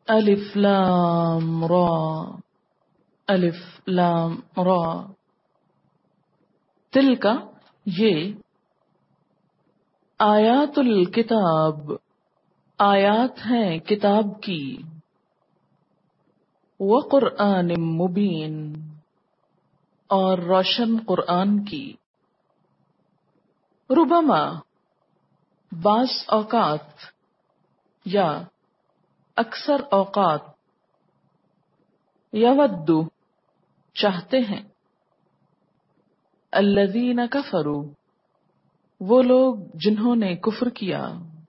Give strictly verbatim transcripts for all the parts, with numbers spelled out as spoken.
الف لام را، الف لام را، تلک یہ، آیات الکتاب آیات ہیں کتاب کی، وقرآن مبین اور روشن قرآن کی، ربما بعض اوقات یا اکثر اوقات، یود چاہتے ہیں، الذین کفروا وہ لوگ جنہوں نے کفر کیا،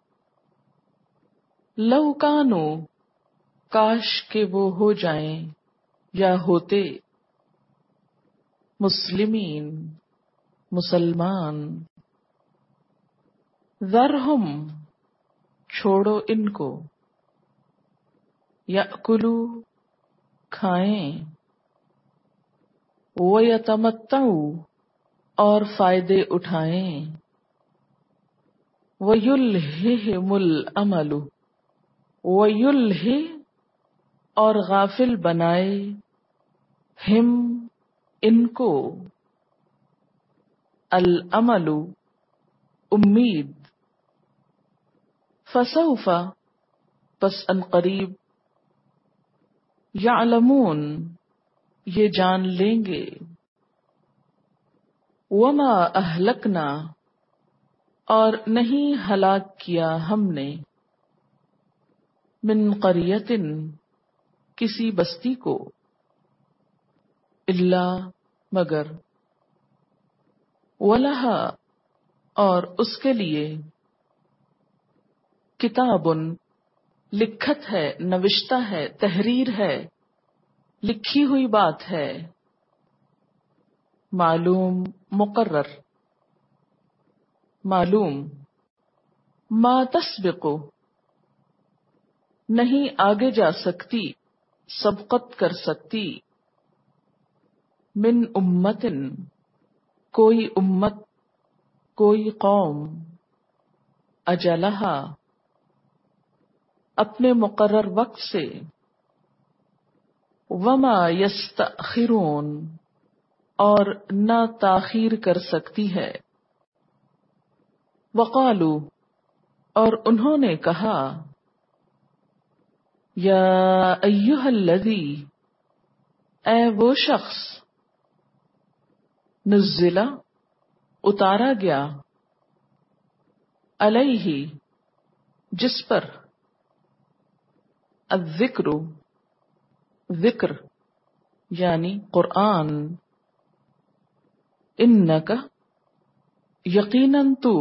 لو کانوا کاش کہ وہ ہو جائیں یا ہوتے، مسلمین مسلمان، ذرہم چھوڑو ان کو، یأکلوا کھائیں، ویتمتعوا اور فائدے اٹھائیں، ویلہہم الامل ویلہ اور غافل بنائے، ہم ان کو، الامل امید، فسوف پس ان قریب، یعلمون یہ جان لیں گے، وما اہلکنا اور نہیں ہلاک کیا ہم نے، من قریۃ کسی بستی کو، الا مگر، ولہا اور اس کے لیے، کتاب لکھت ہے، نوشتہ ہے، تحریر ہے، لکھی ہوئی بات ہے، معلوم مقرر، معلوم، ما تسبق نہیں آگے جا سکتی، سبقت کر سکتی، من امتن کوئی امت، کوئی قوم، اجلہا اپنے مقرر وقت سے، وما یستأخرون اور نہ تاخیر کر سکتی ہے، وقالو اور انہوں نے کہا، یا ایہا الذی اے وہ شخص، نزل اتارا گیا، علیہ جس پر، الذکر ذکر یعنی قرآن، انک یقیناً تو،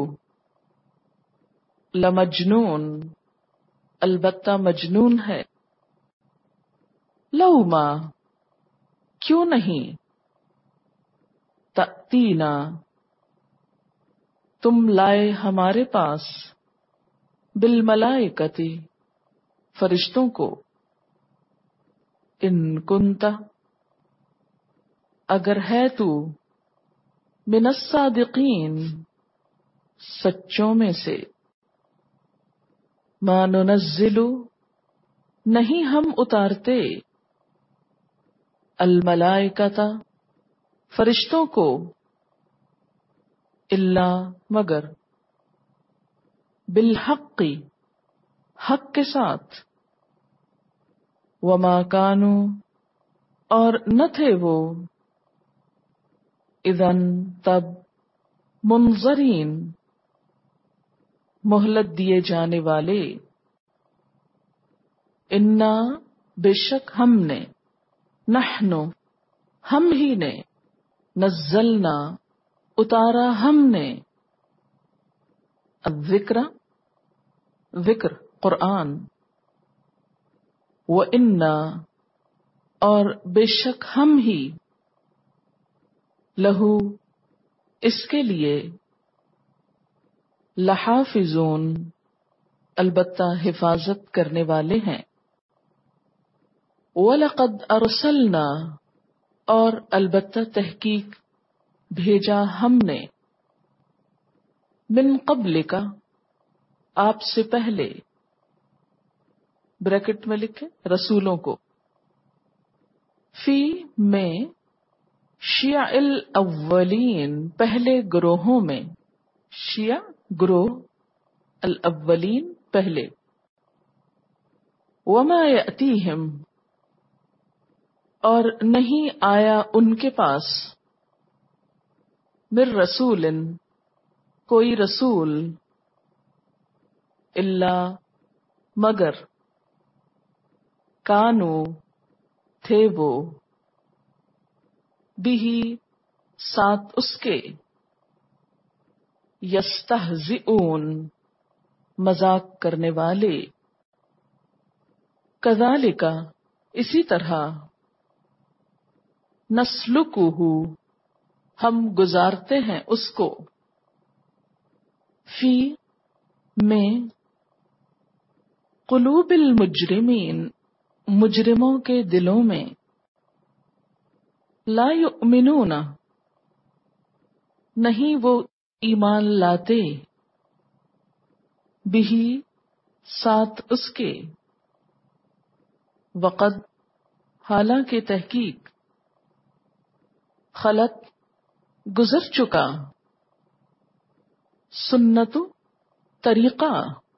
لمجنون البتہ مجنون ہے، لو ما کیوں نہیں، تأتینا تم لائے ہمارے پاس، بالملائکۃ فرشتوں کو، ان کنت اگر ہے تو، من الصادقین سچوں میں سے، ما ننزل نہیں ہم اتارتے، الملائکۃ فرشتوں کو، الا مگر، بالحق حق کے ساتھ، وما کانوا اور نہ تھے وہ، اذن تب، منظرین مہلت دیے جانے والے، انا بے شک ہم نے، نحن ہم ہی نے، نزلنا اتارا ہم نے، الذکر ذکر قرآن، وَإِنَّا اور بے شک ہم ہی، لہو اس کے لیے، لحافظون البتہ حفاظت کرنے والے ہیں، وَلَقَدْ أَرْسَلْنَا اور البتہ تحقیق بھیجا ہم نے، من قبلک آپ سے پہلے، بریکٹ میں لکھے رسولوں کو. فی میں شیع الاولین پہلے گروہوں میں، شیع گروہ، الاولین پہلے. وما یأتیہم اور نہیں آیا ان کے پاس، من رسول کوئی رسول، الا مگر، کانو تھے وہ، بہی ساتھ اس کے، یستہزئون مذاق کرنے والے. کذالک اسی طرح، نسلکہ ہم گزارتے ہیں اس کو، فی میں قلوب المجرمین مجرموں کے دلوں میں. لا یؤمنون نہیں وہ ایمان لاتے، بہی ساتھ اس کے، وقد حالانکہ تحقیق، خلط گزر چکا، سنت طریقہ،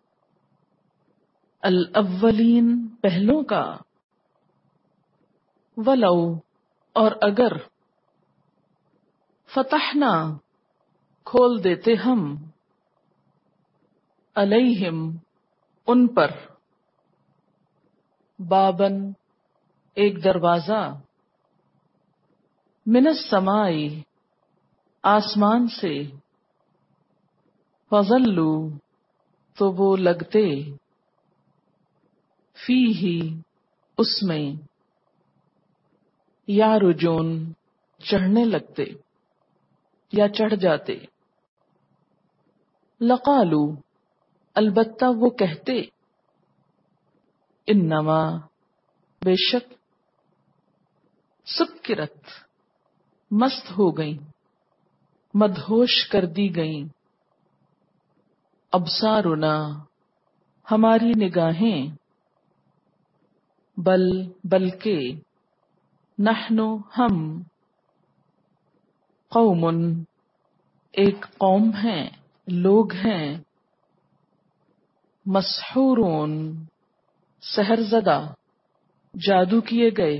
الاولین پہلوں کا. ولو اور اگر، فتحنا کھول دیتے ہم، علیہم ان پر، بابن ایک دروازہ، من السماء آسمان سے، فظلوا تو وہ لگتے، فیہ اس میں، یارجون چڑھنے لگتے یا چڑھ جاتے. لقالو البتہ وہ کہتے، انما بے شک، سکرت مست ہو گئیں، مدہوش کر دی گئیں، ابصارنا ہماری نگاہیں، بل بلکہ، نحنو ہم، قوم ایک قوم ہیں، لوگ ہیں، مسحورون سحر زدہ، جادو کیے گئے.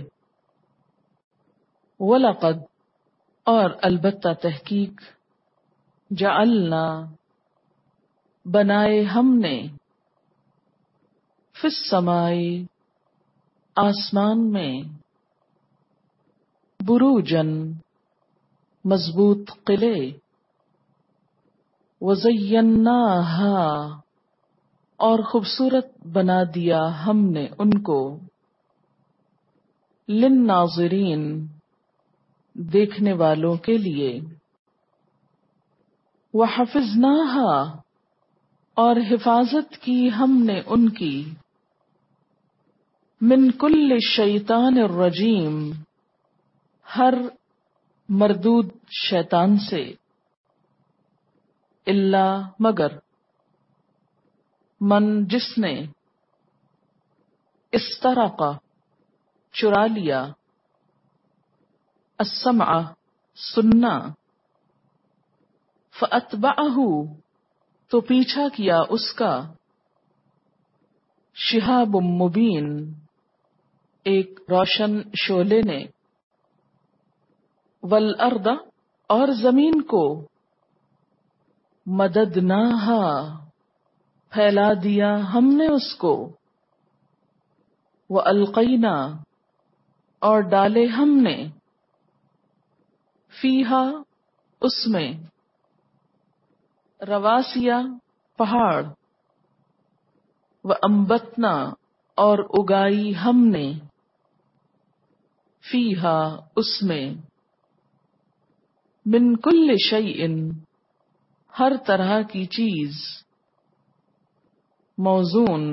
وَلَقَدْ اور البتہ تحقیق، جعلنا بنائے ہم نے، فی السماء آسمان میں، بروجن مضبوط قلعے، وزیناہا اور خوبصورت بنا دیا ہم نے ان کو، للناظرین دیکھنے والوں کے لیے. وحفظناہا اور حفاظت کی ہم نے ان کی، من کل شیطان الرجیم ہر مردود شیطان سے، الا مگر، من جس نے، استرق چرا لیا، السمع سننا، فاتبعہ تو پیچھا کیا اس کا، شہاب مبین ایک روشن شعلے نے، والارض اور زمین کو، مددناہا پھیلا دیا ہم نے اس کو، والقینا اور ڈالے ہم نے، فیہا اس میں، رواسیا پہاڑ، وانبتنا اور اگائی ہم نے، فیہا اس میں، من کل شیء ہر طرح کی چیز، موزون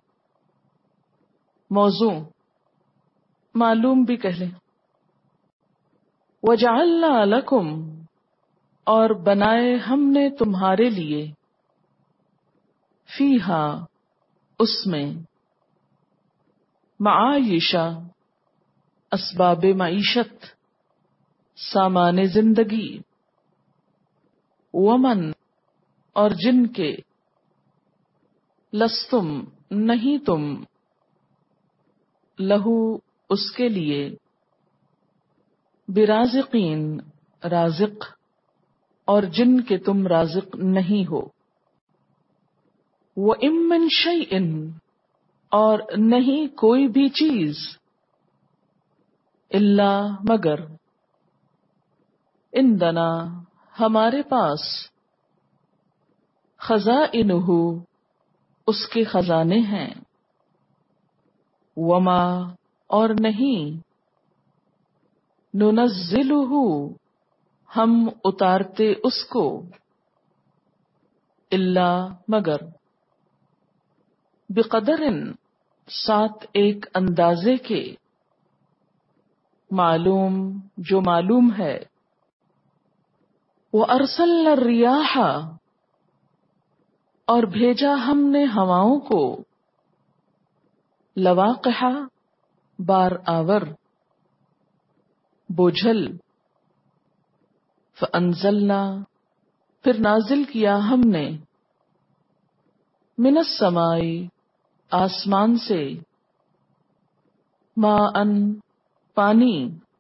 موضوع معلوم بھی کہہ لیں. وجعلنا لکم اور بنائے ہم نے تمہارے لیے، فیہا اس میں، معایشہ اسباب معیشت، سامان زندگی، ومن اور جن کے، لستم نہیں تم، لہو اس کے لیے، برازقین رازق اور جن کے تم رازق نہیں ہو، وَإِن مِّن شَيْءٍ اور نہیں کوئی بھی چیز، الا مگر، عندنا ہمارے پاس، خزائنہ اس کے خزانے ہیں، وما اور نہیں، ننزلہ ہم اتارتے اس کو، الا مگر، بقدر ساتھ ایک اندازے کے، معلوم جو معلوم ہے، وَأَرْسَلْنَا الرِّيَاحَ اور بھیجا ہم نے ہواؤں کو، لواقح بار آور، بوجھل، فَأَنزَلْنَا پھر نازل کیا ہم نے، من السماء آسمان سے، ماءً پانی،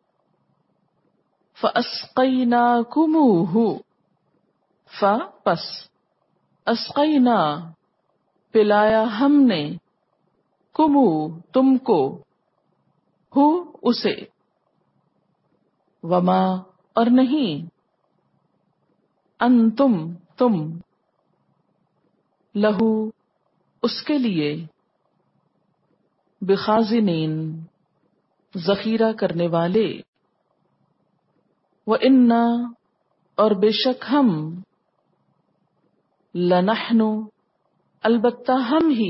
فَأَسْقَيْنَاكُمُوهُ ف پس، اسقینا پلایا ہم نے، کمو تم کو، ہو اسے، وما اور نہیں، انتم تم، لہو اس کے لیے، بخازنین ذخیرہ کرنے والے، وَإِنَّا اور بے شک ہم، لنحن البتہ ہم ہی،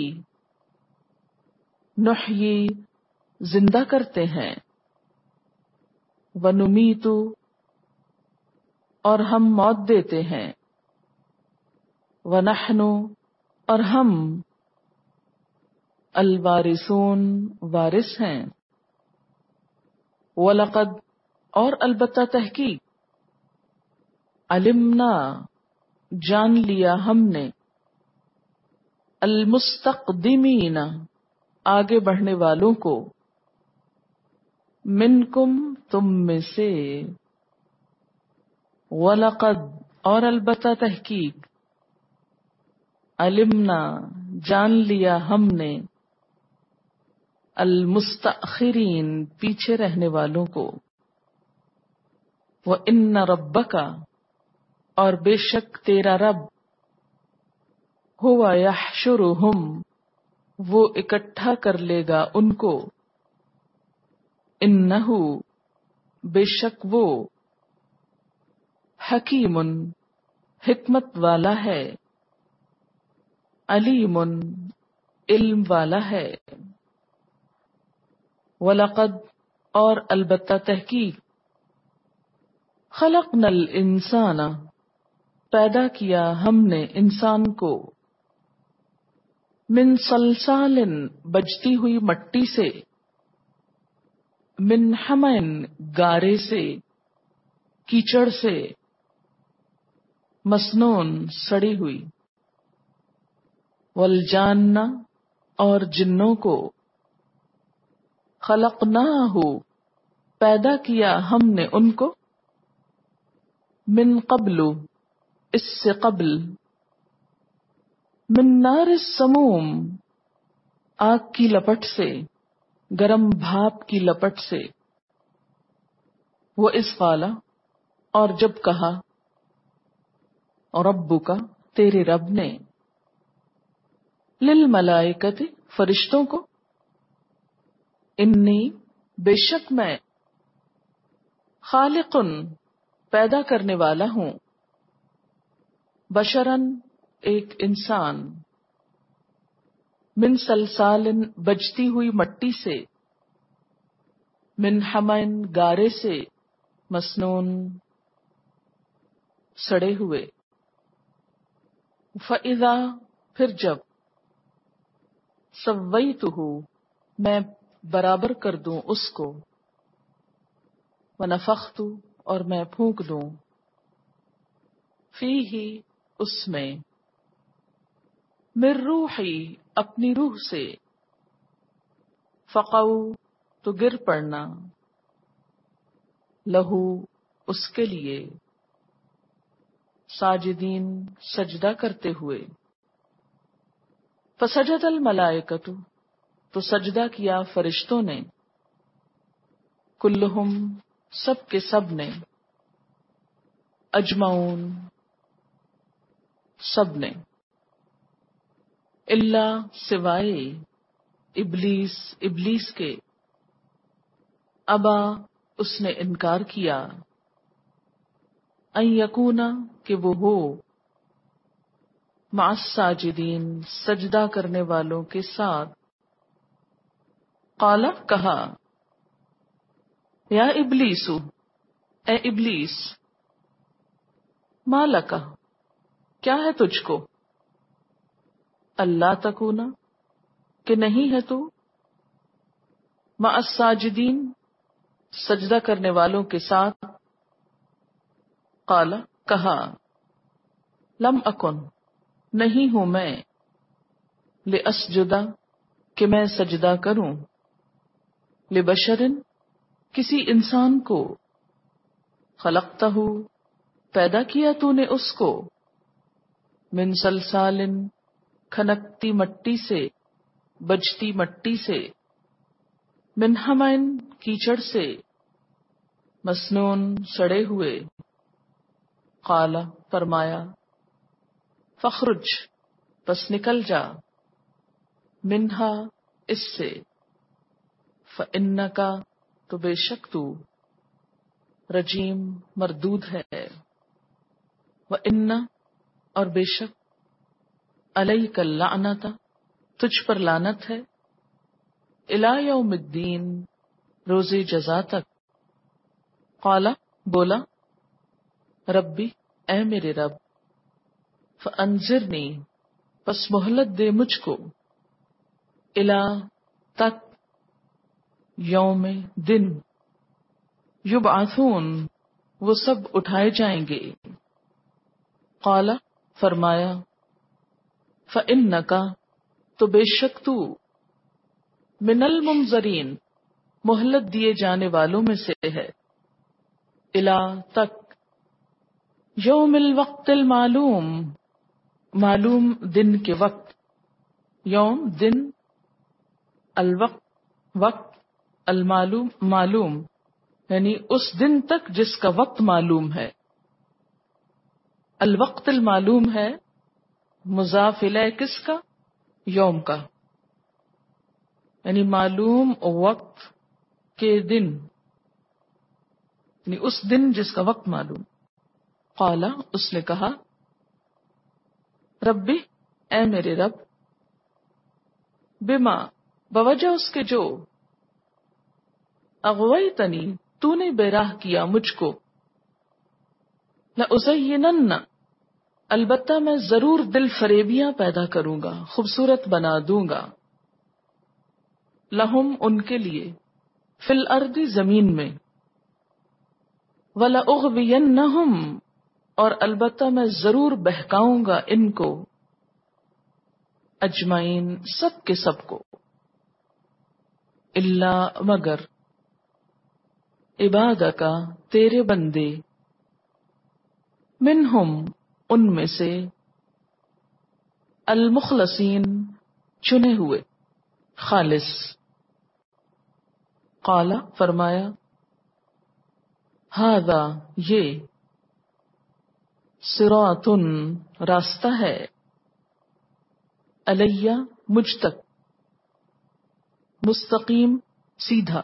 نحیی زندہ کرتے ہیں، ونمیت اور ہم موت دیتے ہیں، ونحن اور ہم، الوارثون وارث ہیں، وَلَقَدْ اور البتہ تحقیق، علمنا جان لیا ہم نے، المستقدمین آگے بڑھنے والوں کو، منکم تم میں سے، وَلَقَدْ اور البتہ تحقیق، علمنا جان لیا ہم نے، المستأخرین پیچھے رہنے والوں کو، وَإِنَّ رَبَّكَ اور بے شک تیرا رب، هُوَ يَحْشُرُهُمْ وہ اکٹھا کر لے گا ان کو، اِنَّهُ بے شک وہ، حکیم حکمت والا ہے، علیم علم والا ہے، وَلَقَدْ اور البتہ تحقیق، خلقنا الانسان پیدا کیا ہم نے انسان کو، من صلصال بجتی ہوئی مٹی سے، من حمأ گارے سے، کیچڑ سے، مسنون سڑی ہوئی، والجان اور جنوں کو، خلقناہ پیدا کیا ہم نے ان کو، من قبل اس سے قبل، من نار السموم آگ کی لپٹ سے، گرم بھاپ کی لپٹ سے، وہ اس قالا اور جب کہا، ربک تیرے رب نے، للملائکۃ فرشتوں کو، انی بے شک میں، خالق پیدا کرنے والا ہوں، بشرن ایک انسان، من صلصال بجتی ہوئی مٹی سے، من حمأ گارے سے، مسنون سڑے ہوئے، فَإِذَا پھر جب، سَوَّيْتُهُ میں برابر کر دوں اس کو، ونفخت اور میں پھونک دوں، فیہ اس میں، من روحی اپنی روح سے، فقعوا تو گر پڑنا، لہو اس کے لیے، ساجدین سجدہ کرتے ہوئے، فسجد الملائکۃ تو سجدہ کیا فرشتوں نے، کلہم سب کے سب نے، اجمعون سب نے، الا سوائے ابلیس ابلیس کے، ابا اس نے انکار کیا، ان یکونا کہ وہ ہو، مع الساجدین سجدہ کرنے والوں کے ساتھ، قال کہا، یا ابلیس اے ابلیس، ما لک کیا ہے تجھ کو، اللہ تکونا کہ نہیں ہے تو، مع الساجدین سجدہ کرنے والوں کے ساتھ، قال کہا، لم اکن نہیں ہوں میں، لاسجد کہ میں سجدہ کروں، لبشر کسی انسان کو، خلقتہ پیدا کیا تو نے اس کو، من صلصال کھنکتی مٹی سے، بجتی مٹی سے، من حمإ کیچڑ سے، مسنون سڑے ہوئے، قال فرمایا، فاخرج پس نکل جا، منہا اس سے، فإنک تو بے شک تو، رجیم مردود ہے، وإن اور بے شک، علیک اللعنۃ تجھ پر لعنت ہے، الی یوم الدین روز جزا تک، قال بولا، ربی اے میرے رب، فانذرنی پس مہلت دے مجھ کو، الی تک، یوم دن، یبعثون وہ سب اٹھائے جائیں گے، قال فرمایا، فإنک تو بے شک تو، من المنظرین مہلت دیے جانے والوں میں سے ہے، الی تک، یوم الوقت المعلوم معلوم دن کے وقت، یوم دن، الوقت وقت، المعلوم معلوم یعنی اس دن تک جس کا وقت معلوم ہے، الوقت المعلوم ہے مضاف الیہ کس کا، یوم کا، یعنی معلوم وقت کے دن، یعنی اس دن جس کا وقت معلوم، قال اس نے کہا، ربی اے میرے رب، بما بوجہ اس کے جو، اغویتنی تو نے بے راہ کیا مجھ کو، لأزینن البتہ میں ضرور دل فریبیاں پیدا کروں گا، خوبصورت بنا دوں گا، لہم ان کے لیے، فی الارض زمین میں، وَلَأُغْوِيَنَّهُمْ اور البتہ میں ضرور بہکاؤں گا ان کو، اجمعین سب کے سب کو، الا مگر، عبادک تیرے بندے، منہم ان میں سے، المخلصین چنے ہوئے، خالص، قال فرمایا، ھذا یہ، صراط راستہ ہے، علیہ مجھ تک، مستقیم سیدھا،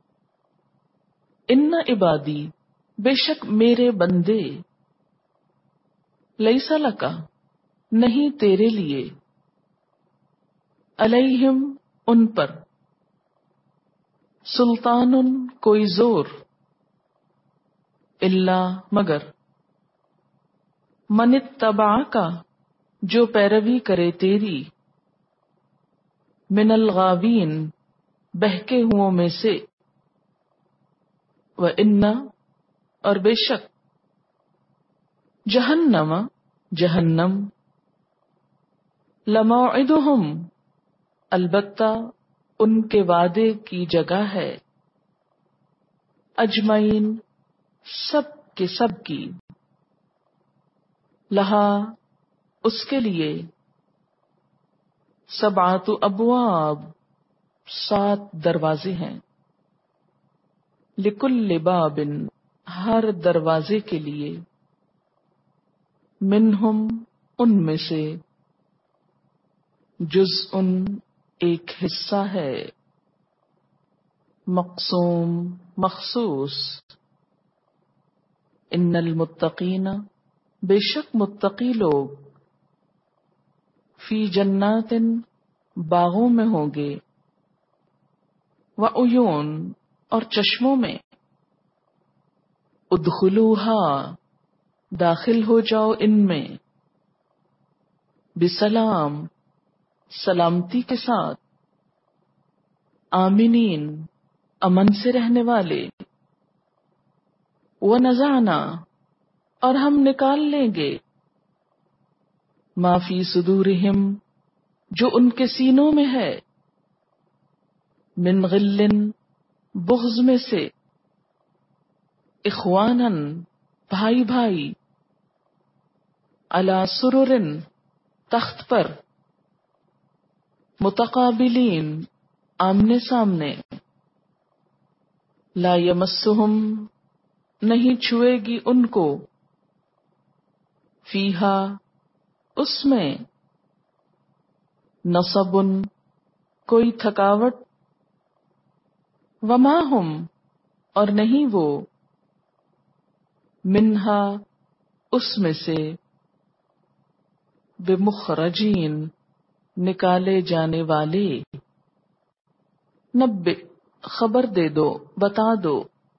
ان عبادی بے شک میرے بندے، لیس لک نہیں تیرے لیے، علیہم ان پر، سلطان کوئی زور، الا مگر، من اتبعک جو پیروی کرے تیری، من الغاوین بہکے ہوں میں سے، وَإِنَّ اور بے شک، جہنم جہنم، لَمَوْعِدُهُمْ البتہ ان کے وعدے کی جگہ ہے، اجمعین سب کے سب کی، لہا اس کے لیے، سبعۃ ابواب سات دروازے ہیں، لکل باب ہر دروازے کے لیے، منہم ان میں سے، جزء ایک حصہ ہے، مقسوم مخصوص، ان المتقین بے شک متقی لوگ، فی جنات باغوں میں ہوں گے، وعیون اور چشموں میں، ادخلوہا داخل ہو جاؤ ان میں، بسلام سلامتی کے ساتھ، آمینین امن سے رہنے والے، ونزعنا اور ہم نکال لیں گے، ما فی صدورہم جو ان کے سینوں میں ہے، من غل بغض میں سے، اخوانا بھائی بھائی، علی سرر تخت پر، متقابلین آمنے سامنے، لا یمسہم نہیں چھوئے گی ان کو، فیہا اس میں، نصب کوئی تھکاوٹ، وما ہم اور نہیں وہ، منہا اس میں سے، بمخرجین نکالے جانے والے، نبئ خبر دے دو بتا دو،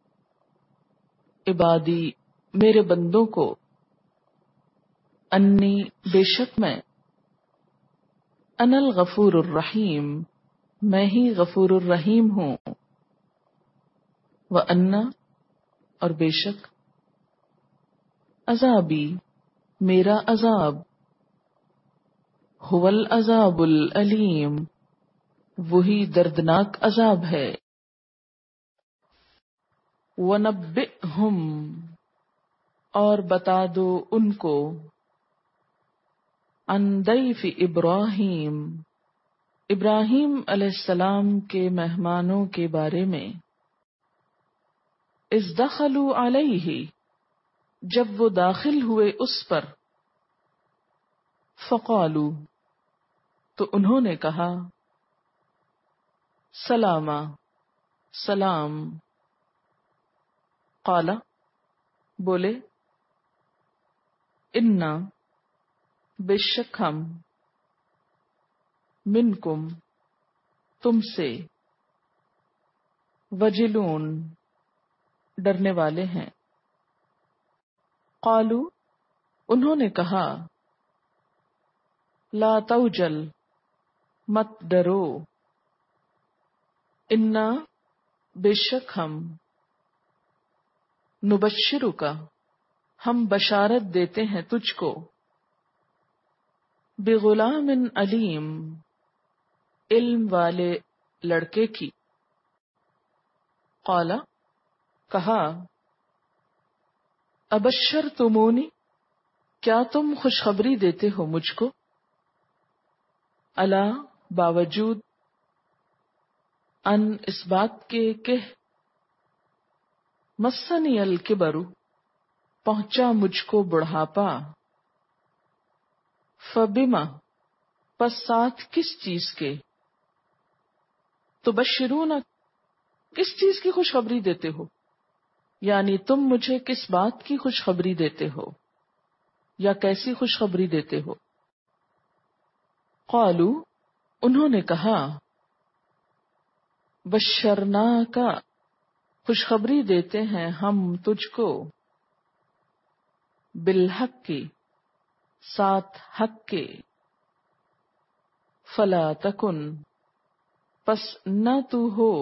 عبادی میرے بندوں کو، انی بے شک میں، انا الغفور الرحیم میں ہی غفور الرحیم ہوں، وَأَنَّ اور بے شک، عذابی میرا عذاب، هو العذاب العلیم وہی دردناک عذاب ہے، وَنَبِّئْهُمْ اور بتا دو ان کو، عن ضیف ابراہیم ابراہیم علیہ السلام کے مہمانوں کے بارے میں، اذ دخلوا علیہ جب وہ داخل ہوئے اس پر، فقالوا تو انہوں نے کہا، سلاما سلام، قالا بولے، انا بے شک ہم، منکم تم سے، وجلون ڈرنے والے ہیں، قالو انہوں نے کہا، لا توجل مت ڈرو، انا بے شک ہم، نبشرک ہم بشارت دیتے ہیں تجھ کو، بغلام علیم علم والے لڑکے کی، قالا کہا، ابشرتمونی کیا تم خوشخبری دیتے ہو مجھ کو، الا باوجود، ان اس بات کے کہ، مسنی الکبر پہنچا مجھ کو بڑھاپا، فبما پس ساتھ کس چیز کے، تبشرون کس چیز کی خوشخبری دیتے ہو، یعنی تم مجھے کس بات کی خوشخبری دیتے ہو یا کیسی خوشخبری دیتے ہو، قالو انہوں نے کہا، بشرناک خوشخبری دیتے ہیں ہم تجھ کو، بالحق کی ساتھ حق کے، فلا تکن پس نہ تو ہو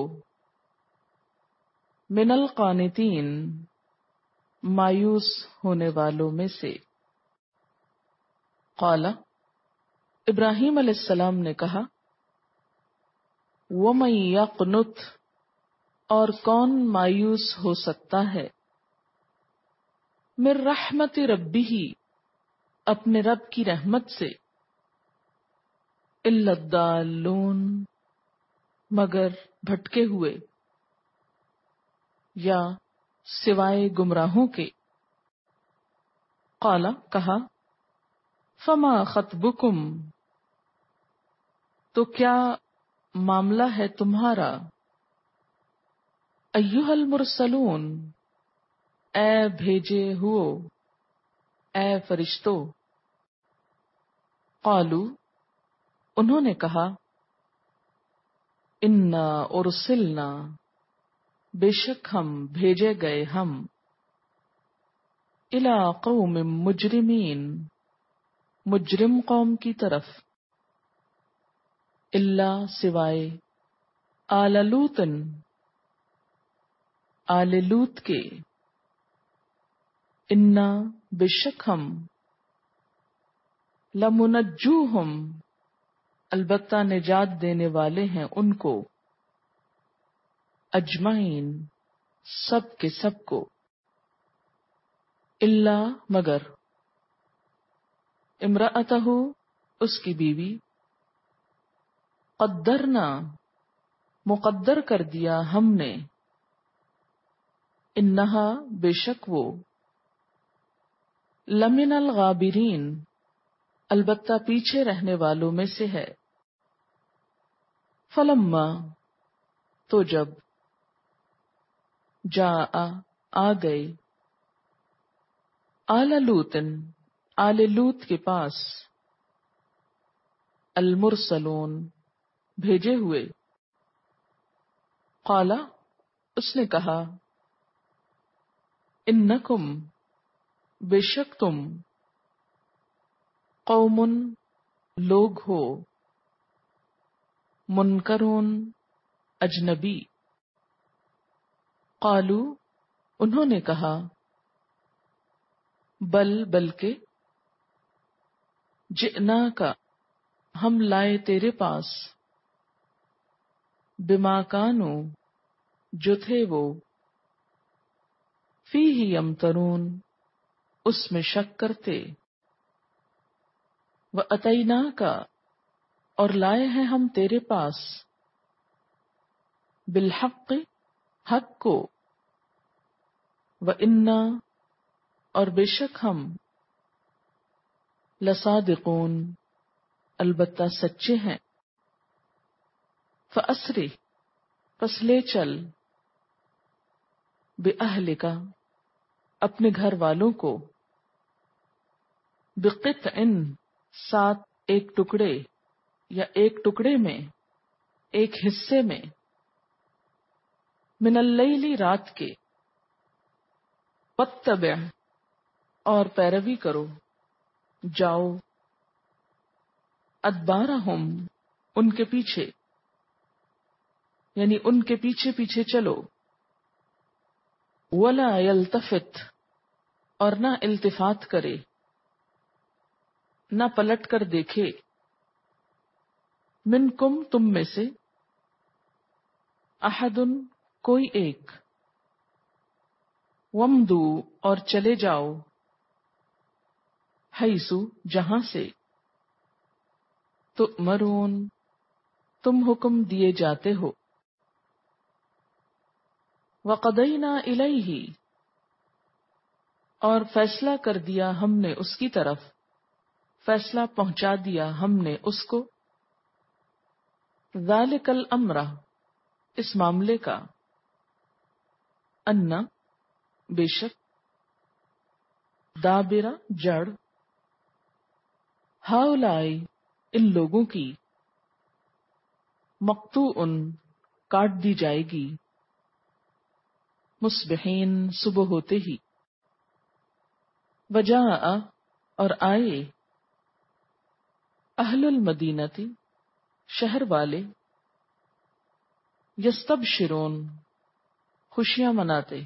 من القانتین مایوس ہونے والوں میں سے. قال ابراہیم علیہ السلام نے کہا وَمَن يَقْنُتْ اور کون مایوس ہو سکتا ہے من رحمت ربہ اپنے رب کی رحمت سے الا الضالون مگر بھٹکے ہوئے یا سوائے گمراہوں کے. قال کہا فما خطبکم تو کیا معاملہ ہے تمہارا ایھا المرسلون اے بھیجے ہوئو اے فرشتو. قالوا انہوں نے کہا انا ارسلنا بے شک ہم بھیجے گئے ہم الی قوم مجرمین مجرم قوم کی طرف الا سوائے آل لوط آل لوط کے انا بے شک ہم لمنجوہم البتہ نجات دینے والے ہیں ان کو اجمعین سب کے سب کو الا مگر امرأتہ اس کی بیوی قدرنا مقدر کر دیا ہم نے انہا بے شک وہ لمن الغابرین البتہ پیچھے رہنے والوں میں سے ہے. فلما تو جب جا آ گئے آل لوط آل لوط کے پاس المرسلون بھیجے ہوئے. قالا اس نے کہا انکم بے شک تم قوم لوگ ہو منکرون اجنبی. قالو انہوں نے کہا بل بلکہ جئنا کا ہم لائے تیرے پاس بما کانو جو تھے وہ فیہ یمترون اس میں شک کرتے واتیناکا اور لائے ہیں ہم تیرے پاس بالحق حق کو وَإِنَّا اور بے شک ہم لصادقون البتہ سچے ہیں. فَأَسْرِ پس لے چل بِأَهْلِکَ اپنے گھر والوں کو بِقِطْعٍ ساتھ ایک ٹکڑے یا ایک ٹکڑے میں ایک حصے میں من اللیل رات کے واتبع اور پیروی کرو جاؤ ادبارہم ان کے پیچھے یعنی ان کے پیچھے پیچھے چلو ولا یلتفت اور نہ التفات کرے نہ پلٹ کر دیکھے منکم تم میں سے احدن کوئی ایک ومدو اور چلے جاؤ حیثو جہاں سے تؤمرون تم حکم دیے جاتے ہو وقضینا الیہ اور فیصلہ کر دیا ہم نے اس کی طرف فیصلہ پہنچا دیا ہم نے اس کو ذالک الامر اس معاملے کا انا بے شک دابرہ جڑ ہاؤلائی ان لوگوں کی مقطوع کاٹ دی جائے گی مصبحین صبح ہوتے ہی وجاء اور آئے اہل المدینتی شہر والے یستبشرون خوشیاں مناتے.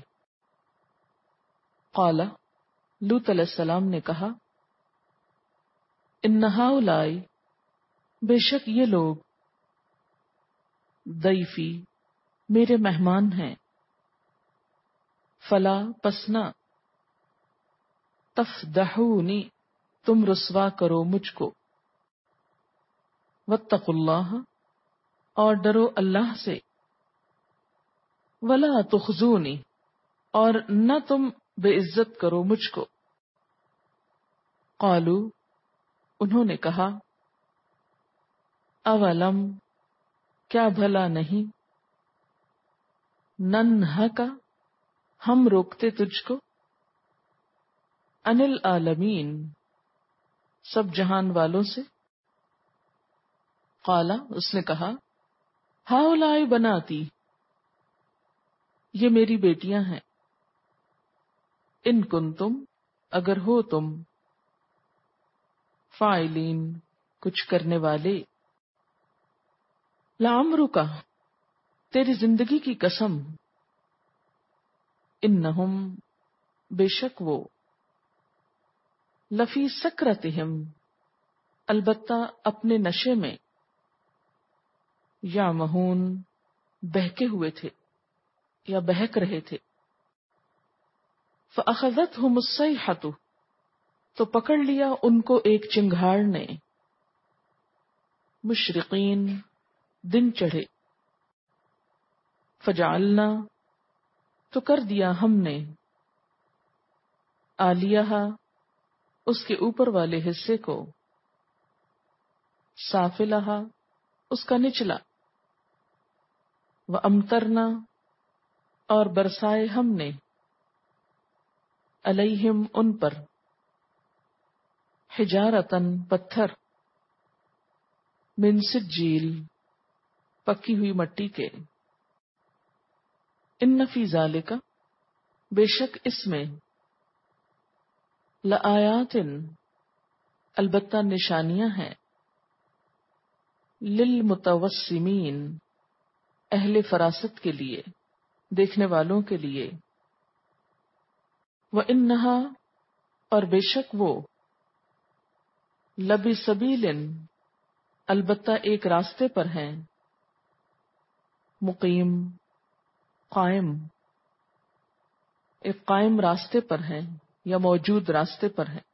قال لوط علیہ السلام نے کہا ان ہؤلاء بے شک یہ لوگ ضیفی میرے مہمان ہیں. فلا پسنا تفضحونی تم رسوا کرو مجھ کو. واتقوا اللہ اور ڈرو اللہ سے. ولا تخزونی اور نہ تم بے عزت کرو مجھ کو. قالو انہوں نے کہا اولم کیا بھلا نہیں ننہا ہم روکتے تجھ کو ان العالمین سب جہان والوں سے. قالا اس نے کہا ہؤلاء بناتی یہ میری بیٹیاں ہیں. ان کنتم اگر ہو تم فاعلین کچھ کرنے والے. لعمرک تیری زندگی کی قسم. انہم بے شک وہ لفی سکرتہم البتہ اپنے نشے میں یا مہون بہکے ہوئے تھے یا بہک رہے تھے. فأخذتہم الصیحۃ تو پکڑ لیا ان کو ایک چنگھاڑ نے. مشرقین دن چڑھے. فجعلنا تو کر دیا ہم نے عالیہا اس کے اوپر والے حصے کو سافلہا اس کا نچلا. وامطرنا اور برسائے ہم نے علیہم ان پر حجارتن پتھر من سجیل پکی ہوئی مٹی کے. ان فی ذالک بے شک اس میں لآیات البتہ نشانیاں ہیں للمتوسمین اہل فراست کے لیے دیکھنے والوں کے لیے. وَإِنَّهَا اور بے شک وہ لبی سبیل البتہ ایک راستے پر ہیں مقیم قائم ایک قائم راستے پر ہیں یا موجود راستے پر ہیں.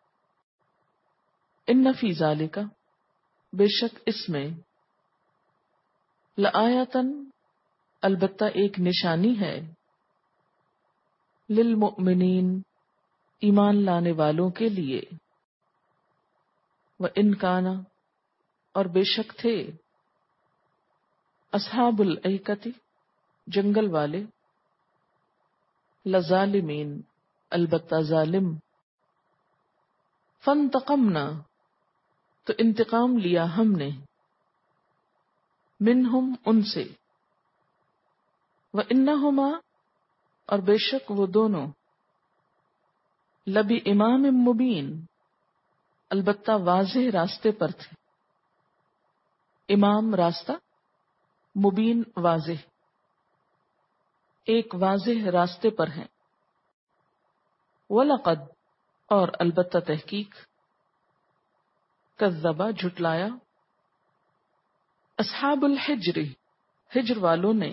ان فی ذالک بے شک اس میں لآیاتن البتہ ایک نشانی ہے للمؤمنین ایمان لانے والوں کے لیے. وَإِنْ كَانَ اور بے شک تھے اصحاب الایکۃ جنگل والے لظالمین البتہ ظالم. فانتقمنا تو انتقام لیا ہم نے منہم ان سے. وَإِنَّهُمَا اور بے شک وہ دونوں لبی امام مبین البتہ واضح راستے پر تھے. امام راستہ مبین واضح ایک واضح راستے پر ہیں. وَلَقَدْ اور البتہ تحقیق کذبا جھٹلایا اصحاب الحجر ہجر والوں نے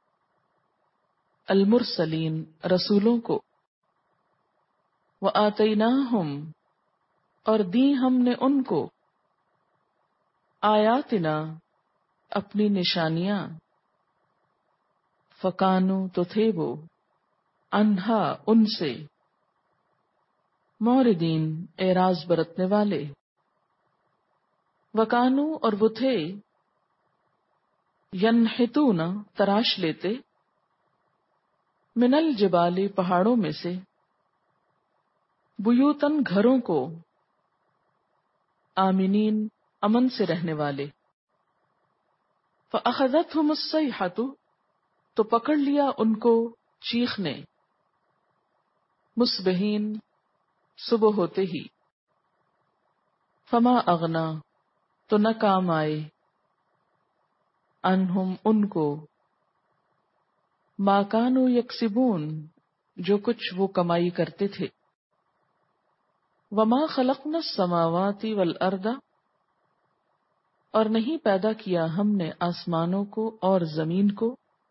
المرسلین رسولوں کو. وآتیناہم اور دی ہم نے ان کو آیاتنا اپنی نشانیاں. فکانو تو تھے وہ انہا ان سے موردین اعراض برتنے والے. وکانو اور وہ تھے ینحتون تراش لیتے من الجبال پہاڑوں میں سے بیوتن گھروں کو آمنین امن سے رہنے والے. فأخذتہم الصیحۃ تو پکڑ لیا ان کو چیخ نے مصبحین صبح ہوتے ہی. فما اغنا تو نہ کام آئے انہم ان کو ما کانوا یکسبون، جو کچھ وہ کمائی کرتے تھے، وما خلقنا السماوات والارض، اور نہیں پیدا کیا ہم نے آسمانوں کو اور زمین کو،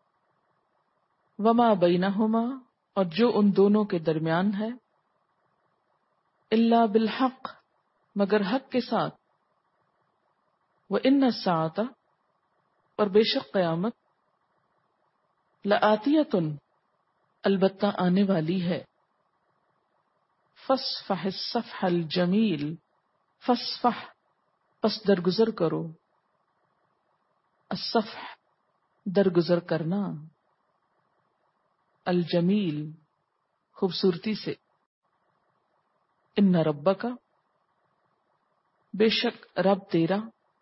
وما بینہما، اور جو ان دونوں کے درمیان ہے، الا بالحق، مگر حق کے ساتھ، وان الساعۃ، اور بے شک قیامت، لآتیۃ، البتہ آنے والی ہے، فاصفح الصفح الجمیل، فاصفح، پس درگزر کرو، الصفح، درگزر کرنا، الجمیل، خوبصورتی سے، ان ربک، بے شک رب تیرا،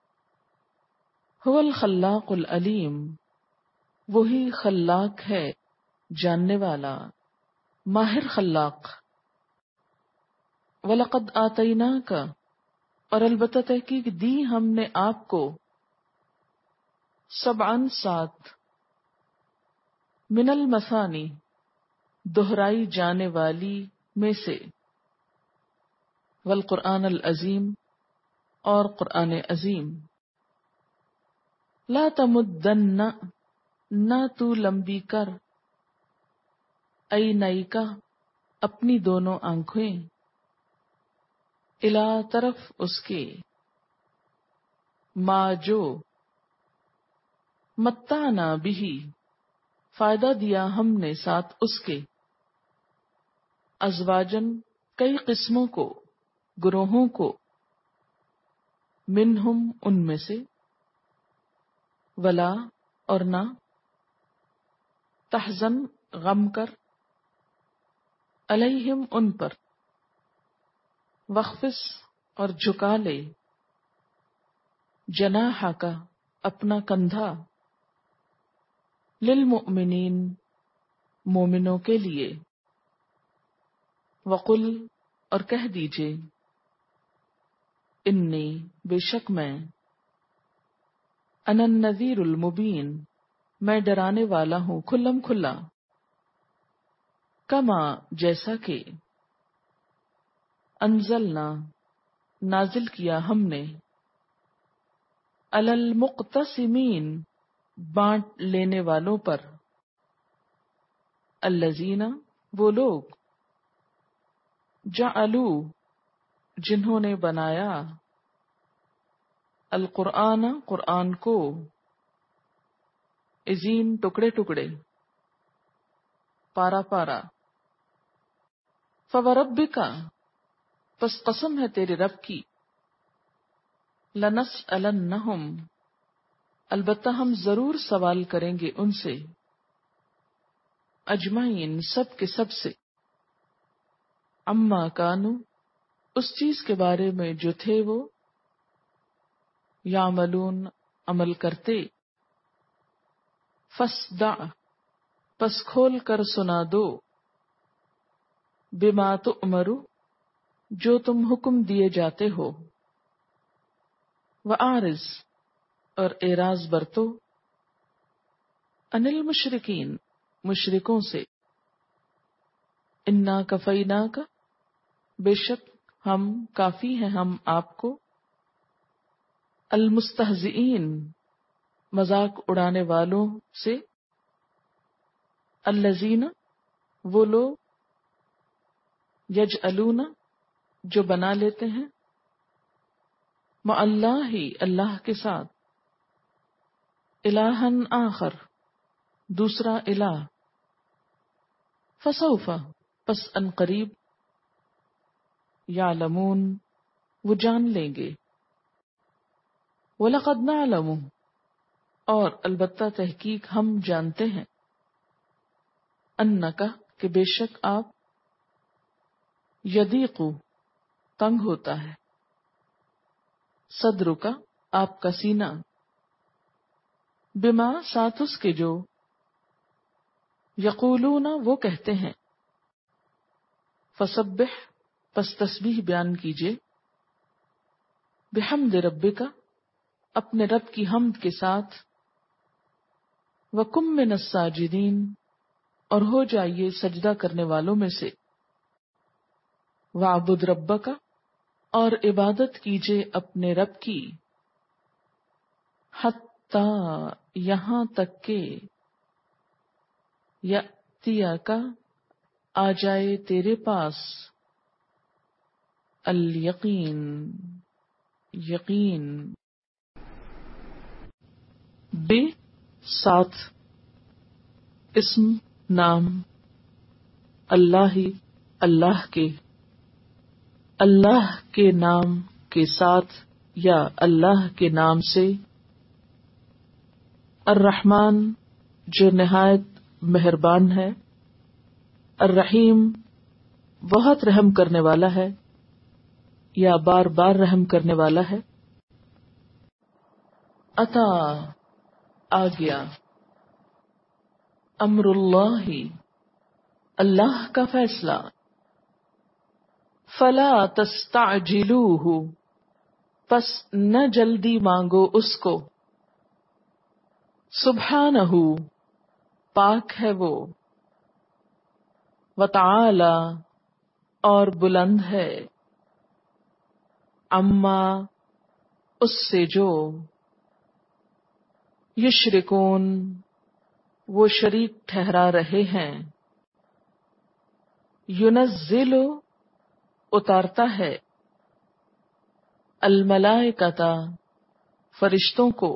هو الخلاق العلیم، وہی خلاق ہے جاننے والا، ماہر خلاق، وَلَقَدْ آتَيْنَاكَ، اور البتہ تحقیق دی ہم نے آپ کو، سبعاً سات، من المثانی، دہرائی جانے والی میں سے، والقرآن العظیم، اور قرآن عظیم، لا تمدن، نہ تو لمبی کر، عینیک، اپنی دونوں آنکھیں، الا، طرف اس کے، ما جو، متعنا بھی، فائدہ دیا ہم نے ساتھ اس کے، ازواجن، کئی قسموں کو، گروہوں کو، منہم، ان میں سے، ولا، اور نہ، تحزن، غم کر، علیہم، ان پر، وخفض، اور جھکا لے، جناحک، اپنا کندھا، للمؤمنین، مومنوں کے لیے، وقل، اور کہہ دیجئے، انی، بے شک میں، انا النذیر المبین، میں ڈرانے والا ہوں کھلم کھلا، کما، جیسا کہ، انزلنا، نازل کیا ہم نے، علی المقتسمین، بانٹ لینے والوں پر، الذین، وہ لوگ، جعلوا، جنہوں نے بنایا، القرآن، قرآن کو، عظیم، ٹکڑے ٹکڑے، پارا پارا، فوربک، پس قسم ہے تیرے رب کی، لنسألنہم، البتہ ہم ضرور سوال کریں گے ان سے، اجمعین، سب کے سب سے، عما کانوا، اس چیز کے بارے میں جو تھے وہ، یعملون، عمل کرتے، فاصدع، پس کھول کر سنا دو، بما تؤمر، جو تم حکم دیے جاتے ہو، وأعرض، اور اعراض برتو، عن المشرکین، مشرکوں سے، انا کفیناک، بے شک ہم، کافی ہیں ہم آپ کو، المستہزئین، مذاق اڑانے والوں سے، الذین، وہ لوگ، یجعلون، جو بنا لیتے ہیں، مع اللہ، اللہ کے ساتھ، الہا آخر، دوسرا الہ، فسوف، پس ان قریب، یعلمون، وہ جان لیں گے، وَلَقَدْ نَعْلَمُ، اور البتہ تحقیق ہم جانتے ہیں، انکا، کہ بے شک آپ، یضیق، تنگ ہوتا ہے، صدرک، آپ کا سینہ، بما، ساتھ اس کے جو، یقولون، وہ کہتے ہیں، فسبح، پس تسبیح بیان کیجئے، بحمد ربک، اپنے رب کی حمد کے ساتھ، وکم من الساجدین، اور ہو جائیے سجدہ کرنے والوں میں سے. وَاعْبُدْ رَبَّكَ، اور عبادت کیجیے اپنے رب کی. حَتَّى، یہاں تک کہ یَأْتِیَکَ، آ جائے تیرے پاس، الیقین، یقین. بے ساتھ اسم نام، اللہ اللہ کے، اللہ کے نام کے ساتھ یا اللہ کے نام سے. الرحمن، جو نہایت مہربان ہے. الرحیم، بہت رحم کرنے والا ہے یا بار بار رحم کرنے والا ہے. عطا، آ گیا. امر اللہ، اللہ کا فیصلہ. فلا تستعجلوہ، پس نہ جلدی مانگو اس کو. سبحانہ، پاک ہے وہ. وتعالی، اور بلند ہے. عما، اس سے جو. یشرکون، وہ شریک ٹھہرا رہے ہیں. ینزل، اتارتا ہے. الملائکۃ، فرشتوں کو.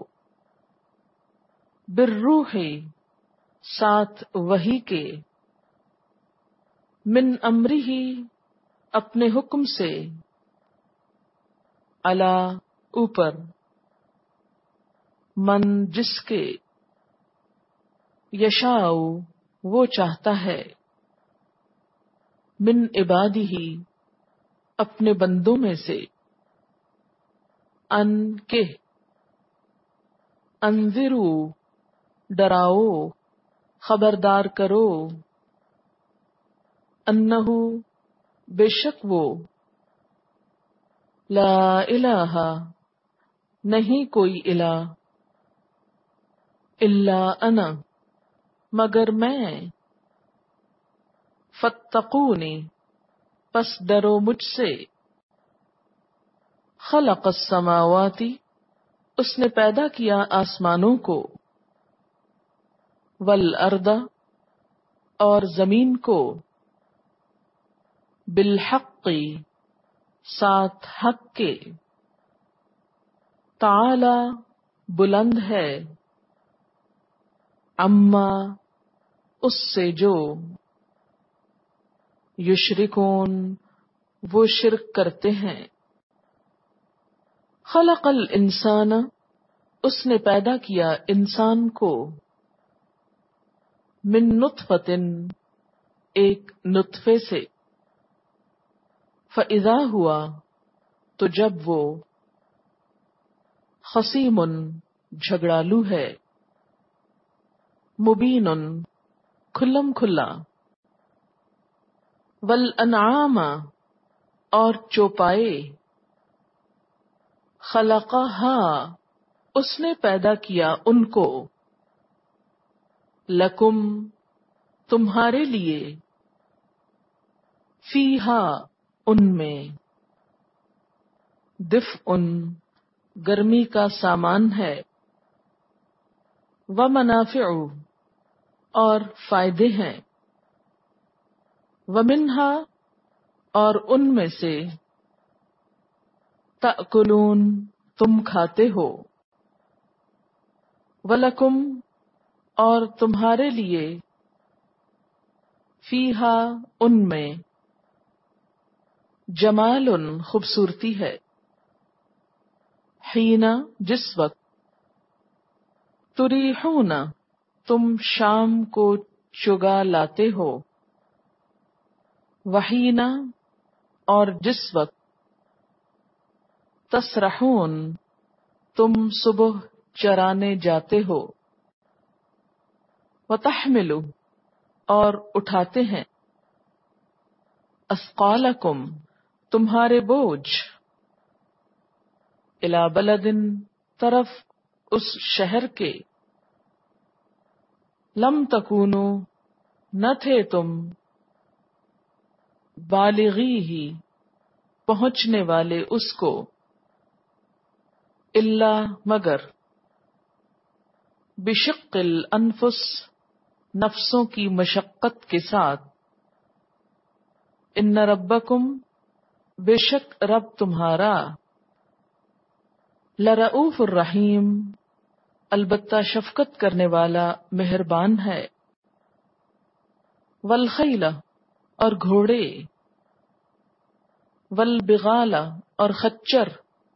بالروح، ساتھ وحی کے. من امرہ، اپنے حکم سے. علی، اوپر. من، جس کے. یشاء، وہ چاہتا ہے. من عبادہ، اپنے بندوں میں سے. ان کے. انذروا، ڈراؤ، خبردار کرو. انہ، بے شک وہ. لا الہ، نہیں کوئی الہ. الا انا، مگر میں. فاتقونی، پس ڈرو مجھ سے. خلق السماوات، اس نے پیدا کیا آسمانوں کو. والارض، اور زمین کو. بالحق، ساتھ حق کے. تعالی، بلند ہے. عما، اس سے جو. یشرکون، وہ شرک کرتے ہیں. خلق الانسان، اس نے پیدا کیا انسان کو. من نطفۃ، ایک نطفے سے. فاذا ہوا، تو جب وہ. خصیم، جھگڑالو ہے. مبین، کھلم کھلا. والانعام، اور چوپائے. خلقہا، اس نے پیدا کیا ان کو. لکم، تمہارے لیے. فیہا، ان میں. دفء، گرمی کا سامان ہے. ومنافع، اور فائدے ہیں. ومنہا، اور ان میں سے. تأکلون، تم کھاتے ہو. ولکم، اور تمہارے لیے. فیہا، ان میں. جمال، خوبصورتی ہے. حین، جس وقت. تریحون، تم شام کو چگا لاتے ہو. وحین، اور جس وقت. تسرحون، تم صبح چرانے جاتے ہو. وتحمل، اور اٹھاتے ہیں. اثقالکم، تمہارے بوجھ. الی بلد، طرف اس شہر کے. لم تکونوا، نہ تھے تم بالغی ہی پہنچنے والے اس کو، الا مگر بشق الانفس نفسوں کی مشقت کے ساتھ، ان ربکم بے شک رب تمہارا، لرؤوف الرحیم البتہ شفقت کرنے والا مہربان ہے، والخیل اور گھوڑے، والبغال اور خچر،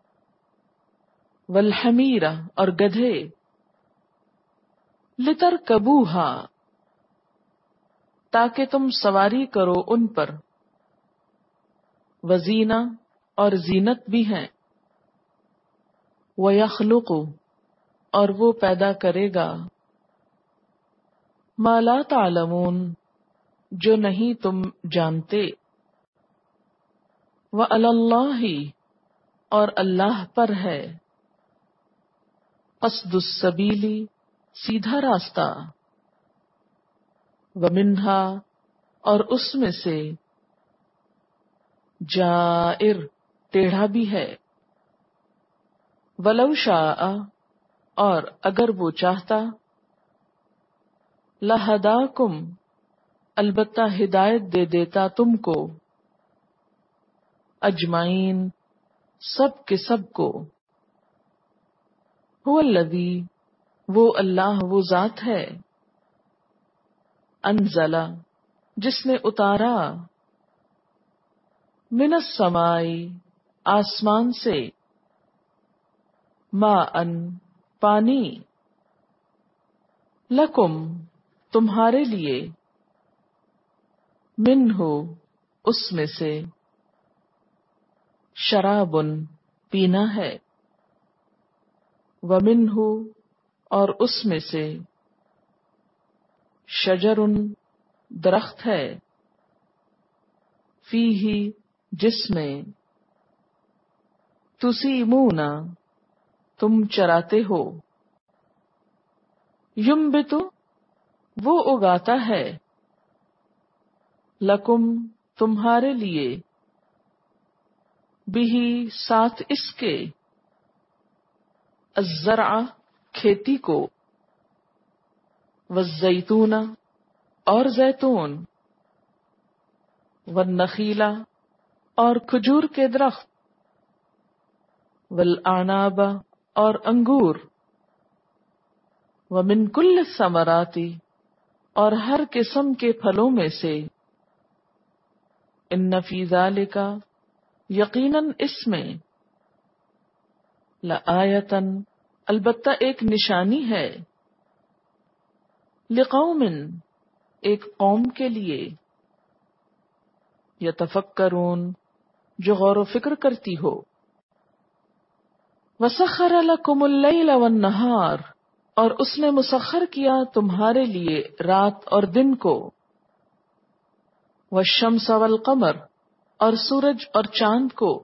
والحمیر اور گدھے، لترکبوہا تاکہ تم سواری کرو ان پر، وزینہ اور زینت بھی ہیں، وَيَخْلُقُ اور وہ پیدا کرے گا، مَا لَا تَعْلَمُونَ جو نہیں تم جانتے، وَعَلَى اللَّهِ اور اللہ پر ہے، قصد السبیل سیدھا راستہ، وَمِنْهَا اور اس میں سے، جائر ٹیڑھا بھی ہے، وَلَوْ شَاءَ اور اگر وہ چاہتا، لَهَدَاكُمْ البتہ ہدایت دے دیتا تم کو، اجمعین سب کے سب کو، هو الذی وہ اللہ وہ ذات ہے، انزل جس نے اتارا، من السماء آسمان سے، ماء پانی، لکم تمہارے لیے، منہ اس میں سے، شراب پینا ہے، ومنہ اور اس میں سے، شجر درخت ہے، فیہ جس میں، تسیمون تم چراتے ہو، ینبت وہ اگاتا ہے، لکم تمہارے لیے، بہ ساتھ اس کے، الزرع کھیتی کو، والزیتون اور زیتون، والنخیل اور کھجور کے درخت، والاعناب اور انگور، ومن کل الثمرات اور ہر قسم کے پھلوں میں سے، ان فی ذالک یقیناً اس میں، لآیۃ البتہ ایک نشانی ہے، لقوم ایک قوم کے لیے، یتفکرون جو غور و فکر کرتی ہو، وسخر لکم اللیل والنہار اور اس نے مسخر کیا تمہارے لیے رات اور دن کو، والشمس والقمر اور سورج اور چاند کو،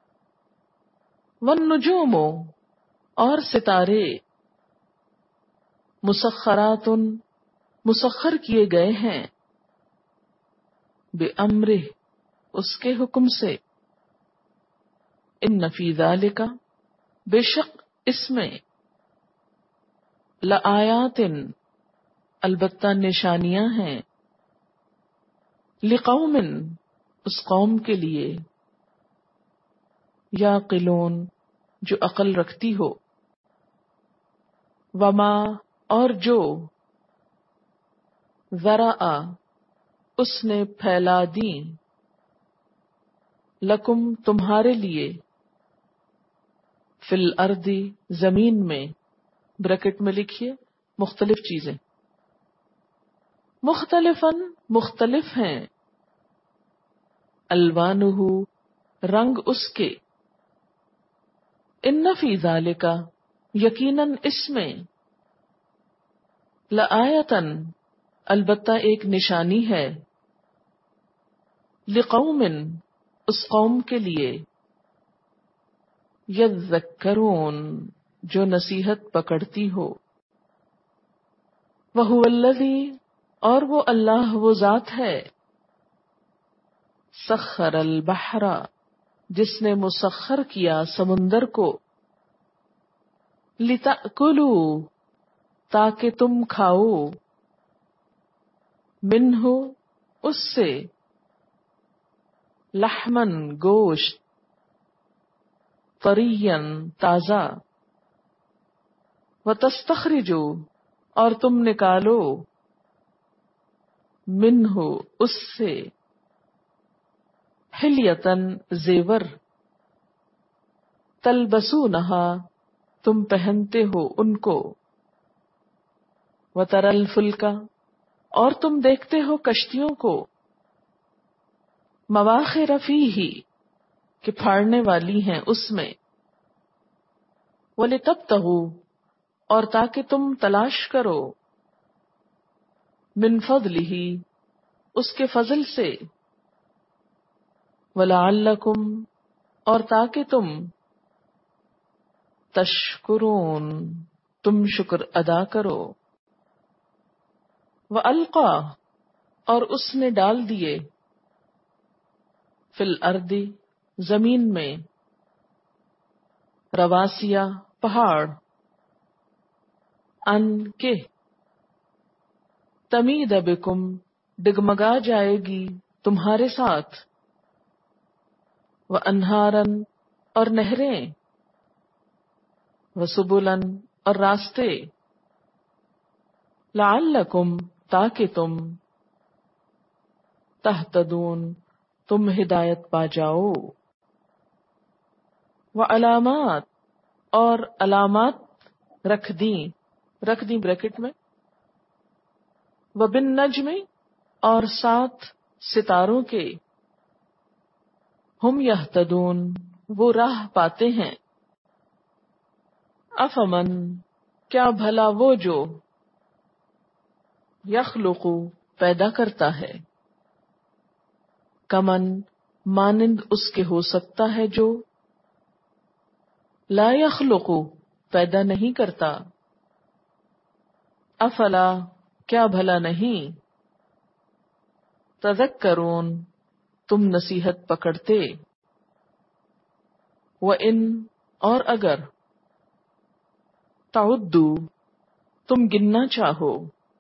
والنجوم اور ستارے، مسخرات مسخر کیے گئے ہیں، بِأَمْرِہ اس کے حکم سے، ان فی ذالک بے شک اس میں، لآیات البتہ نشانیاں ہیں، لقوم اس قوم کے لیے، یعقلون جو عقل رکھتی ہو، وما اور جو، ذرأ اس نے پھیلا دی، لکم تمہارے لیے، فی الارض زمین میں، بریکٹ میں لکھیے مختلف چیزیں، مختلفاً مختلف ہیں، الوانہ رنگ اس کے، ان فی ذالک یقیناً اس میں، لآیتن البتہ ایک نشانی ہے، لقوم اس قوم کے لیے، یذکرون جو نصیحت پکڑتی ہو، وہو الذی اور وہ اللہ وہ ذات ہے سخر البحر جس نے مسخر کیا سمندر کو لتأکلوا تاکہ تم کھاؤ منہ اس سے لحمن گوشت طرین تازہ وتستخرجوا اور تم نکالو منہ اس سے حلیتن زیور تلبسونہا تم پہنتے ہو ان کو وتری الفلک اور تم دیکھتے ہو کشتیوں کو مواخر فیہ کہ پھاڑنے والی ہیں اس میں ولتبتغوا اور تاکہ تم تلاش کرو من فضلہ اس کے فضل سے وَلَعَلَّكُمْ اور تاکہ تم تشکرون تم شکر ادا کرو وَأَلْقَى اور اس نے ڈال دیے فی الارض زمین میں رواسیا پہاڑ ان کے تمید بکم ڈگمگا جائے گی تمہارے ساتھ وانہارن اور نہریں وسبلن اور راستے لعلکم تاکہ تم تہتدون تم ہدایت پا جاؤ وعلامات اور علامات رکھ دیں رکھ دیں بریکٹ میں وبالنجم اور ساتھ ستاروں کے ہم یہتدون وہ راہ پاتے ہیں افمن کیا بھلا وہ جو یخلق پیدا کرتا ہے کمن مانند اس کے ہو سکتا ہے جو لا یخلق پیدا نہیں کرتا افلا کیا بھلا نہیں تذکرون تم نصیحت پکڑتے وَإِن اور اگر تعدو تم گننا چاہو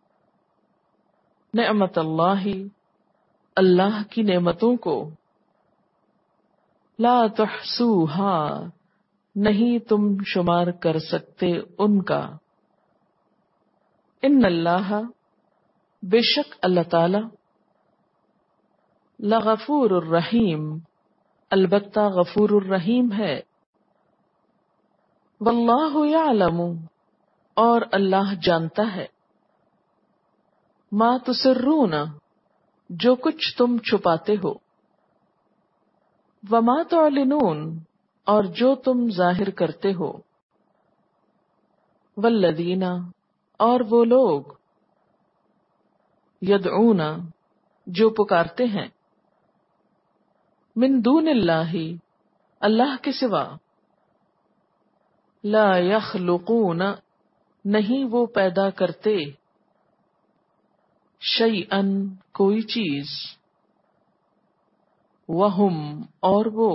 نعمت اللہ اللہ کی نعمتوں کو لا تحصوها نہیں تم شمار کر سکتے ان کا ان اللہ بے شک اللہ تعالی لغفور الرحیم البتہ غفور الرحیم ہے واللہ یعلم اور اللہ جانتا ہے ما تسرون جو کچھ تم چھپاتے ہو وما تعلنون اور جو تم ظاہر کرتے ہو والذین اور وہ لوگ یدعون جو پکارتے ہیں من دون اللہ اللہ کے سوا لا یخلقون نہیں وہ پیدا کرتے شیئن کوئی چیز وہم اور وہ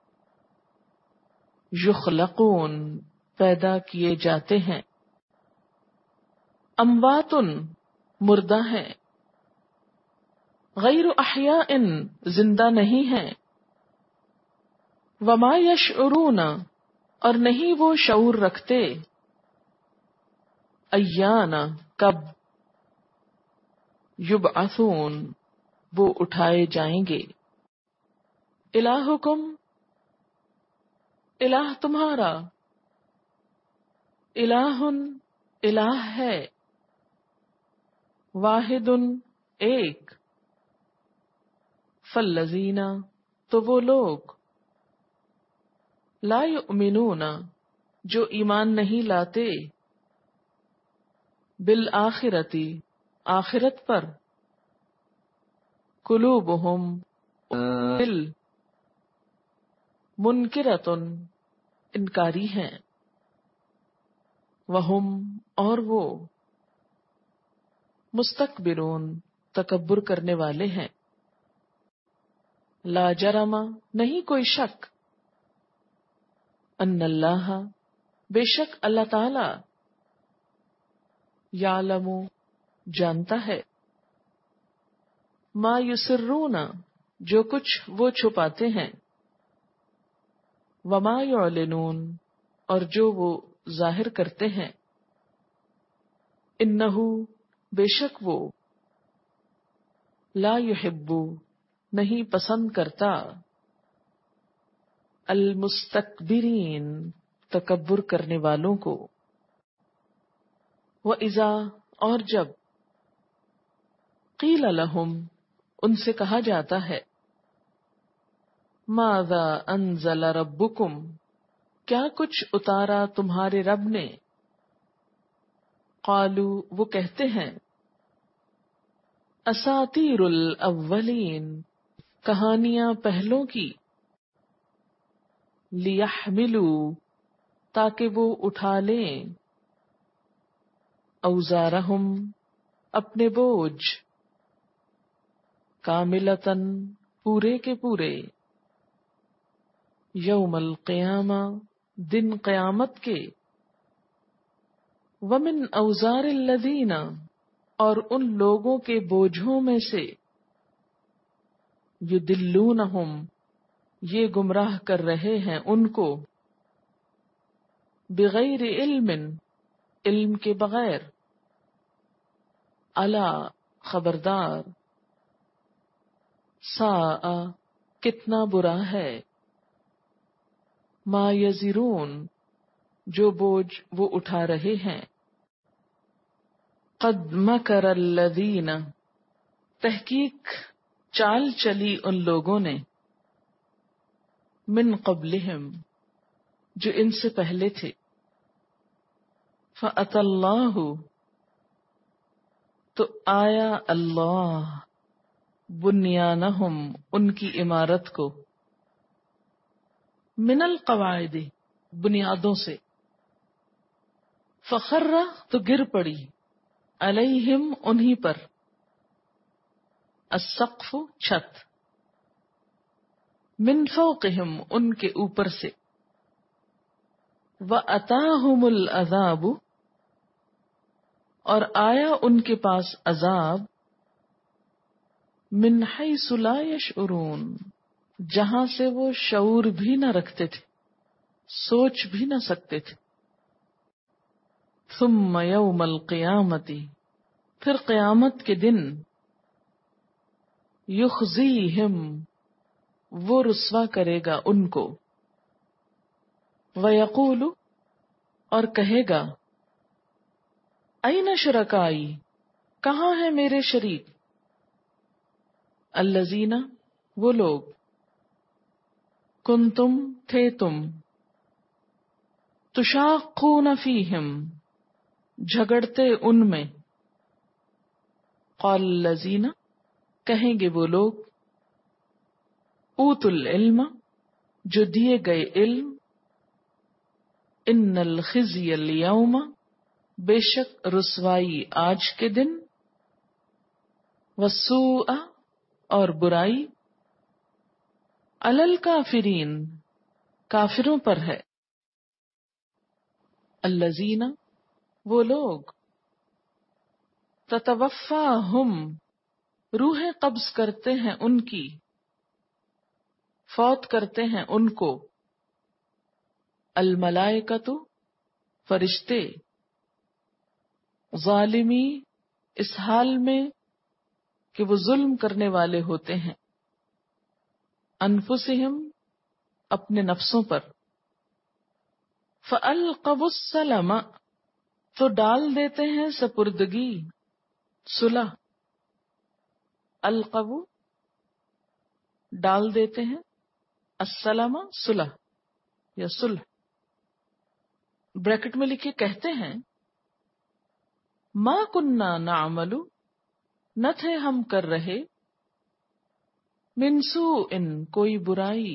یخلقون پیدا کیے جاتے ہیں امواتن مردہ ہیں غیر احیاء زندہ نہیں ہیں وما یشعرون اور نہیں وہ شعور رکھتے ایان کب یبعثون وہ اٹھائے جائیں گے الہکم الہ تمہارا الہ الہ ہے واحد ایک فالذین تو وہ لوگ لا یؤمنون جو ایمان نہیں لاتے بالآخرتی آخرت پر قلوبہم دل منکرتن انکاری ہیں وہم اور وہ مستکبرون تکبر کرنے والے ہیں. لا جرم نہیں کوئی شک، ان اللہ بے شک اللہ تعالی یعلم جانتا ہے، ما یسرون جو کچھ وہ چھپاتے ہیں، وما یعلنون اور جو وہ ظاہر کرتے ہیں. انہ بے شک وہ لا یحب نہیں پسند کرتا المستکبرین تکبر کرنے والوں کو. وَإِذَا اور جب قیل لہم ان سے کہا جاتا ہے ماذا انزل ربکم کیا کچھ اتارا تمہارے رب نے، قالو وہ کہتے ہیں اساطیر الاولین کہانیاں پہلوں کی، لیحملوا تاکہ وہ اٹھا لیں، اوزارہم اپنے بوجھ، کاملتن پورے کے پورے، یوم القیامہ دن قیامت کے، ومن اوزار الذین اور ان لوگوں کے بوجھوں میں سے، یدلونہم یہ گمراہ کر رہے ہیں ان کو، بغیر علم علم کے بغیر، الا خبردار، ساء کتنا برا ہے، ما یزرون جو بوجھ وہ اٹھا رہے ہیں. قد مکر الذین تحقیق چال چلی ان لوگوں نے، من قبلہم جو ان سے پہلے تھے، فأتی اللہ تو آیا اللہ، بنیانہم ان کی عمارت کو، من القواعد بنیادوں سے، فخر تو گر پڑی، علیہم انہی پر، السقف چھت، من فوقہم ان کے اوپر سے، وَأَتَاهُمُ الْعَذَابُ اور آیا ان کے پاس عذاب، من حیث لا یشعرون جہاں سے وہ شعور بھی نہ رکھتے تھے، سوچ بھی نہ سکتے تھے. ثم یوم القیامت پھر قیامت کے دن، یخزیہم وہ رسوا کرے گا ان کو، ویقول اور کہے گا این شرکائی کہاں ہیں میرے شریک، الذین وہ لوگ، کنتم تھے تم، تشاقون فیہم جھگڑتے ان میں، قال الذین کہیں گے وہ لوگ، اوتوا العلم جو دیے گئے علم، ان الخزی اليوم بے شک رسوائی آج کے دن، والسوء اور برائی، علی الکافرین کافروں پر ہے. الذین وہ لوگ، تتوفاہم روحیں قبض کرتے ہیں ان کی، فوت کرتے ہیں ان کو، الملائکۃ فرشتے، ظالمی اس حال میں کہ وہ ظلم کرنے والے ہوتے ہیں، انفسہم اپنے نفسوں پر، فَأَلْقَوُا السَّلَمَ تو ڈال دیتے ہیں سپردگی، صلح، القو ڈال دیتے ہیں، السلام صلح یا صلح، بریکٹ میں لکھے کہتے ہیں ما کننا نعمل نہ تھے ہم کر رہے، من سوء کوئی برائی،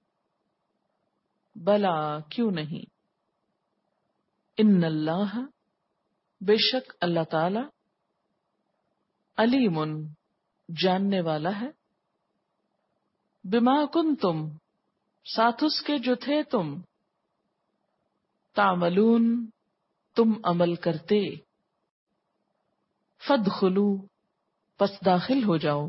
بلا کیوں نہیں، ان اللہ بے شک اللہ تعالی، علیم جاننے والا ہے، بما کنتم ساتھ اس کے جو تھے تم، تعملون تم عمل کرتے، فادخلوا پس داخل ہو جاؤ،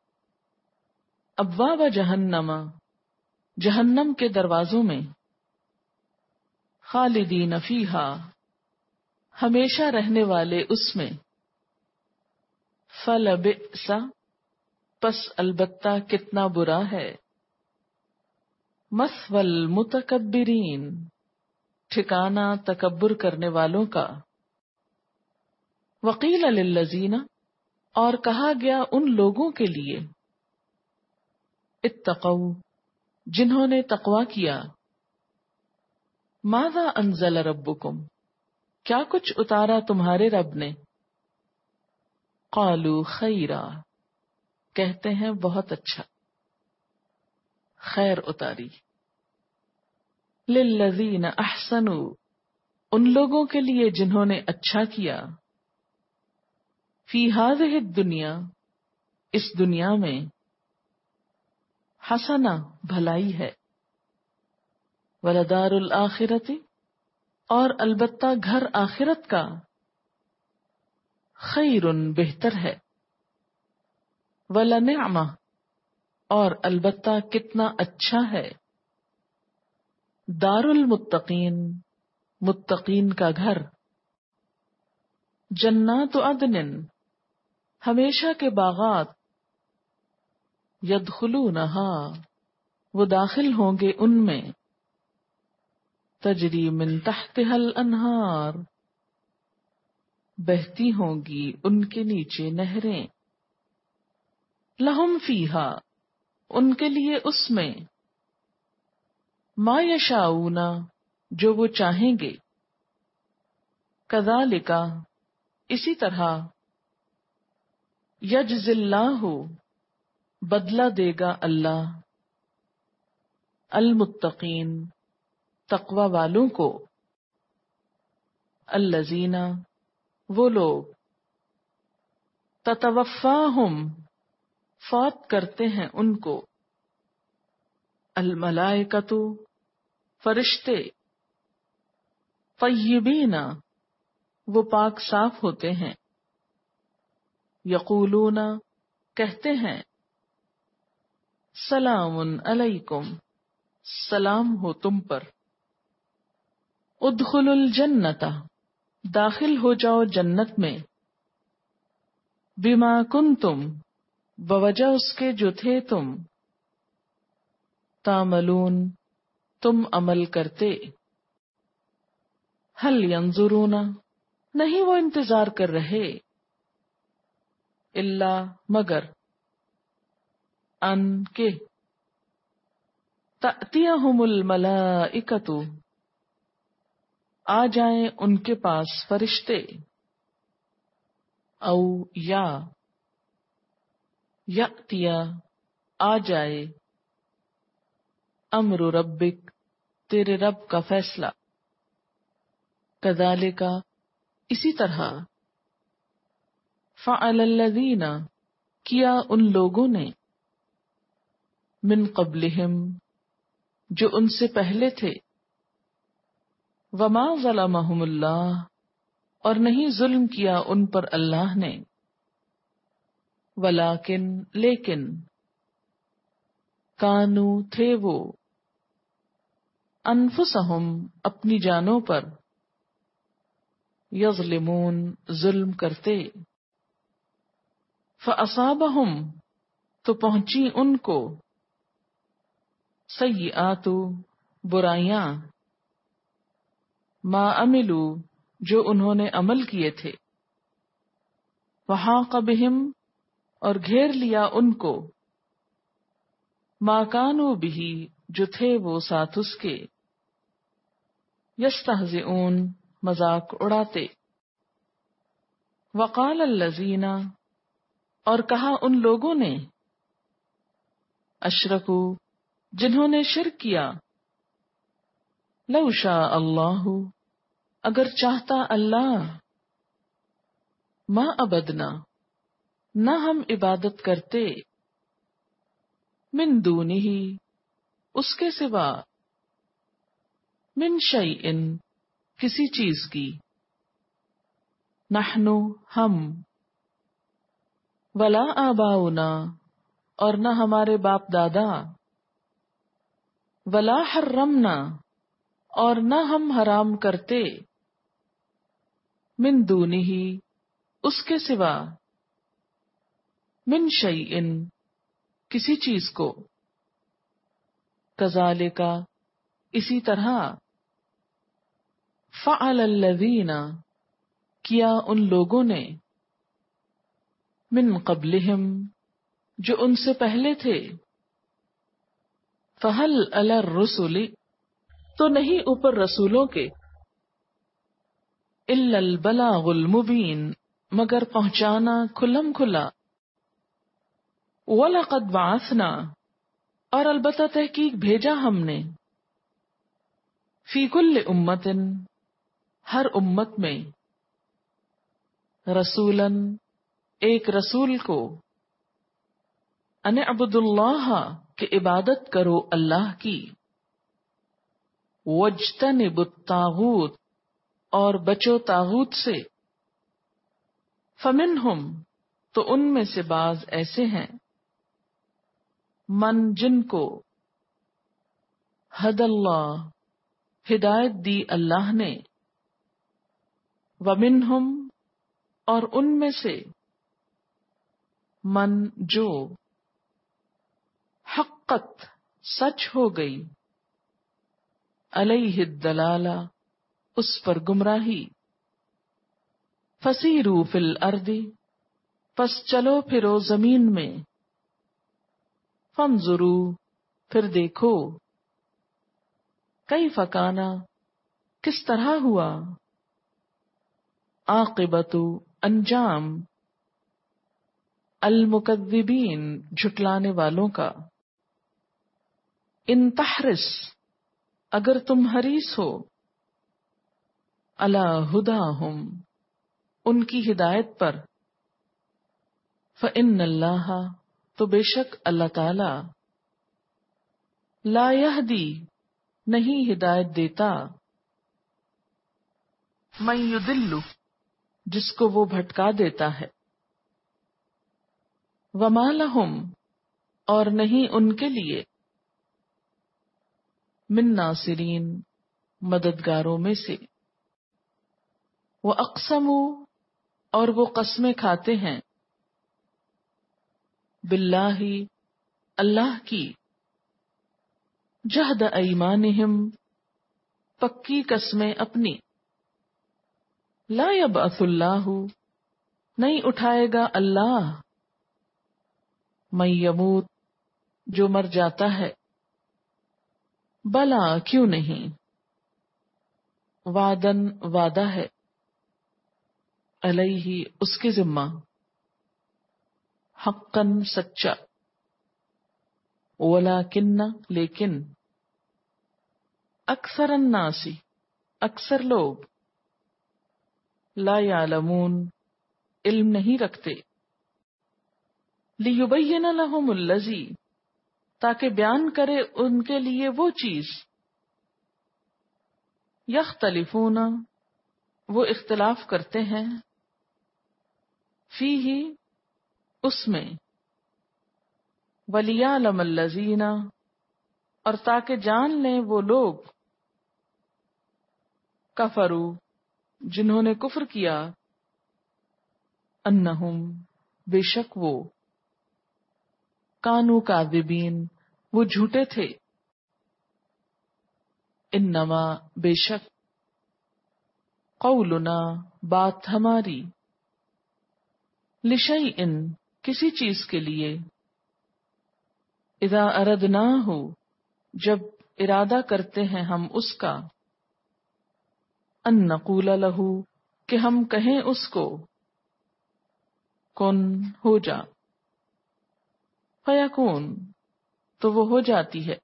ابواب جہنم جہنم کے دروازوں میں، خالدین فیہا ہمیشہ رہنے والے اس میں، فلبئس پس البتہ کتنا برا ہے، مثوی المتکبرین ٹھکانہ تکبر کرنے والوں کا، وقیل للذین اور کہا گیا ان لوگوں کے لیے، اتقوا جنہوں نے تقوی کیا، ماذا انزل ربکم کیا کچھ اتارا تمہارے رب نے، قالوا خیرا کہتے ہیں بہت اچھا، خیر اتاری، للذین احسنوا ان لوگوں کے لیے جنہوں نے اچھا کیا، فی ہذہ الدنیا اس دنیا میں، حسنہ بھلائی ہے، ولدار الآخرۃ اور البتہ گھر آخرت کا، خیر بہتر ہے، ولنعمہ اور البتہ کتنا اچھا ہے، دار المتقین متقین کا گھر، جنات عدن ہمیشہ کے باغات، یدخلونہا وہ داخل ہوں گے ان میں، تجری من تحتہا الانہار بہتی ہوں گی ان کے نیچے نہریں، لہم فیہا ان کے لیے اس میں، ما یشاؤون جو وہ چاہیں گے، کذالک اسی طرح، یجزی اللہ بدلہ دے گا اللہ، المتقین تقوی والوں کو، الذین وہ لوگ، تتوفاہم فوت کرتے ہیں ان کو، الملائکۃ فرشتے، طیبین وہ پاک صاف ہوتے ہیں، یقولون کہتے ہیں، سلام علیکم سلام ہو تم پر، ادخلوا الجنۃ داخل ہو جاؤ جنت میں، بما کنتم بوجہ اس کے جو تھے تم، تعملون تم عمل کرتے، هل ينظرون نہیں وہ انتظار کر رہے، الا مگر، ان کے، تأتیہم الملائکۃ آ جائیں ان کے پاس فرشتے، او یا یأتیا آ جائے، امر ربک تیرے رب کا فیصلہ، کذالک اسی طرح، فعل الذین کیا ان لوگوں نے، من قبلہم جو ان سے پہلے تھے، وما ظلمہم اللہ اور نہیں ظلم کیا ان پر اللہ نے، ولیکن لیکن، کانو تھے وہ، انفسہم اپنی جانوں پر، یظلمون ظلم کرتے، فاصابہم تو پہنچی ان کو، سیئات برائیاں، ما عملو جو انہوں نے عمل کیے تھے، وحاق بہم اور گھیر لیا ان کو، ما کانوا بہ جو تھے وہ ساتھ اس کے، یستہزئون مذاق اڑاتے، وقال الذین اور کہا ان لوگوں نے، اشرکو جنہوں نے شرک کیا، لو شاء اللہ اگر چاہتا اللہ، ما عبدنا نہ ہم عبادت کرتے من دونہ اس کے سوا من شیئن کسی چیز کی نحن ہم ولا آباؤنا اور نہ ہمارے باپ دادا ولا حرمنا اور نہ ہم حرام کرتے من دونہ اس کے سوا من شیئن کسی چیز کو کذالک اسی طرح فعل الذین کیا ان لوگوں نے من قبلہم جو ان سے پہلے تھے فہل علی الرسل تو نہیں اوپر رسولوں کے الا البلاغ المبین مگر پہنچانا کھلم کھلا وَلَقَدْ بَعَثْنَا اور البتہ تحقیق بھیجا ہم نے فی کل امت ہر امت میں رسولاً ایک رسول کو ان اعبدوا اللہ کہ عبادت کرو اللہ کی واجتنبوا الطاغوت اور بچو طاغوت سے فمنہم تو ان میں سے بعض ایسے ہیں من جن کو ہد اللہ ہدایت دی اللہ نے ومنہم اور ان میں سے من جو حقت سچ ہو گئی علیہ الدلالہ اس پر گمراہی فسیروا فی الارض پس چلو پھرو زمین میں فانظروا پھر دیکھو کیف کان کس طرح ہوا عاقبت انجام المکذبین جھٹلانے والوں کا ان تحرس اگر تم حریص ہو علی ہداہم ان کی ہدایت پر فإن اللہ تو بے شک اللہ تعالی لا یہدی نہیں ہدایت دیتا من یضل جس کو وہ بھٹکا دیتا ہے وما لہم اور نہیں ان کے لیے من ناصرین مددگاروں میں سے وَأَقْسَمُوا اور وہ قسمیں کھاتے ہیں باللہ اللہ کی جہد ایمانہم پکی قسمیں اپنی لا یبعث اللہ نہیں اٹھائے گا اللہ من یموت جو مر جاتا ہے بلا کیوں نہیں وعدن وعدہ ہے علیہ اس کے ذمہ حقاً سچا ولیکن لیکن اکثر الناس اکثر لوگ لا یعلمون علم نہیں رکھتے لیبین لہم الذی تاکہ بیان کرے ان کے لیے وہ چیز یختلفون وہ اختلاف کرتے ہیں فیہ اس میں ولیعلم الذین اور تاکہ جان لیں وہ لوگ کفروا جنہوں نے کفر کیا انہم بے شک وہ کانوا کاذبین وہ جھوٹے تھے انما بے شک قولنا بات ہماری لشیء کسی چیز کے لیے اذا اردناہ جب ارادہ کرتے ہیں ہم اس کا ان نقول لہ کہ ہم کہیں اس کو کن ہو جا فیکون تو وہ ہو جاتی ہے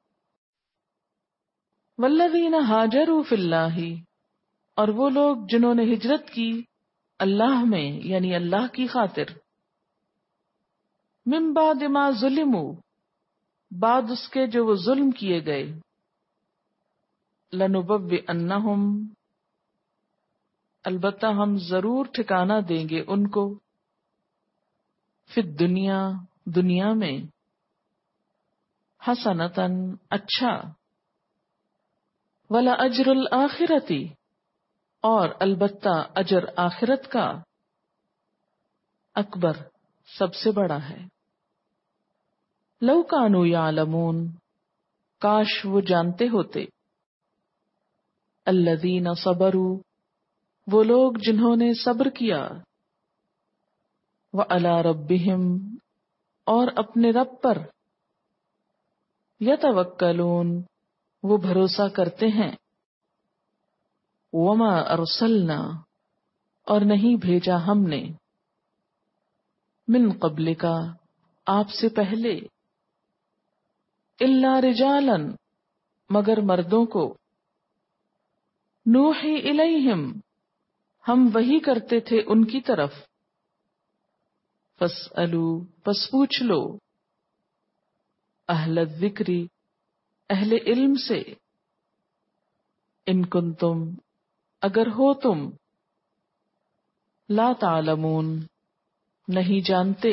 والذین ہاجروا فی اللہ اور وہ لوگ جنہوں نے ہجرت کی اللہ میں یعنی اللہ کی خاطر من بعد ما ظلموا، بعد اس کے جو وہ ظلم کیے گئے، لنبوئنہم، البتہ ہم ضرور ٹھکانہ دیں گے ان کو، فی الدنیا، دنیا میں، حسنتاً، اچھا، وَلَأَجْرُ الْآخِرَةِ، اور البتہ اجر آخرت کا، اکبر، سب سے بڑا ہے۔ لو کانوا یعلمون، کاش وہ جانتے ہوتے، الذین صبروا، وہ لوگ جنہوں نے صبر کیا، وعلی ربہم، اور اپنے رب پر، یتوکلون، وہ بھروسہ کرتے ہیں، وما ارسلنا، اور نہیں بھیجا ہم نے، من قبلک، آپ سے پہلے، الا رجالا، مگر مردوں کو، نوحی الیہم، ہم وحی کرتے تھے ان کی طرف، فاسألوا، پس پوچھ لو، اہل الذکر، اہل علم سے، ان کنتم، اگر ہو تم، لا تعلمون، نہیں جانتے،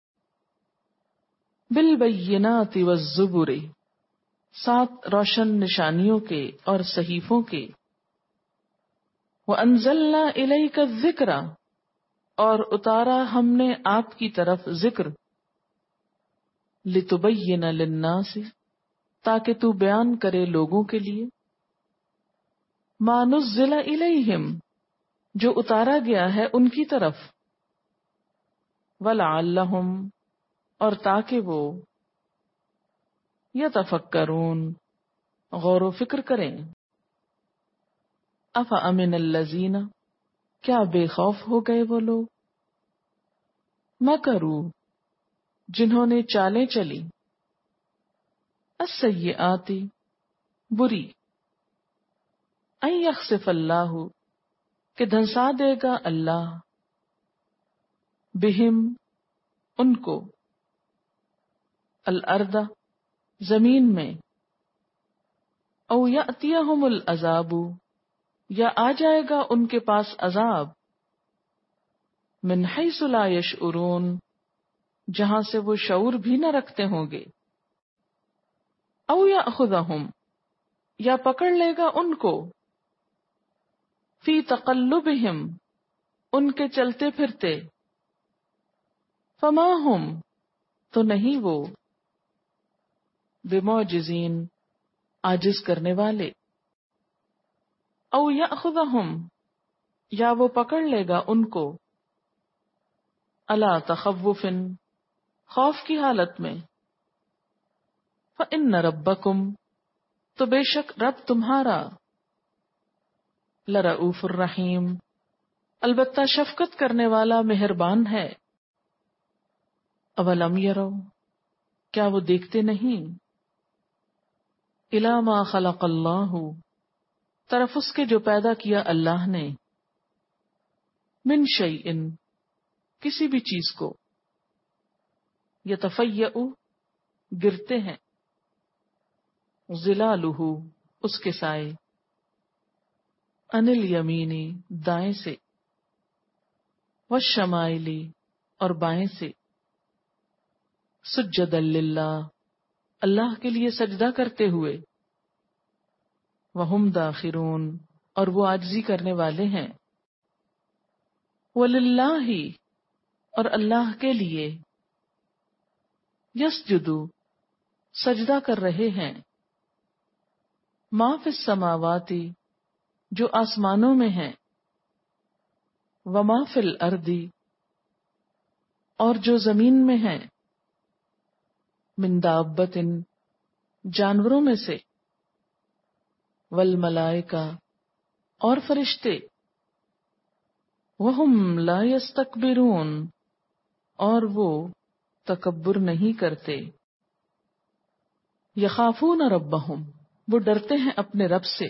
بالبینات والزبر، سات روشن نشانیوں کے اور صحیفوں کے، وانزلنا الیک الذکر، اور اتارا ہم نے آپ کی طرف ذکر، لتبین للناس، تاکہ تو بیان کرے لوگوں کے لیے، ما نزل الیہم، جو اتارا گیا ہے ان کی طرف، ولعلہم، اور تاکہ وہ، یتفکرون، غور و فکر کریں، افامن الذین، کیا بے خوف ہو گئے وہ لوگ، مکروا، جنہوں نے چالیں چلی، السیئات، بری، ان یخسف اللہ، کہ دھنسا دے گا اللہ، بہم، ان کو، الارض، زمین میں، او یأتیہم العذاب، یا آ جائے گا ان کے پاس عذاب، من حیث لا یشعرون، جہاں سے وہ شعور بھی نہ رکھتے ہوں گے، او یأخذہم، یا پکڑ لے گا ان کو، فی تقلبہم، ان کے چلتے پھرتے، فما ہم، تو نہیں وہ، بمعجزین، عاجز کرنے والے، او یأخذہم، یا وہ پکڑ لے گا ان کو، علی تخوف، خوف کی حالت میں، فإن ربکم، تو بے شک رب تمہارا، لرؤوف الرحیم، البتہ شفقت کرنے والا مہربان ہے، اولم یرو، کیا وہ دیکھتے نہیں، الی ما خلق اللہ، طرف اس کے جو پیدا کیا اللہ نے، من شیء، کسی بھی چیز کو، یتفیأ، گرتے ہیں، ظلالہ، اس کے سائے، عن الیمین، دائیں سے، والشمائل، اور بائیں سے، سجدا للہ، اللہ کے لیے سجدہ کرتے ہوئے، وہم داخرون، اور وہ عاجزی کرنے والے ہیں، وللہ، اور اللہ کے لیے، یسجدو، سجدہ کر رہے ہیں، ما فی السماوات، جو آسمانوں میں ہیں، وما فی الارض، اور جو زمین میں ہیں، من دابۃ، جانوروں میں سے، والملائکہ، اور فرشتے، وہم لا یستکبرون، اور وہ تکبر نہیں کرتے، یخافون ربہم، وہ ڈرتے ہیں اپنے رب سے،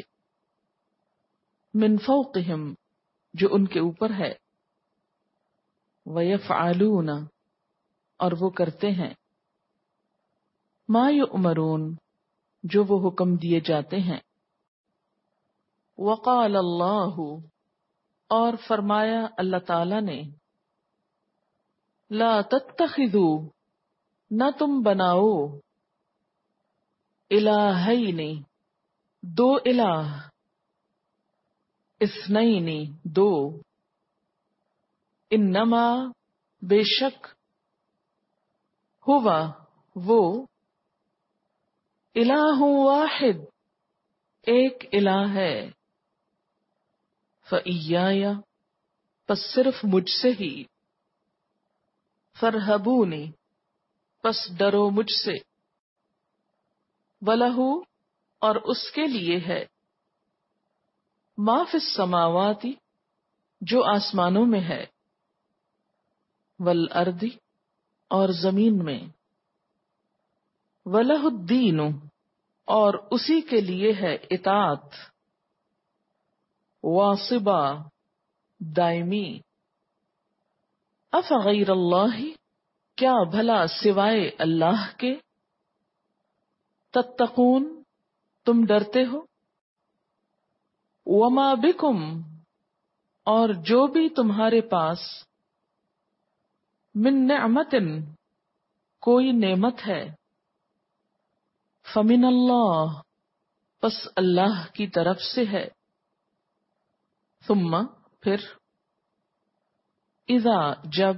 من فوقہم، جو ان کے اوپر ہے، ویفعلون، اور وہ کرتے ہیں ما یؤمرون جو وہ حکم دیے جاتے ہیں. وقال اللہ اور فرمایا اللہ تعالی نے لا تتخذوا نہ تم بناؤ الہین دو الہ اثنین دو انما بے شک ہوا وہ الہ واحد ایک الہ ہے فَإِيَّايَ پس صرف مجھ سے ہی فَارْهَبُونِ پس ڈرو مجھ سے وَلَهُ اور اس کے لیے ہے مَا فِي السَّمَاوَاتِ جو آسمانوں میں ہے وَالْأَرْضِ اور زمین میں وَلَهُ الدِّينُ اور اسی کے لیے ہے اطاعت واصبا دائمی افغیر اللہ کیا بھلا سوائے اللہ کے تتقون تم ڈرتے ہو وما بکم اور جو بھی تمہارے پاس من نعمت کوئی نعمت ہے فمن اللہ پس اللہ کی طرف سے ہے ثم پھر اذا جب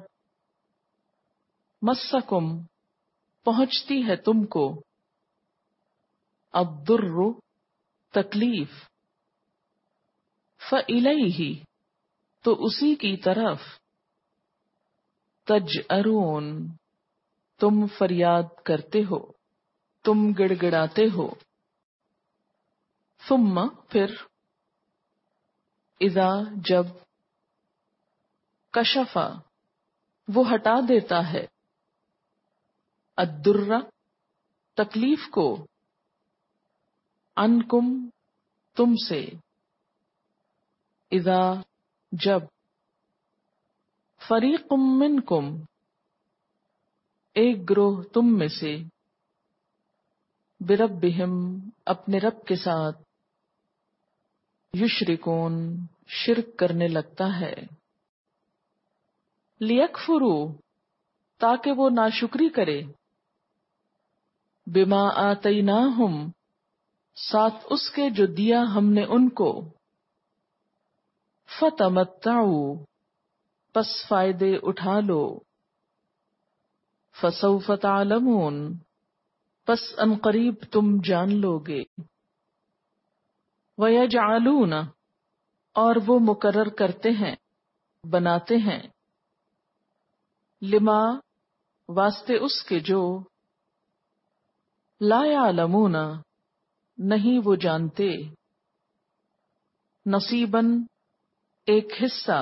مسکم پہنچتی ہے تم کو الضر تکلیف فإلیہ تو اسی کی طرف تجأرون تم فریاد کرتے ہو تم گڑ گڑاتے ہو ثم پھر اذا جب کشفا وہ ہٹا دیتا ہے الدر تکلیف کو عنکم تم سے اذا جب فریق منکم ایک گروہ تم میں سے بربہم اپنے رب کے ساتھ یشرکون شرک کرنے لگتا ہے لیکفروا تاکہ وہ ناشکری کرے بما آتیناہم ساتھ اس کے جو دیا ہم نے ان کو فتمتعوا پس فائدے اٹھا لو فسوف تعلمون پس عنقریب تم جان لو گے وَيَجْعَلُونَ اور وہ مقرر کرتے ہیں بناتے ہیں لما واسطے اس کے جو لا يعلمون نہیں وہ جانتے نصیباً ایک حصہ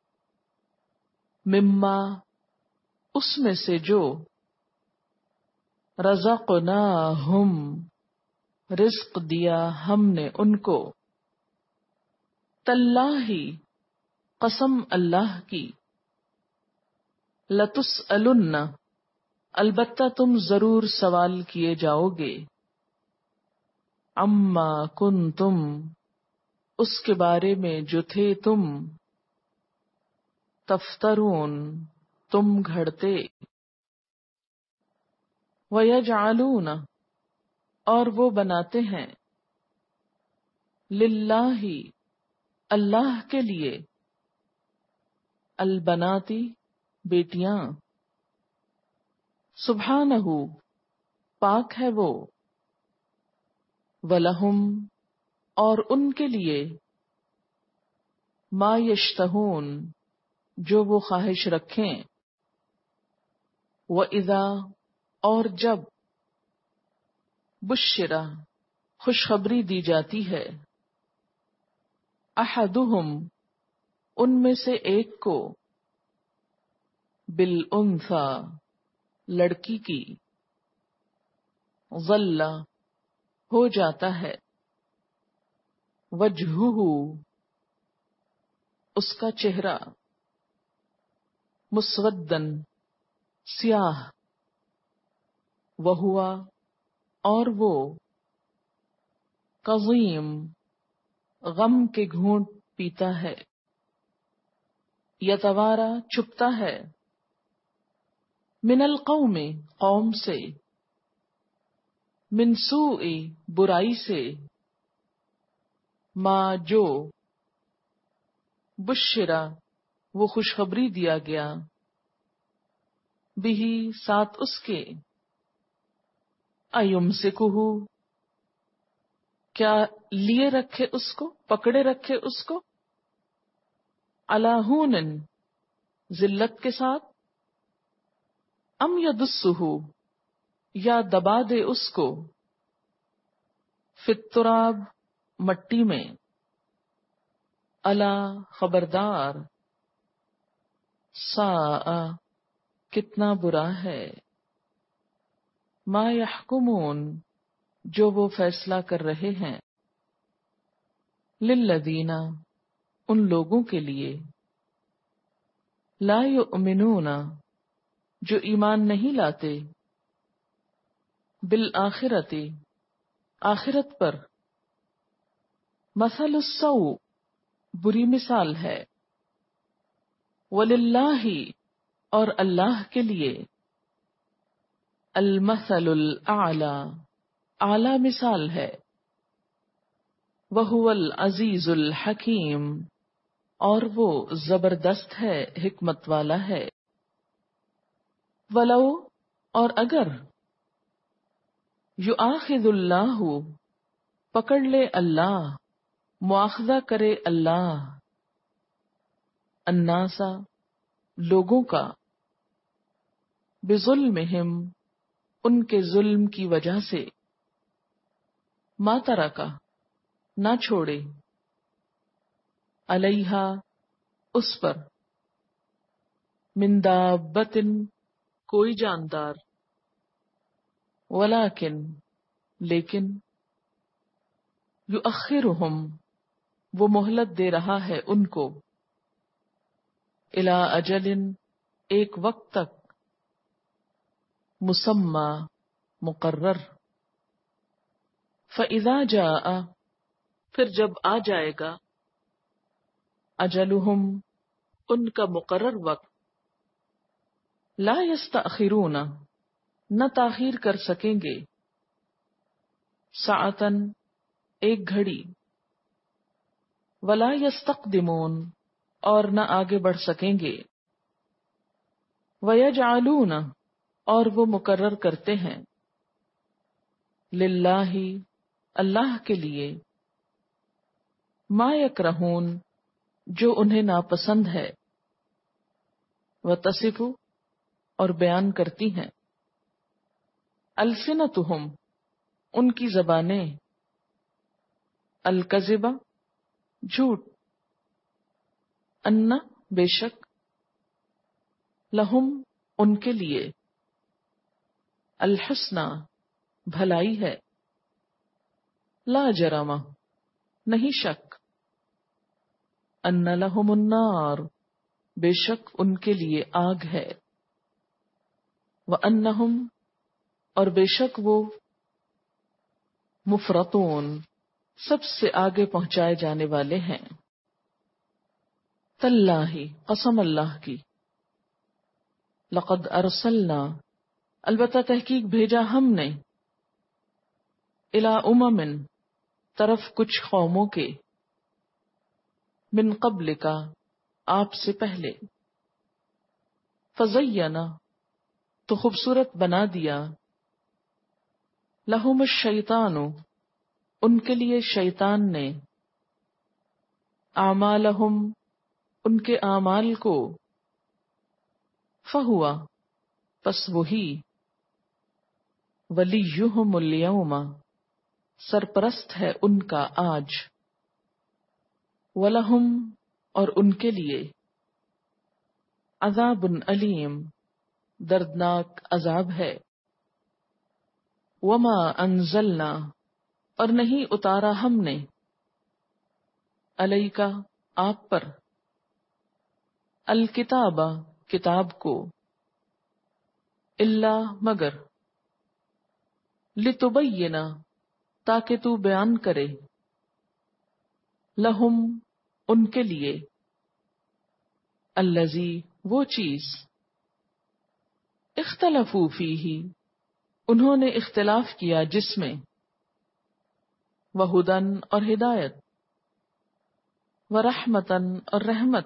مما اس میں سے جو رزقناہم رزق دیا ہم نے ان کو تاللہ قسم اللہ کی لتسألن البتہ تم ضرور سوال کیے جاؤ گے عما کنتم اس کے بارے میں جو تھے تم تفترون تم گھڑتے وَيَجْعَلُونَ اور وہ بناتے ہیں للہ اللہ کے لیے البناتی بیٹیاں سبحانہ پاک ہے وہ وَلَهُمْ اور ان کے لیے ما یشتہون جو وہ خواہش رکھیں وَإِذَا اور جب بشرا خوشخبری دی جاتی ہے احدہم ان میں سے ایک کو بالانثی لڑکی کی ظل ہو جاتا ہے وجہہ اس کا چہرہ مسودن سیاہ، وہوا اور وہ، قضیم غم کے گھونٹ پیتا ہے، یتوارا چھپتا ہے، من القوم قوم سے، من سوء برائی سے، ما جو، بشرا وہ خوشخبری دیا گیا، بہی ساتھ اس کے، ایمسکہ کیا لیے رکھے اس کو، پکڑے رکھے اس کو، علی ہون ذلت کے ساتھ، ام یدسہ یا دبا دے اس کو، فی التراب مٹی میں، الا خبردار، ساء کتنا برا ہے، ما یحکمون جو وہ فیصلہ کر رہے ہیں، للذین ان لوگوں کے لیے، لا یؤمنون جو ایمان نہیں لاتے، بالآخرۃ آخرت پر، مثل السوء بری مثال ہے، وللہ اور اللہ کے لیے، المثل الاعلی اعلی مثال ہے، وہو العزیز الحکیم اور وہ زبردست ہے، حکمت والا ہے، ولو اور اگر، یؤاخذ اللہ پکڑ لے اللہ، مواخذہ کرے اللہ، الناسا لوگوں کا، بظلمہم ان کے ظلم کی وجہ سے، ما ترکا نہ چھوڑے، علیہا اس پر، من دابۃ کوئی جاندار، ولیکن لیکن، یؤخرہم وہ مہلت دے رہا ہے ان کو، الی اجل ایک وقت تک، مسمی مقرر، فاذا جاء پھر جب آ جائے گا، اجلہم ان کا مقرر وقت، لا یستأخرون نہ تاخیر کر سکیں گے، ساعتن ایک گھڑی، ولا یستقدمون اور نہ آگے بڑھ سکیں گے، ویجعلون اور وہ مقرر کرتے ہیں، للہ اللہ کے لیے، ما یکرہون جو انہیں ناپسند ہے، وتصف اور بیان کرتی ہیں، السنتہم ان کی زبانیں، الکذبہ جھوٹ، ان بے شک، لہم ان کے لیے، الحسنی بھلائی ہے، لا جرم نہیں شک، ان لہم النار بے شک ان کے لیے آگ ہے، وانہم اور بے شک وہ، مفرطون سب سے آگے پہنچائے جانے والے ہیں، تاللہ قسم اللہ کی، لقد ارسلنا البتہ تحقیق بھیجا ہم نے، الی امم طرف کچھ قوموں کے، من قبل کا آپ سے پہلے، فزینا تو خوبصورت بنا دیا، لہم الشیطان ان کے لیے شیطان نے، اعمالہم ان کے اعمال کو، فہوا پس وہی، ولیہم الیوم سرپرست ہے ان کا آج، ولہم اور ان کے لیے، عذاب علیم دردناک عذاب ہے، وما انزلنا اور نہیں اتارا ہم نے، علیکا آپ پر، الکتاب کتاب کو، اللہ مگر، لتبین تاکہ تو بیان کرے، لہم ان کے لیے، الذی وہ چیز، اختلفوا فیہ انہوں نے اختلاف کیا جس میں، وہدن اور ہدایت، ورحمتن اور رحمت،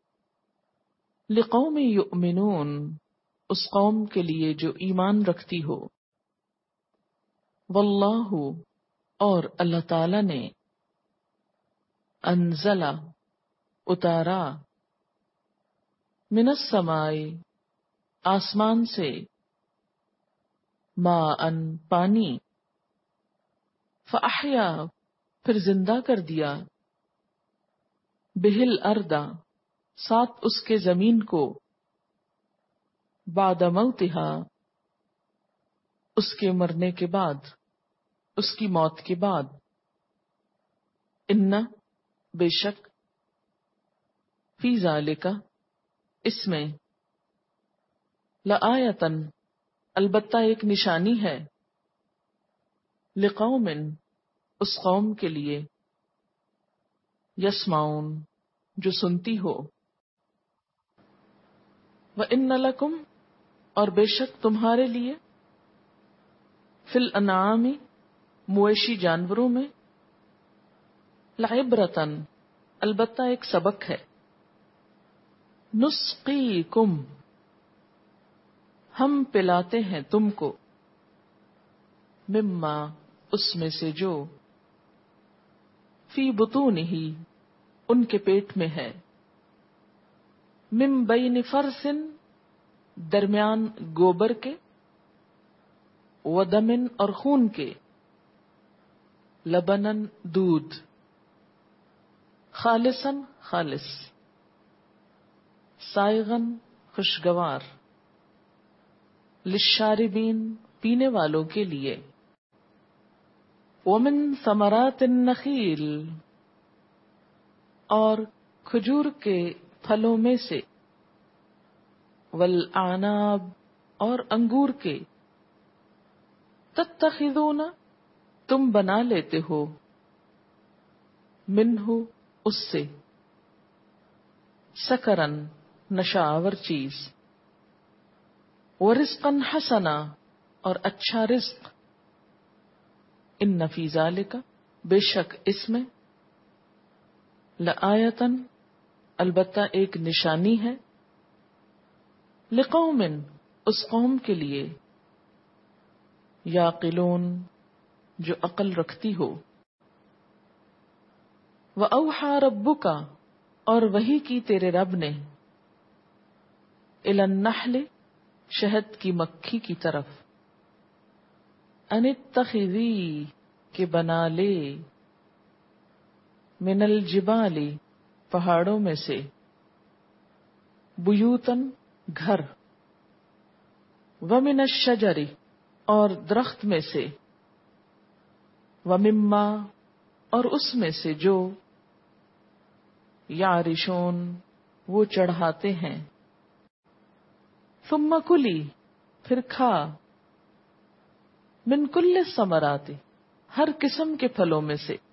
لقوم یؤمنون اس قوم کے لیے جو ایمان رکھتی ہو، واللہ اور اللہ تعالی نے، انزل اتارا، من السماء آسمان سے، ماء پانی، فاحیا پھر زندہ کر دیا، بہل اردا ساتھ اس کے زمین کو، بعد موتہا اس کے مرنے کے بعد، اس کی موت کے بعد، ان بے شک، فی ذالک اس میں، لآیتن البتہ ایک نشانی ہے، لقوم اس قوم کے لیے، یسمعون جو سنتی ہو، وَإِنَّ لَكُمْ اور بے شک تمہارے لیے، فی الانعام مویشی جانوروں میں، لعبرتن البتہ ایک سبق ہے، نسقیکم ہم پلاتے ہیں تم کو، مما اس میں سے جو، فی بطونہ ان کے پیٹ میں ہے، من بین فرث درمیان گوبر کے، ودمن اور خون کے، لبنن دودھ، خالصن خالص، سائغن خوشگوار، للشاربین پینے والوں کے لیے، ومن ثمرات النخیل اور کھجور کے پھلوں میں سے، والاعناب اور انگور کے، تتخذون تم بنا لیتے ہو، منہ اس سے، سکرن نشاور چیز، ورزقا حسنا اور اچھا رزق، ان فی ذالک بے شک اس میں، لآیتن البتہ ایک نشانی ہے، لقوم اس قوم کے لیے، یعقلون جو عقل رکھتی ہو، وأوحى ربک اور وحی کی تیرے رب نے، الی النحل شہد کی مکھی کی طرف، ان اتخذی کہ بنا لے، من الجبال پہاڑوں میں سے، بیوتن گھر، ومن الشجر اور درخت میں سے، ومما اور اس میں سے جو، یعرشون وہ چڑھاتے ہیں، ثم کلی پھر کھا، من کل الثمرات ہر قسم کے پھلوں میں سے،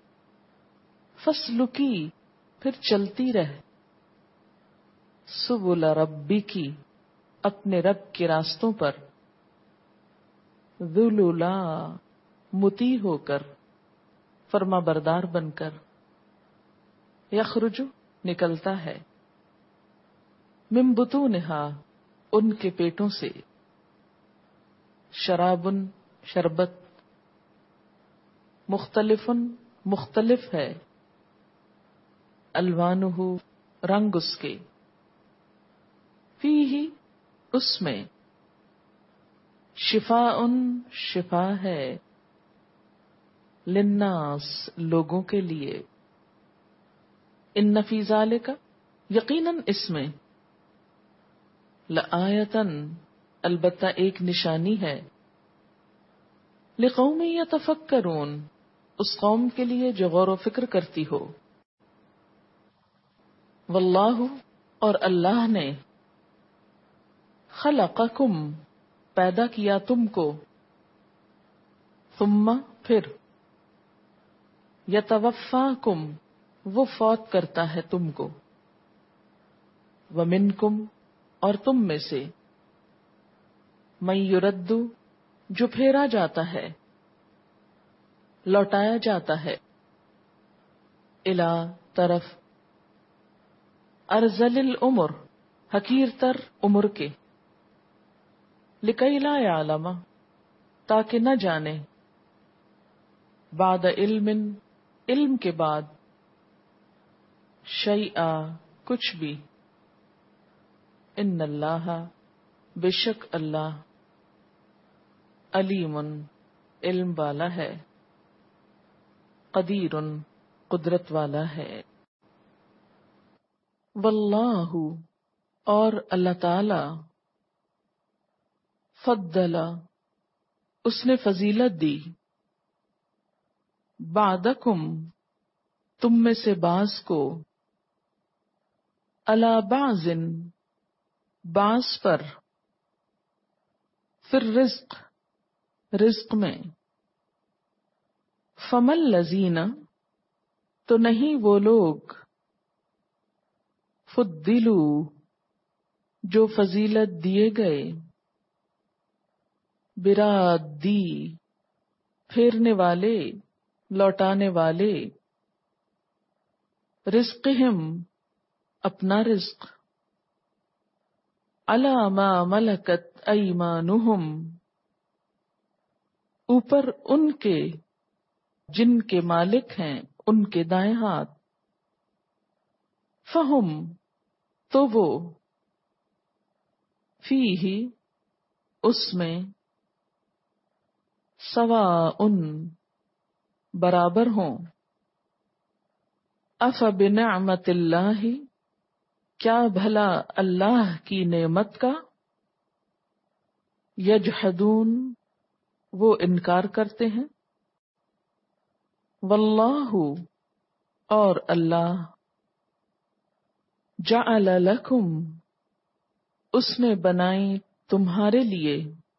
فسلکی پھر چلتی رہ، سبل ربکی اپنے رب کے راستوں پر، ذللا مطیع ہو کر، فرما بردار بن کر، یخرج نکلتا ہے، من بطونہا ان کے پیٹوں سے، شرابن شربت، مختلفن مختلف ہے، الوانہ رنگ اس کے، فیہ اس میں، شفاء شفا ہے، للناس لوگوں کے لیے، ان فی ذالک یقیناً اس میں، لآیتن البتہ ایک نشانی ہے، لقوم یتفکرون اس قوم کے لیے جو غور و فکر کرتی ہو، واللہ اور اللہ نے، خلقکم پیدا کیا تم کو، ثم پھر، یتوفاکم وہ فوت کرتا ہے تم کو، ومنکم اور تم میں سے، من یرد جو پھیرا جاتا ہے، لوٹایا جاتا ہے، الی طرف، ارذل العمر حقیر تر عمر کے، لکی لا یعلم تاکہ نہ جانے، بعد علم علم کے بعد، شیئا کچھ بھی، ان اللہ بے شک اللہ، علیم علم والا ہے، قدیر قدرت والا ہے، واللہ اور اللہ تعالی، فضل اس نے فضیلت دی، بعدکم تم میں سے بعض کو، علی بعض بعض پر، پھر رزق رزق میں، فمن الذین تو نہیں وہ لوگ، فضلوا جو فضیلت دیے گئے، برادی پھیرنے والے لوٹانے والے، رزقہم اپنا رزق، علی ما ملکت ایمانہم اوپر ان کے جن کے مالک ہیں ان کے دائیں ہاتھ، فہم تو وہ، فیہ اس میں، سواء برابر ہوں، افبنعمت اللہ کیا بھلا اللہ کی نعمت کا، یجحدون وہ انکار کرتے ہیں، واللہ اور اللہ، جعل لکم اس نے بنائی تمہارے لیے،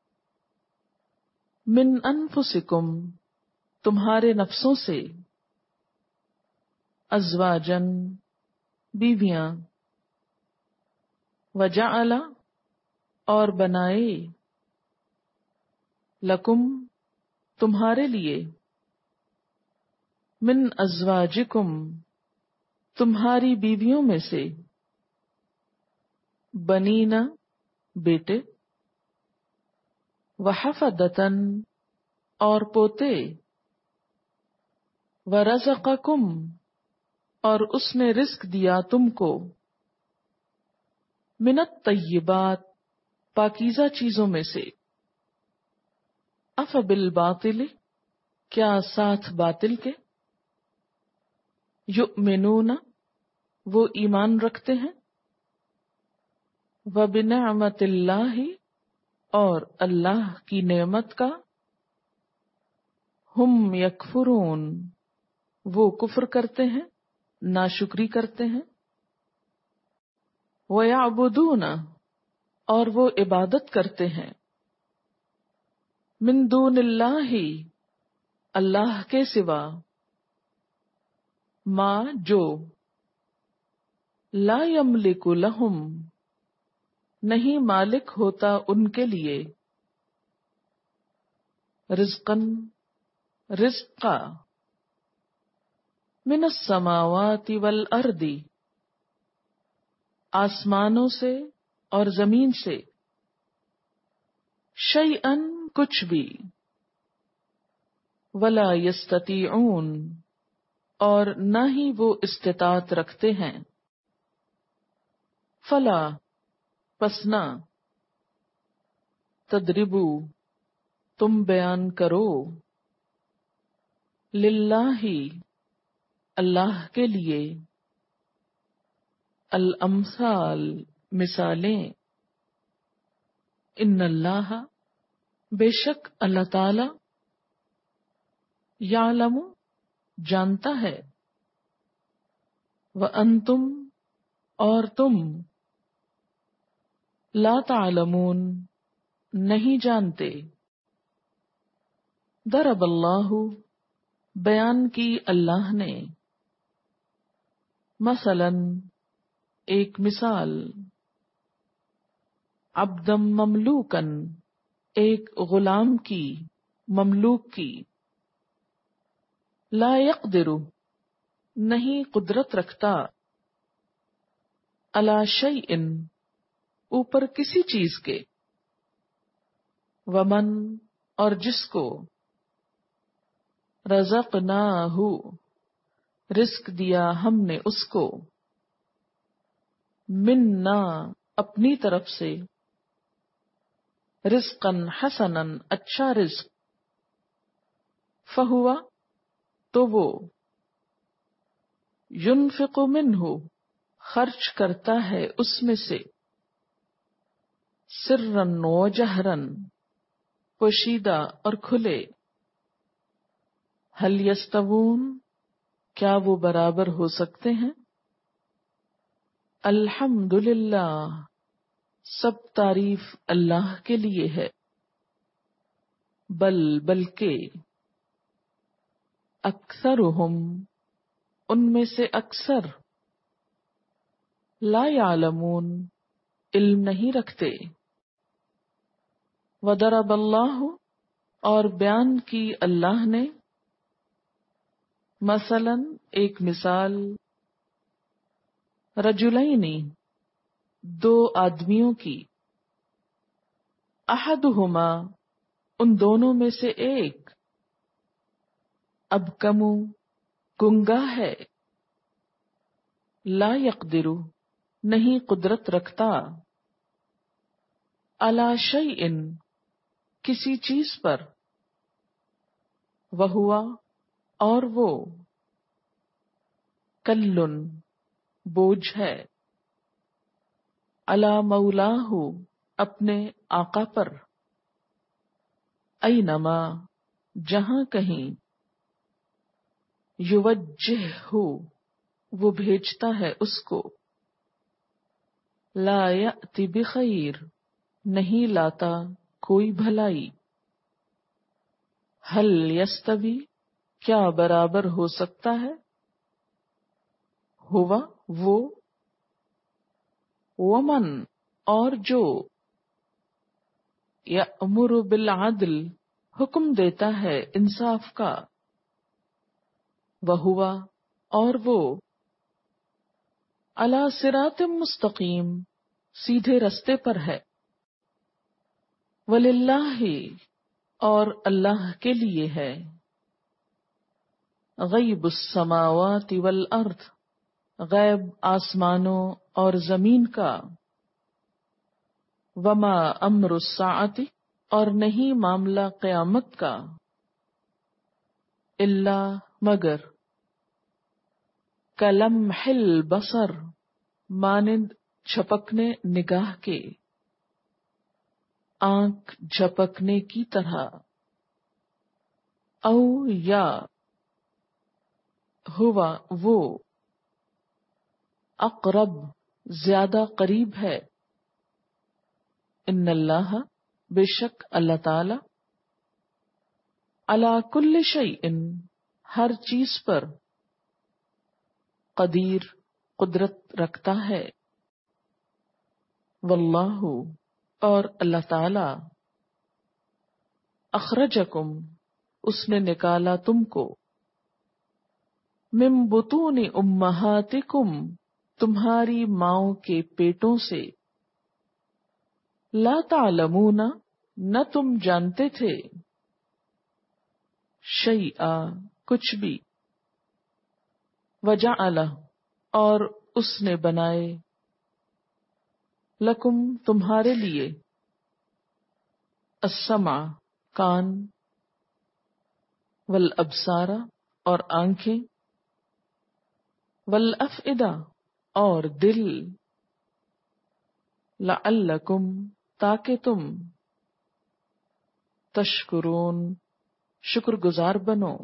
من انفسکم تمہارے نفسوں سے، ازواجن بیویاں، وجعل اور بنائے، لکم تمہارے لیے، من ازواجکم تمہاری بیویوں میں سے، بنینا بیٹے، وحفدتن اور پوتے، ورزقکم اور اس نے رزق دیا تم کو، من الطیبات پاکیزہ چیزوں میں سے، افبالباطل کیا ساتھ باطل کے، یؤمنون وہ ایمان رکھتے ہیں، وبنعمت اللہ اور اللہ کی نعمت کا، ہم یکفرون وہ کفر کرتے ہیں ناشکری کرتے ہیں، وَيَعْبُدُونَ اور وہ عبادت کرتے ہیں، من دون اللہ اللہ کے سوا، ما جو، لا یملک لہم نہیں مالک ہوتا ان کے لیے، رزقاً رزقا، من السماوات والارض آسمانوں سے اور زمین سے، شیئاً کچھ بھی، ولا یستطیعون اور نہ ہی وہ استطاعت رکھتے ہیں، فلا پس نہ، تضربو تم بیان کرو، للہ اللہ کے لیے، الامثال مثالیں، ان اللہ بے شک اللہ تعالی، یعلم جانتا ہے، وانتم اور تم، لا تعلمون نہیں جانتے. ضرب اللہ بیان کی اللہ نے، مثلاً ایک مثال، عبدم مملوکن ایک غلام کی، مملوک کی، لا یقدر نہیں قدرت رکھتا، علی شیء اوپر کسی چیز کے، ومن اور جس کو، رزقناہ رزق دیا ہم نے اس کو، منا اپنی طرف سے، رزقن حسنن اچھا رزق، فہوا تو وہ، ينفق منہ خرچ کرتا ہے اس میں سے، سرًا و جہرًا پوشیدہ اور کھلے، هل یستوون کیا وہ برابر ہو سکتے ہیں، الحمد للہ سب تعریف اللہ کے لیے ہے، بل بلکہ، اکثرہم ان میں سے اکثر، لا یعلمون علم نہیں رکھتے. وضرب اللہ اور بیان کی اللہ نے، مثلاً ایک مثال، رجلین دو آدمیوں کی، احدہما ان دونوں میں سے ایک، ابکم گنگا ہے، لا یقدر نہیں قدرت رکھتا، علی شیء کسی چیز پر، وہوا اور وہ، کلن بوجھ ہے، علی مولاہ اپنے آقا پر، اینما جہاں کہیں، یوجہہ وہ بھیجتا ہے اس کو، لا یأتی بخیر نہیں لاتا کوئی بھلائی، هل یستوی کیا برابر ہو سکتا ہے، ہوا وہ، ومن اور جو، یأمر بالعدل حکم دیتا ہے انصاف کا، وہوا اور وہ، علی صراط مستقیم سیدھے رستے پر ہے، وللہ اور اللہ کے لیے ہے، غیب السماوات والارض غیب آسمانوں اور زمین کا، وما امر الساعۃ اور نہیں معاملہ قیامت کا، الا مگر، کلمح البصر مانند جھپکنے نگاہ کے، آنکھ جھپکنے کی طرح، او یا ہوا وہ، اقرب زیادہ قریب ہے، ان اللہ بے شک اللہ تعالی، علی کل شیء ہر چیز پر، قدیر قدرت رکھتا ہے، واللہ اور اللہ تعالی، اخرجکم اس نے نکالا تم کو، من بطون امہاتکم تمہاری ماؤں کے پیٹوں سے، لا تعلمون نہ تم جانتے تھے، شیئا کچھ بھی، وجعل اور اس نے بنائے، لکم تمہارے لیے، السمع کان، والابصار اور آنکھیں، والافئدہ اور دل، لعلکم تاکہ تم، تشکرون شکر گزار بنو،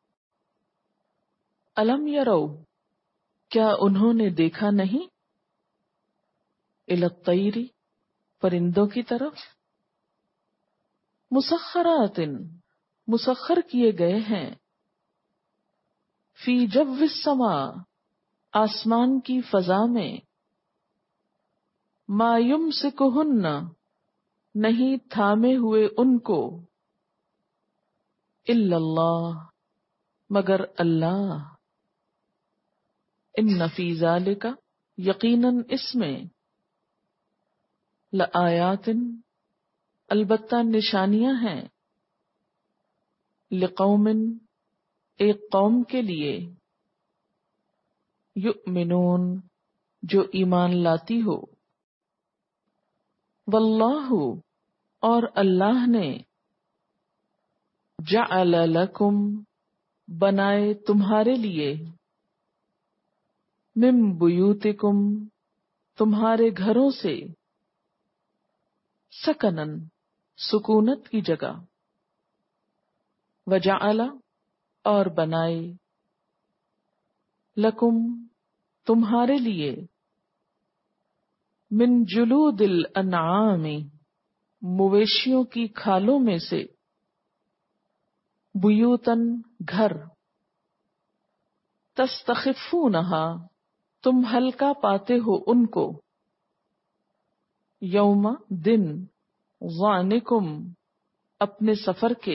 الم یرو کیا انہوں نے دیکھا نہیں، الی الطیر پرندوں کی طرف، مسخرات مسخر کیے گئے ہیں، فی جو السماء آسمان کی فضا میں، ما یمسکہن نہیں تھامے ہوئے ان کو، الا اللہ مگر اللہ، ان فی ذالک یقیناً اس میں، لآیات البتہ نشانیاں ہیں، لقوم ایک قوم کے لیے، یؤمنون جو ایمان لاتی ہو، واللہ اور اللہ نے، جعل لکم بنائے تمہارے لیے، من بیوتکم تمہارے گھروں سے، سکنن سکونت کی جگہ، وجعل اور بنائے، لکم تمہارے لیے، من جلود الانعام مویشیوں کی کھالوں میں سے، بیوتن گھر، تستخفونہا تم ہلکا پاتے ہو ان کو، یوم دن، ظعنکم اپنے سفر کے،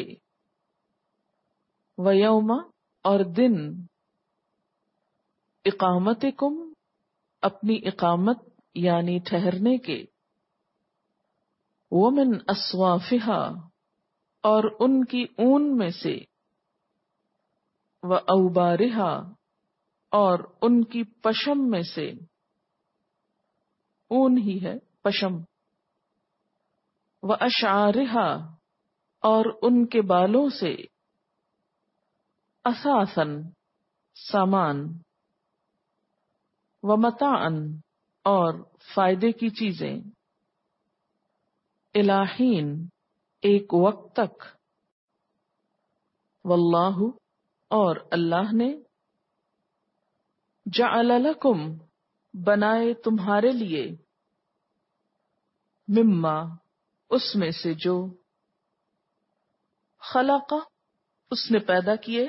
ویوم اور دن، اقامتکم اپنی اقامت یعنی ٹھہرنے کے، ومن اصوافہا اور ان کی اون میں سے، واوبارہا اور ان کی پشم میں سے، اون ہی ہے پشم، واشعارہا اور ان کے بالوں سے، اثاثاً سامان، ومتاعاً اور فائدے کی چیزیں، الی حین ایک وقت تک، واللہ اور اللہ نے، جعل لکم بنائے تمہارے لیے، مما اس میں سے جو، خلق اس نے پیدا کیے،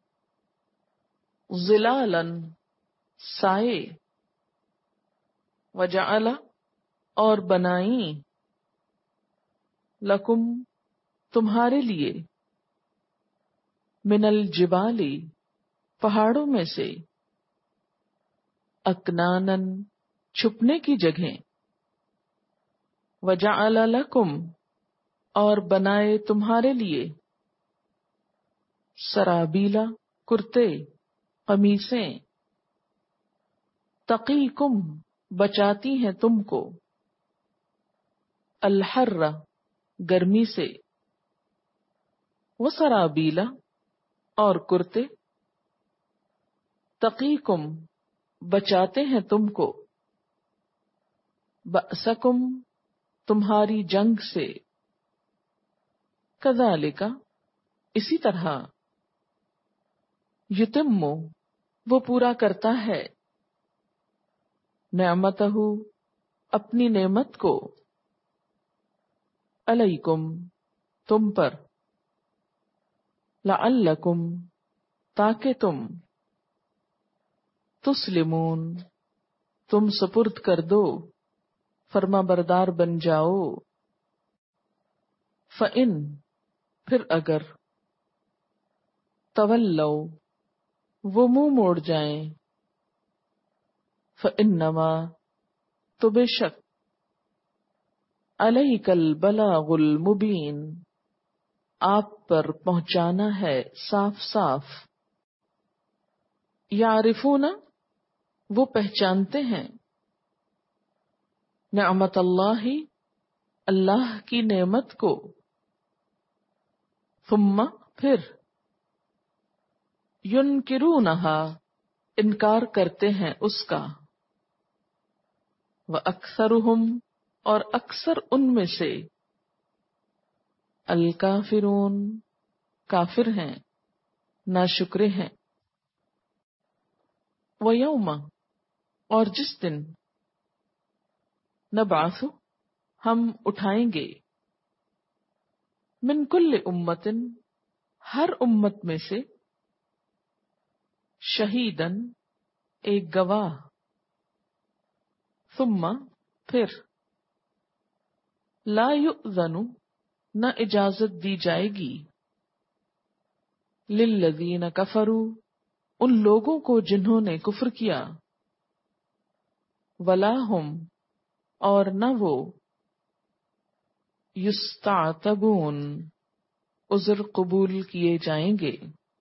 ظلالاً سائے، وجعل اور بنائیں، لکم تمہارے لیے، من الجبال پہاڑوں میں سے، اکنانن چھپنے کی جگہیں، وجعل لکم اور بنائے تمہارے لیے، سرابیلا کرتے، قمیصیں، تقیکم بچاتی ہیں تم کو، الحر گرمی سے، وسرابیلا اور کرتے، تقیکم بچاتے ہیں تم کو، بأسکم تمہاری جنگ سے، کذالک اسی طرح، یتم وہ پورا کرتا ہے، نعمتہ اپنی نعمت کو، علیکم تم پر، لعلکم تاکہ تم، تسلمون تم سپرد کر دو، فرما بردار بن جاؤ، فَإِن پھر اگر، تولوا وہ منہ موڑ جائیں، فَإِنَّمَا تو بے شک، عَلَيْكَ الْبَلَاغُ الْمُبِينُ آپ پر پہنچانا ہے صاف صاف، یعرفون وہ پہچانتے ہیں، نعمت اللہ اللہ کی نعمت کو، ثم پھر، ینکرونہا انکار کرتے ہیں اس کا، وَأَكْثَرُهُمْ اور اکثر ان میں سے، الکافرون کافر ہیں، ناشکرے ہیں، وَيَوْمَ اور جس دن، نبعث ہم اٹھائیں گے، من کل امتن، ہر امت میں سے، شہیدن، ایک گواہ، ثم، پھر، لا یؤذن، نہ اجازت دی جائے گی، للذین کفروا، ان لوگوں کو جنہوں نے کفر کیا، ولا ہم، اور نہ وہ، یستعتبون، عذر قبول کیے جائیں گے،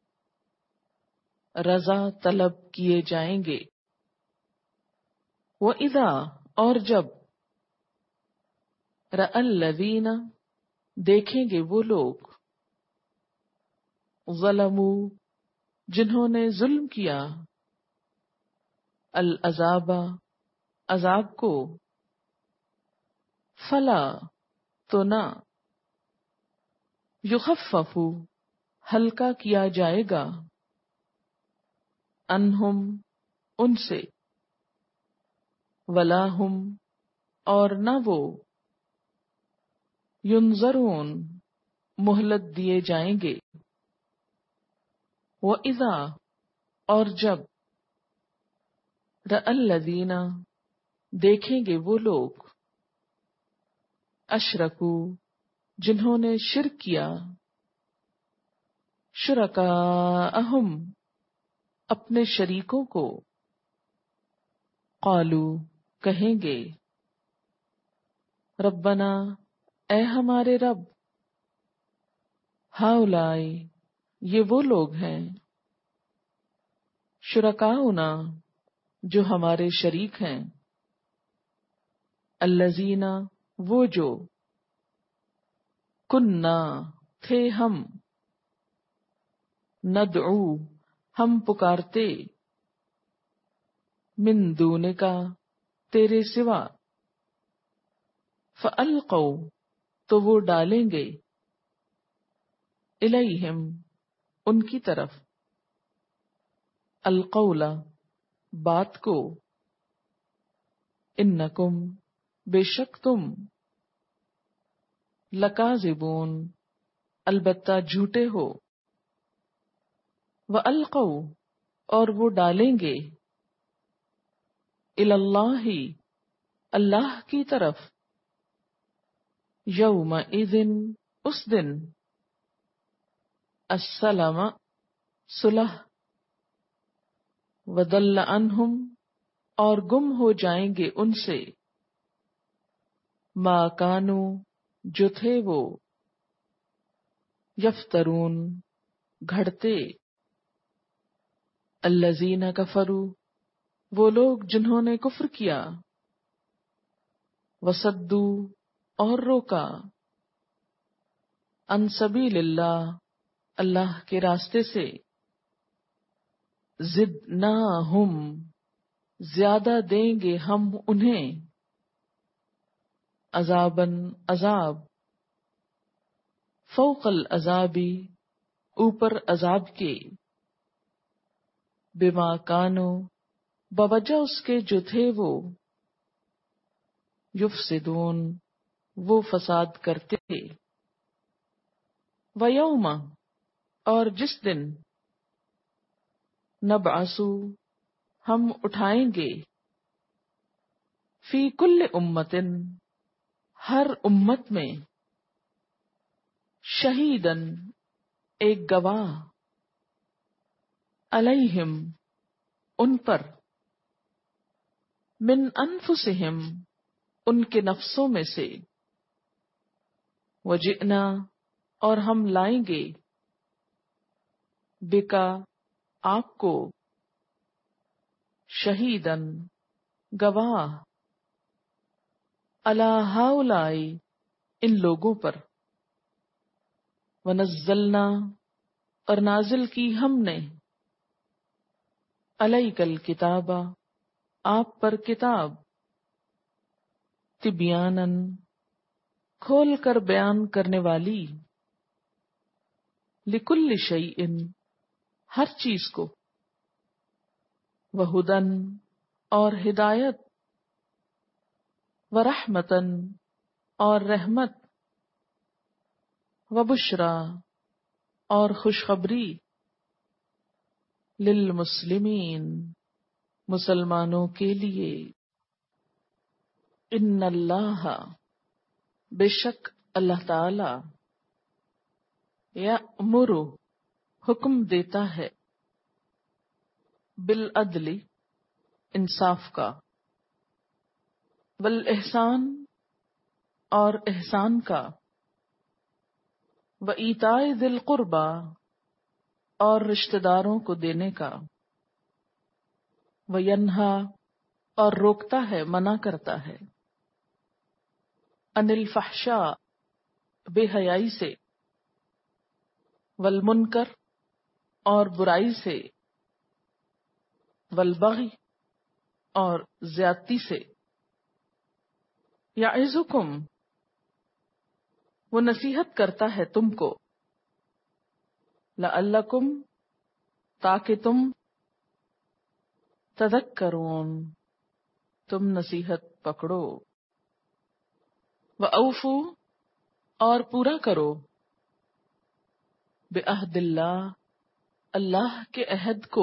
رضا طلب کیے جائیں گے، وَإِذَا، اور جب، رَأَى الَّذِينَ، دیکھیں گے وہ لوگ، ظلموا، جنہوں نے ظلم کیا، العذاب، عذاب کو، فلا، تو نہ، یخفف، ہلکا کیا جائے گا، عنہم، ان سے، ولا ہم، اور نہ وہ، ینظرون، مہلت دیے جائیں گے، وَإِذَا، اور جب، رَأَى الَّذِينَ، دیکھیں گے وہ لوگ، اشرکو، جنہوں نے شرک کیا، شرکاءہم، اپنے شریکوں کو، قالو، کہیں گے، ربنا، اے ہمارے رب، ہؤلاء، یہ وہ لوگ ہیں، شرکاؤنا، جو ہمارے شریک ہیں، الذین، وہ جو، کننا، تھے ہم، ندعو، ہم پکارتے، من دونکا، تیرے سوا، فألقوا، تو وہ ڈالیں گے، الیہم، ان کی طرف، القول، بات کو، انکم، بے شک تم، لکاذبون، البتہ جھوٹے ہو، وَأَلْقَوْا، اور وہ ڈالیں گے، الی اللہ، اللہ کی طرف، یومئذ، اس دن، السلام، صلح، وضل عنہم، اور گم ہو جائیں گے ان سے، ما کانوا، جو تھے وہ، یفترون، گھڑتے، الذین کفروا، وہ لوگ جنہوں نے کفر کیا، وصدوا، اور روکا، عن سبیل اللہ، اللہ کے راستے سے، زدناہم، زیادہ دیں گے ہم انہیں، عذاباً، عذاب، فوق العذاب، اوپر عذاب کے، بما کانوا، بوجہ اس کے جو تھے وہ، یفسدون، وہ فساد کرتے، ویوم، اور جس دن، نبعث، ہم اٹھائیں گے، فی کل امتن، ہر امت میں، شہیدن، ایک گواہ، علیہم، ان پر، من انفسہم، ان کے نفسوں میں سے، وجئنا، اور ہم لائیں گے، بکا، آپ کو، شہیدن، گواہ، علی ہؤلاء، ان لوگوں پر، ونزلنا، اور نازل کی ہم نے، علیک الکتاب، آپ پر کتاب، تبیاناً، کھول کر بیان کرنے والی، لکل شیء، ہر چیز کو، وہدن، اور ہدایت، ورحمتن، اور رحمت، وبشرا اور خوشخبری للمسلمین مسلمانوں کے لیے. ان اللہ بے شک اللہ تعالی یأمر حکم دیتا ہے بالعدل انصاف کا، والاحسان اور احسان کا، وایتاء ذی القربی اور رشتہ داروں کو دینے کا، وینہا اور روکتا ہے منع کرتا ہے، عن الفحشاء بے حیائی سے، والمنکر اور برائی سے، والبغی اور زیادتی سے. یعظکم وہ نصیحت کرتا ہے تم کو، لعلکم تاکہ تم، تذکرون تم نصیحت پکڑو، وأوفوا اور پورا کرو، بعہد اللہ اللہ کے عہد کو،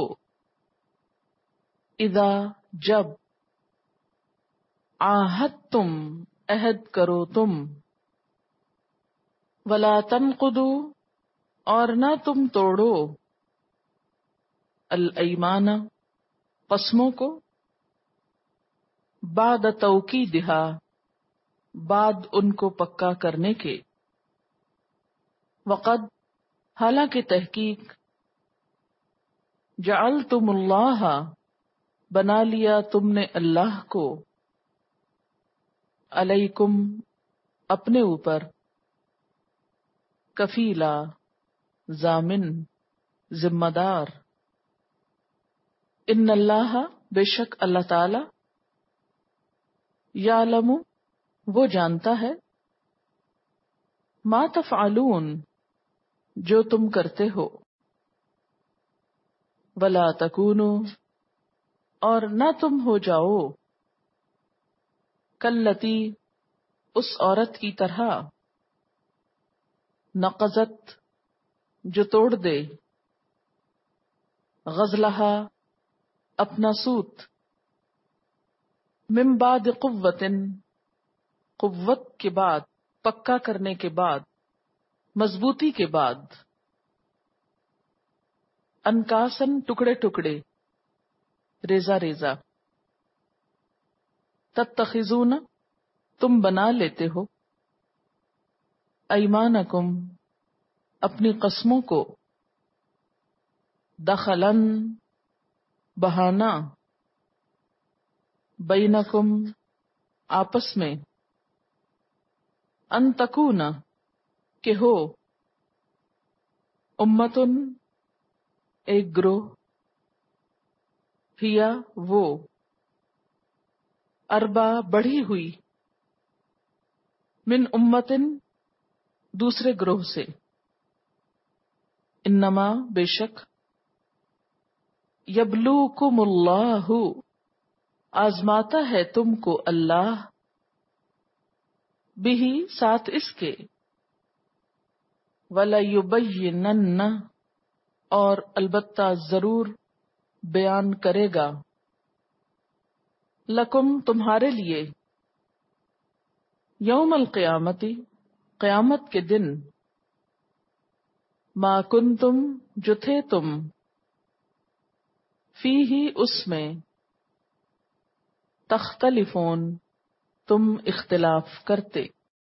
اذا جب، عاہدتم عہد کرو تم، ولا تنقضوا اور نہ تم توڑو، الایمان قسموں کو، بعد توکیدہا بعد ان کو پکا کرنے کے، وقد حالانکہ تحقیق، جعلتم اللہ بنا لیا تم نے اللہ کو، علیکم اپنے اوپر، کفیلا ضامن ذمہ دار، ان اللہ بے شک اللہ تعالی، یعلم وہ جانتا ہے، ما تفعلون جو تم کرتے ہو، ولا تکونوا اور نہ تم ہو جاؤ، کاللتی اس عورت کی طرح، نقضت جو توڑ دے، غزلہا اپنا سوت، من بعد قوت قوت کے بعد، پکا کرنے کے بعد، مضبوطی کے بعد، انکاسن ٹکڑے ٹکڑے، ریزہ ریزہ، تتخذون تم بنا لیتے ہو، ایمانکم اپنی قسموں کو، دخلاً بہانہ، بینکم آپس میں، ان تکون کہ ہو، امتن ایک گروہ، ہیا وہ، اربا بڑھی ہوئی، من امتن دوسرے گروہ سے، انما بے شک، یبلوکم اللہ آزماتا ہے تم کو اللہ، بہی ساتھ اس کے، وَلَيُبَيِّنَنَّ اور البتہ ضرور بیان کرے گا، لکم تمہارے لیے، یوم القیامتی قیامت کے دن، ما کنتم جو تھے تم، فیہ اس میں، تختلفون تم اختلاف کرتے،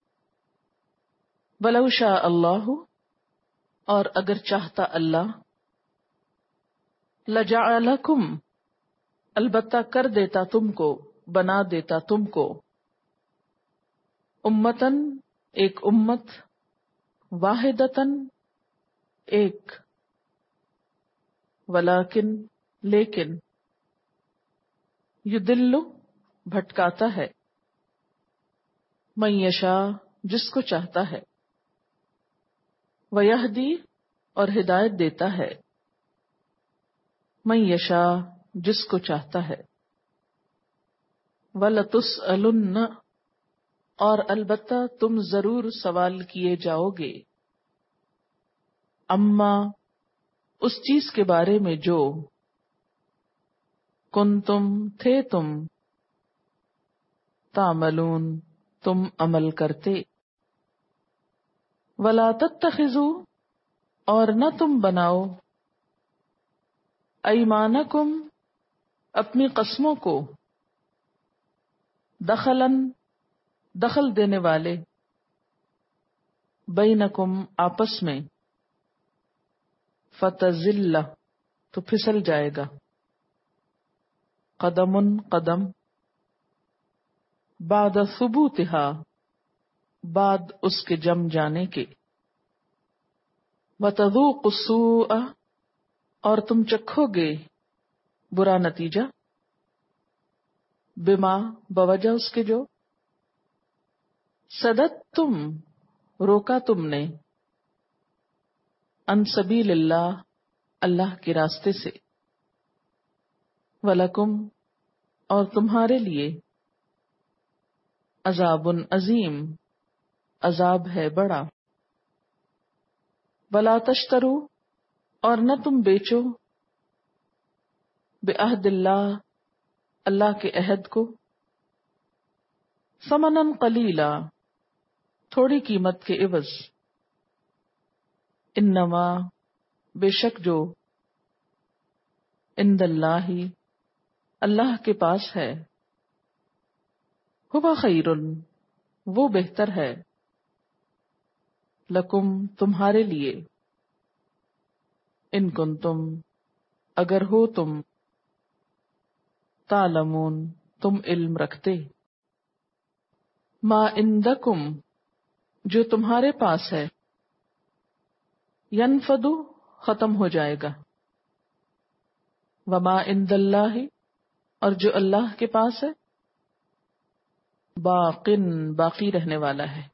ولو شاء اللہ اور اگر چاہتا اللہ، لجعلکم البتہ کر دیتا تم کو، بنا دیتا تم کو، امتن ایک امت، واحدتن ایک، ولیکن لیکن، یدل بھٹکاتا ہے، من یشاء جس کو چاہتا ہے، ویہدی اور ہدایت دیتا ہے، من یشاء جس کو چاہتا ہے، وَلَتُسْأَلُنَّ اور البتہ تم ضرور سوال کیے جاؤ گے، اما اس چیز کے بارے میں جو کنتم تھے تم تعملون تم عمل کرتے ولا تتخذوا اور نہ تم بناؤ ایمانکم اپنی قسموں کو دخلاً دخل دینے والے بینکم آپس میں فتزل تو پھسل جائے گا قدم قدم بعد ثبوتها بعد اس کے جم جانے کے وتذوقوا السوء اور تم چکھو گے برا نتیجہ بما بوجہ اس کے جو صدت تم روکا تم نے ان سبیل اللہ اللہ کے راستے سے ولکم اور تمہارے لیے عذاب عظیم عذاب ہے بڑا ولا تشترو اور نہ تم بیچو بعہد اللہ اللہ کے عہد کو ثمنا قلیلا تھوڑی قیمت کے عوض انما بے شک جو عند اللہ اللہ کے پاس ہے ہوا خیر وہ بہتر ہے لکم تمہارے لیے ان کنتم اگر ہو تم تعلمون تم علم رکھتے ما عندکم جو تمہارے پاس ہے ینفدو ختم ہو جائے گا وما عند اللہ اور جو اللہ کے پاس ہے باقن باقی رہنے والا ہے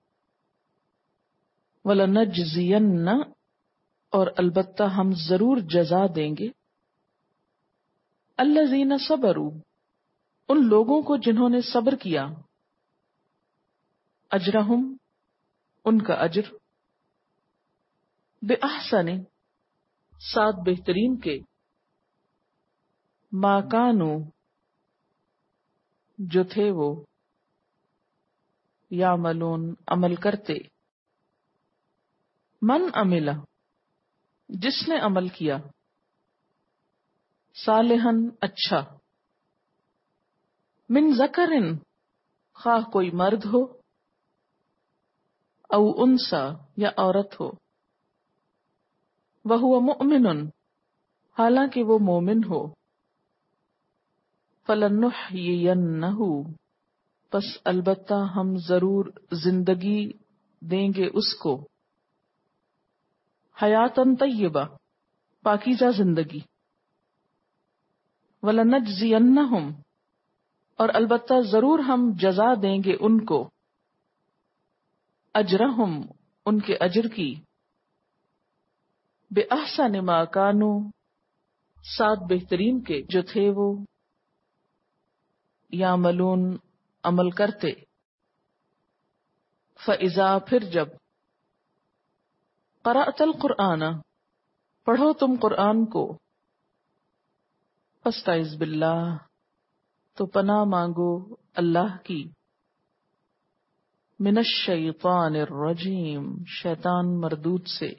وَلَنَجْزِيَنَّ اور البتہ ہم ضرور جزا دیں گے الَّذِينَ صَبَرُوا ان لوگوں کو جنہوں نے صبر کیا اجرہم ان کا اجر بِأَحْسَنِ سات بہترین کے ما کانوا جو تھے وہ یعملون عمل کرتے من عمل جس نے عمل کیا صالحاً اچھا من ذکرن خواہ کوئی مرد ہو او انسا یا عورت ہو وہو مؤمن حالانکہ وہ مومن ہو فلنحیینہ پس البتہ ہم ضرور زندگی دیں گے اس کو حیاتاً طیبہ پاکیزہ زندگی وَلَنَجْزِيَنَّهُمْ اور البتہ ضرور ہم جزا دیں گے ان کو اجرہم ان کے اجر کی بِأَحْسَنِ مَا كَانُوا سات بہترین کے جو تھے وہ یعملون عمل کرتے فَإِذَا پھر جب قرأت القرآن پڑھو تم قرآن کو فاستعذ باللہ تو پناہ مانگو اللہ کی من الشیطان الرجیم شیطان مردود سے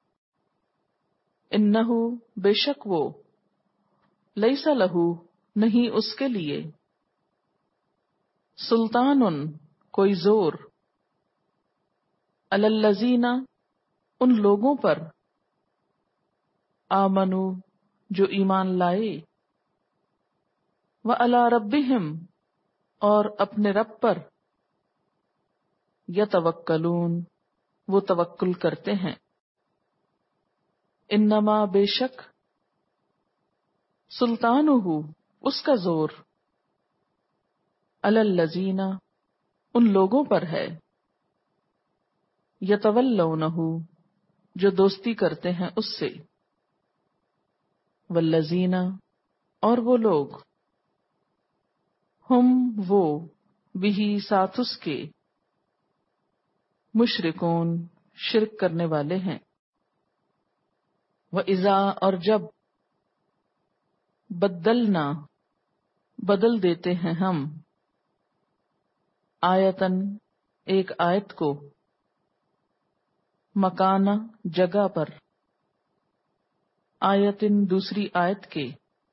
انہو بے شک وہ لیس لہو نہیں اس کے لیے سلطان کوئی زور علی الذین ان لوگوں پر آمنو جو ایمان لائے وعلی ربہم اور اپنے رب پر یتوکلون وہ توکل کرتے ہیں انما بے شک سلطانہ اس کا زور علی الذین ان لوگوں پر ہے یتولونہ جو دوستی کرتے ہیں اس سے والذین اور وہ لوگ ہم وہ بھی ساتھ اس کے مشرکون شرک کرنے والے ہیں وَإِذَا اور جب بدلنا بدل دیتے ہیں ہم آیتن ایک آیت کو مکانہ جگہ پر آیتن دوسری آیت کے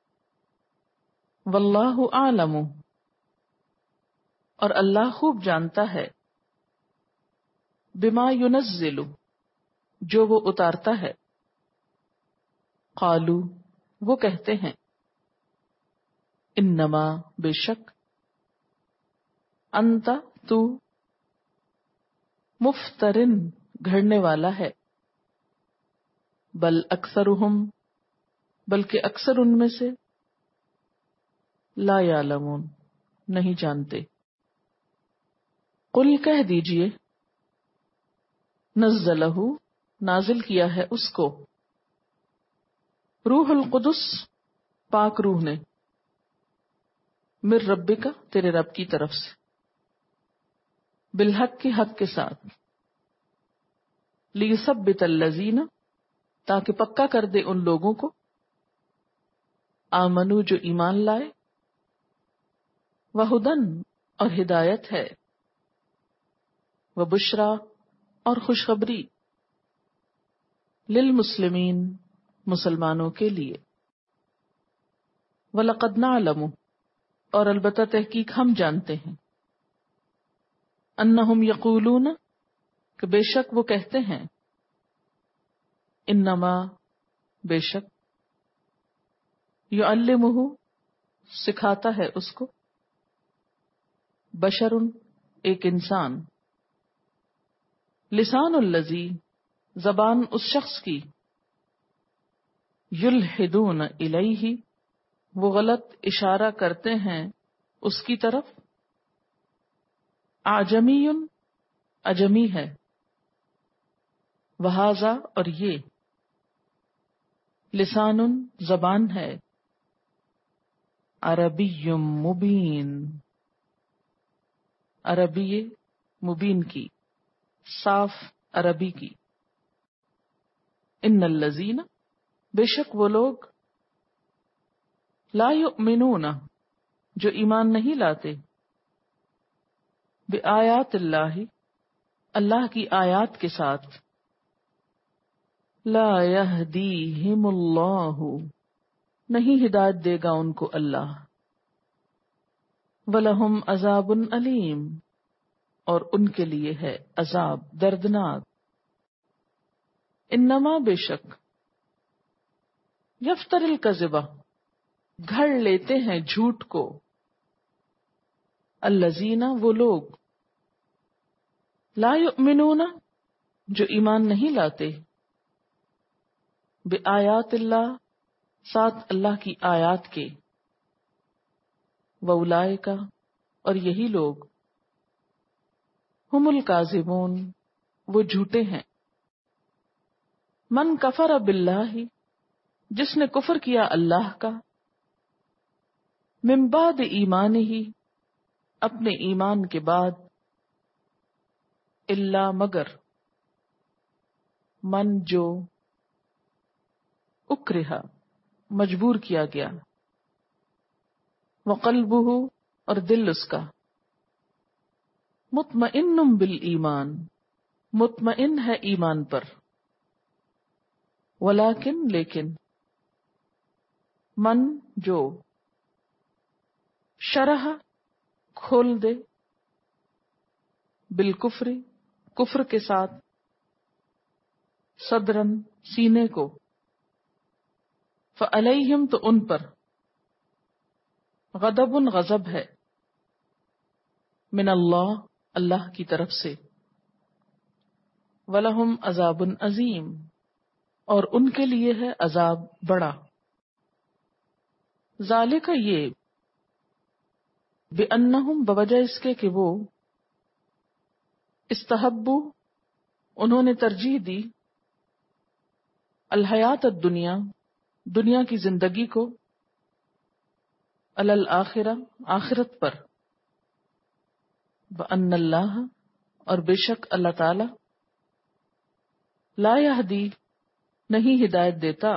واللہ اعلم اور اللہ خوب جانتا ہے بما ینزل جو وہ اتارتا ہے قالو وہ کہتے ہیں انما بے شک انت تو مفترن گھڑنے والا ہے بل اکثرہم بلکہ اکثر ان میں سے لا یعلمون نہیں جانتے قل کہہ دیجئے نزلہ نازل کیا ہے اس کو روح القدس پاک روح نے من ربک تیرے رب کی طرف سے بالحق کی حق کے ساتھ لیثبت الذین تاکہ پکا کر دے ان لوگوں کو آمنو جو ایمان لائے وہدن اور ہدایت ہے وبشرا اور خوشخبری للمسلمین مسلمانوں کے لیے وَلَقَدْ نَعْلَمُ اور البتہ تحقیق ہم جانتے ہیں انہم یقولون کہ بے شک وہ کہتے ہیں انما بے شک یعلمہ سکھاتا ہے اس کو بشر ایک انسان لسان الذی زبان اس شخص کی یلحدون الیہ وہ غلط اشارہ کرتے ہیں اس کی طرف اعجمی اجمی ہے وہذا اور یہ لسان زبان ہے عربی مبین عربی مبین کی صاف عربی کی ان الذین بے شک وہ لوگ لا یؤمنون جو ایمان نہیں لاتے بآیات اللہ اللہ کی آیات کے ساتھ لا یہدیہم اللہ نہیں ہدایت دے گا ان کو اللہ وَلَهُمْ عَذَابٌ علیم اور ان کے لیے ہے عذاب دردناک انما بے شک یفتر الکذبہ گھڑ لیتے ہیں جھوٹ کو الذین وہ لوگ لا یؤمنون جو ایمان نہیں لاتے بآیات اللہ ساتھ اللہ کی آیات کے وَأُولَئِکَ اور یہی لوگ ہم الکاذبون وہ جھوٹے ہیں من کفر باللہ جس نے کفر کیا اللہ کا من بعد ایمان ہی اپنے ایمان کے بعد الا مگر من جو اکرہ مجبور کیا گیا وقلبہ اور دل اس کا مطمئن بالایمان مطمئن ہے ایمان پر ولیکن لیکن من جو شرح کھول دے بالکفر کفر کے ساتھ صدرن سینے کو فعلیہم تو ان پر غضب غضب ہے من اللہ اللہ کی طرف سے وَلَهُمْ عَذَابٌ عظیم اور ان کے لیے ہے عذاب بڑا ذالک یہ بِأَنَّهُمْ بوجہ اس کے کہ وہ استحبوا انہوں نے ترجیح دی الحیات الدنیا دنیا کی زندگی کو علی الآخرہ آخرت پر وَأَنَّ اللَّهَ اور بے شک اللہ تعالی لا یہدی نہیں ہدایت دیتا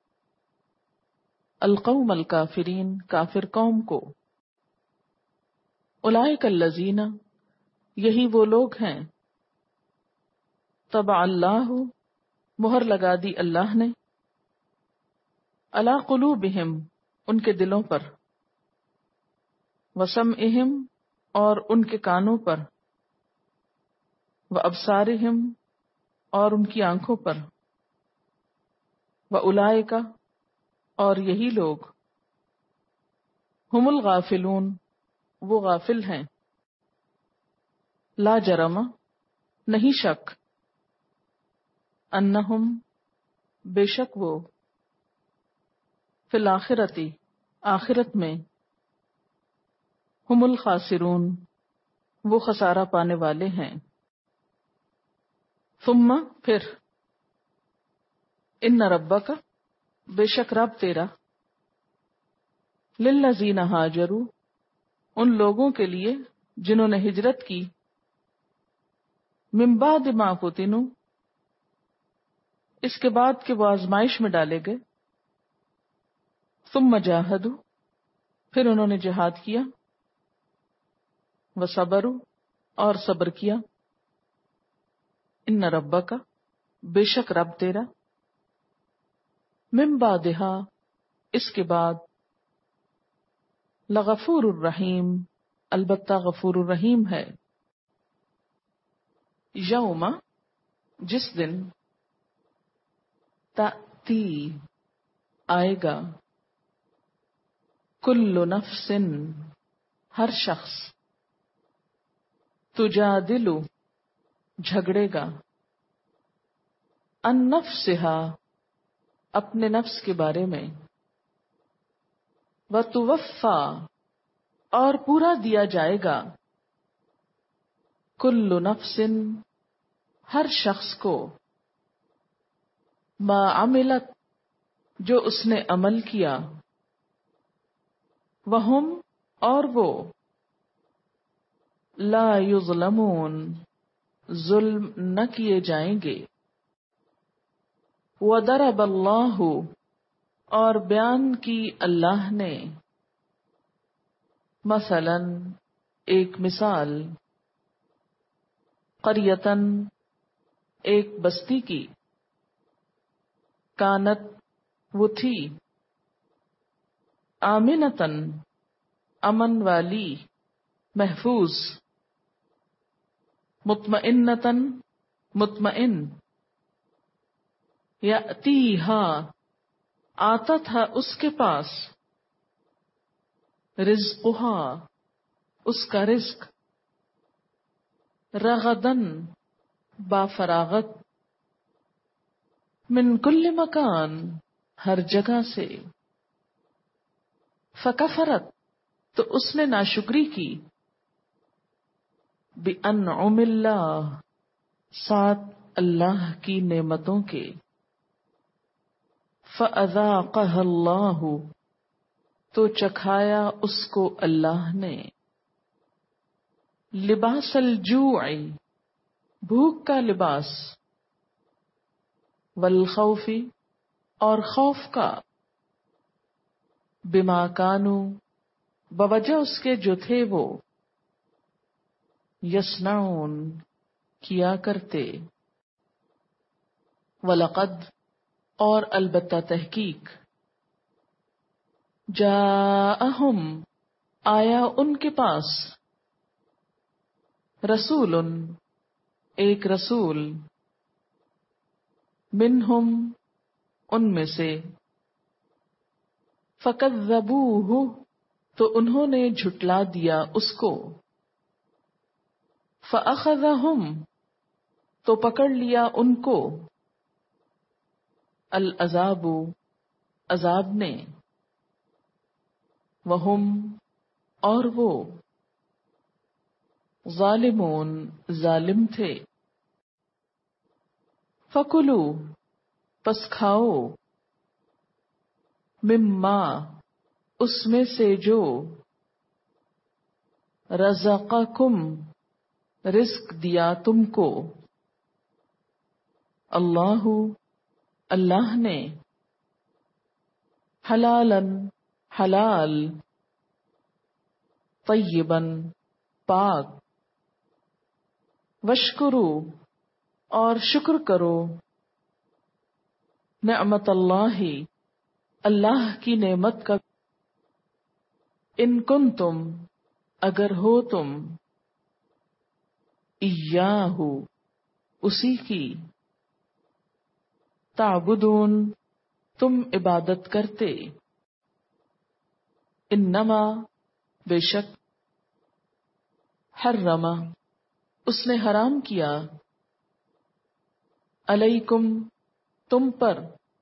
القوم الکافرین کافر قوم کو. اولئک الذین یہی وہ لوگ ہیں طبع اللہ مہر لگا دی اللہ نے علی قلوبہم ان کے دلوں پر وسمعہم اور ان کے کانوں پر وابصارہم اور ان کی آنکھوں پر واولئک اور یہی لوگ ہم الغافلون وہ غافل ہیں. لا جرم نہیں شک انہم بے شک وہ فی الآخرتی آخرت میں ہم الخاسرون وہ خسارہ پانے والے ہیں. ثم پھر ان ربک بے شک رب تیرا للذین ہاجروا ان لوگوں کے لیے جنہوں نے ہجرت کی من بعد ما فتنوا اس کے بعد کہ وہ آزمائش میں ڈالے گئے ثم جاہدوا پھر انہوں نے جہاد کیا وصبروا اور صبر کیا ان ربک بے شک رب تیرا من بعدہا اس کے بعد لغفور الرحیم البتہ غفور الرحیم ہے. یوم جس دن تأتی آئے گا کل نفس ہر شخص تجادل جھگڑے گا عن نفسہا اپنے نفس کے بارے میں وتوفا اور پورا دیا جائے گا کل نفس ہر شخص کو ما عملت جو اس نے عمل کیا وہم اور وہ لا یظلمون ظلم نہ کیے جائیں گے. وضرب اللہ اور بیان کی اللہ نے مثلا ایک مثال قریتن ایک بستی کی کانت وہ تھی آمنتن امن والی محفوظ مطمئنتن مطمئن یأتیہا آتا تھا اس کے پاس رزقہا اس کا رزق رغدن با فراغت من کل مکان ہر جگہ سے فکفرت تو اس نے ناشکری کی بانعم اللہ ساتھ اللہ کی نعمتوں کے فَأَذَاقَهَا اللَّهُ تو چکھایا اس کو اللہ نے لباس الجوع بھوک کا لباس والخوف اور خوف کا بما کانوا بوجہ اس کے جو تھے وہ یصنعون کیا کرتے وَلَقَدْ اور البتہ تحقیق جاءہم آیا ان کے پاس رسول ایک رسول منہم ان میں سے فکذبوہ تو انہوں نے جھٹلا دیا اس کو فاخذہم تو پکڑ لیا ان کو العذاب عذاب نے وہم اور وہ ظالمون ظالم تھے فکلو پس کھاؤ مما اس میں سے جو رزقکم رزق دیا تم کو اللہ اللہ نے حلالن حلال طیبن پاک وشکرو اور شکر کرو نعمت اللہ اللہ کی نعمت کا ان کنتم اگر ہو تم ایاہ اسی کی تعبدون تم عبادت کرتے انما بے شک حرم اس نے حرام کیا علیکم تم پر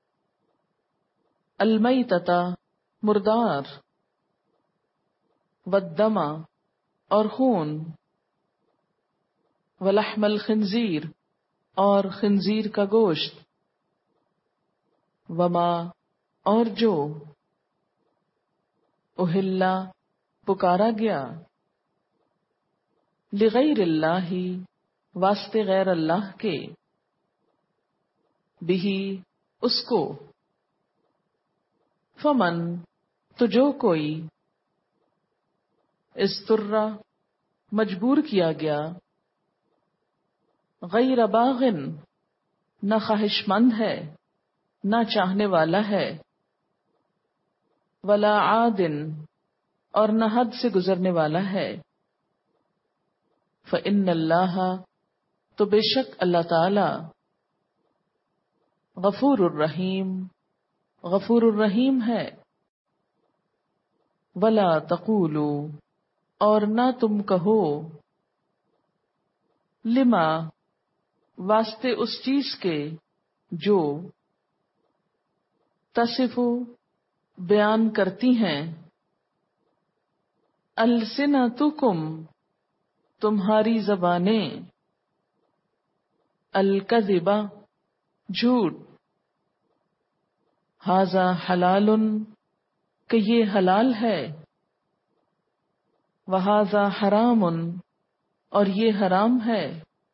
المیتۃ مردار والدم اور خون ولحم الخنزیر اور خنزیر کا گوشت وما اور جو اہلا پکارا گیا لغیر اللہ واسطے غیر اللہ کے بہی اس کو فمن تو جو کوئی استرا مجبور کیا گیا غیر باغن نہ خواہش مند ہے نہ چاہنے والا ہے ولا عادن اور نہ حد سے گزرنے والا ہے فإن اللہ تو بے شک اللہ تعالی غفور الرحیم غفور الرحیم ہے ولا تقولوا اور نہ تم کہو لما واسطے اس چیز کے جو تصف بیان کرتی ہیں السنتکم تمہاری زبانیں الکذب جھوٹ ھذا حلال کہ یہ حلال ہے وھذا حرام اور یہ حرام ہے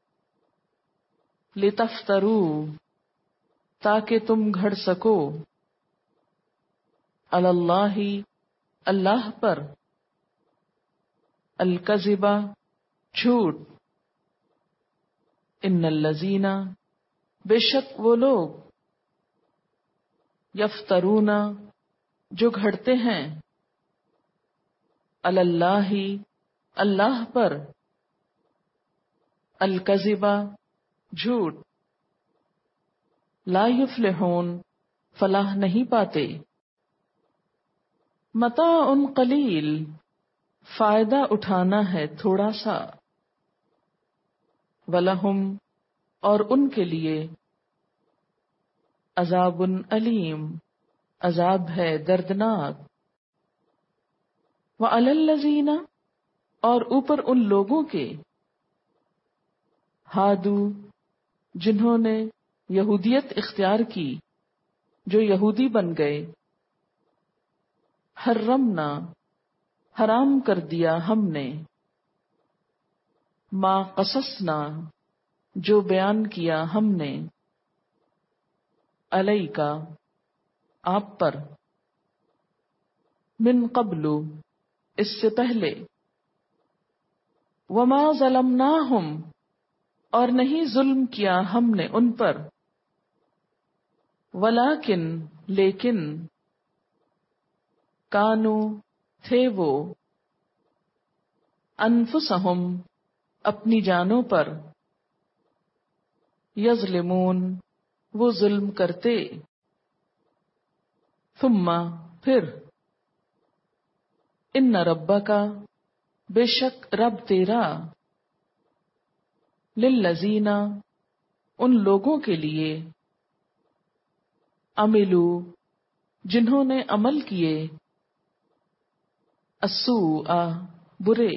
لتفتروا تاکہ تم گھڑ سکو علی اللہ اللہ پر الکذب جھوٹ ان الذین بے شک وہ لوگ یفترون جو گھڑتے ہیں علی اللہ اللہ پر الکذب جھوٹ لا یفلحون فلاح نہیں پاتے متاع قلیل فائدہ اٹھانا ہے تھوڑا سا ولہم اور ان کے لیے عذاب علیم عذاب ہے دردناک وعلی الذین اور اوپر ان لوگوں کے ہادو جنہوں نے یہودیت اختیار کی جو یہودی بن گئے حرمنا حرام کر دیا ہم نے ما قصصنا جو بیان کیا ہم نے علیکا آپ پر من قبل اس سے پہلے وما ظلمناہم اور نہیں ظلم کیا ہم نے ان پر ولیکن لیکن کانو تھے وہ انفسہم اپنی جانوں پر یظلمون وہ ظلم کرتے ثم پھر ان ربک بے شک رب تیرا للذین ان لوگوں کے لیے عملو جنہوں نے عمل کیے السوء برے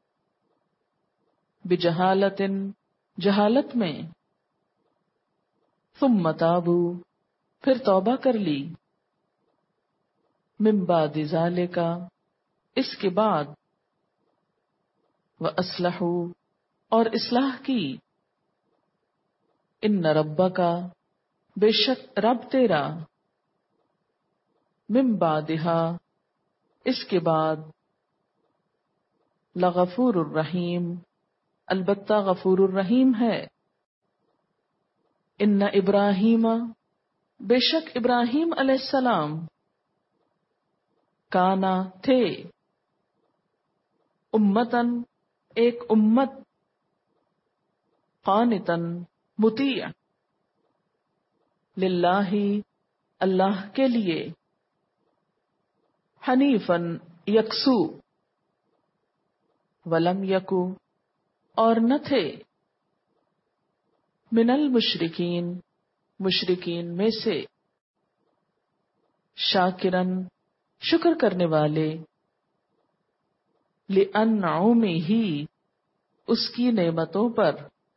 بجہالت جہالت میں ثم تابوا پھر توبہ کر لی من بعد ذالک اس کے بعد وَأَصْلَحُوا اور اصلاح کی ان ربک بے شک رب تیرا من بعدہا اس کے بعد لغفور الرحیم البتہ غفور الرحیم ہے. ان ابراہیم بے شک ابراہیم علیہ السلام کانا تھے امتن ایک امت قانتن مطیع للہ اللہ کے لیے حنیفن یکسو ولم یکو اور نہ تھے من المشرکین مشرکین میں سے شاکرن شکر کرنے والے لِأَنْعُمِهِ اس کی نعمتوں پر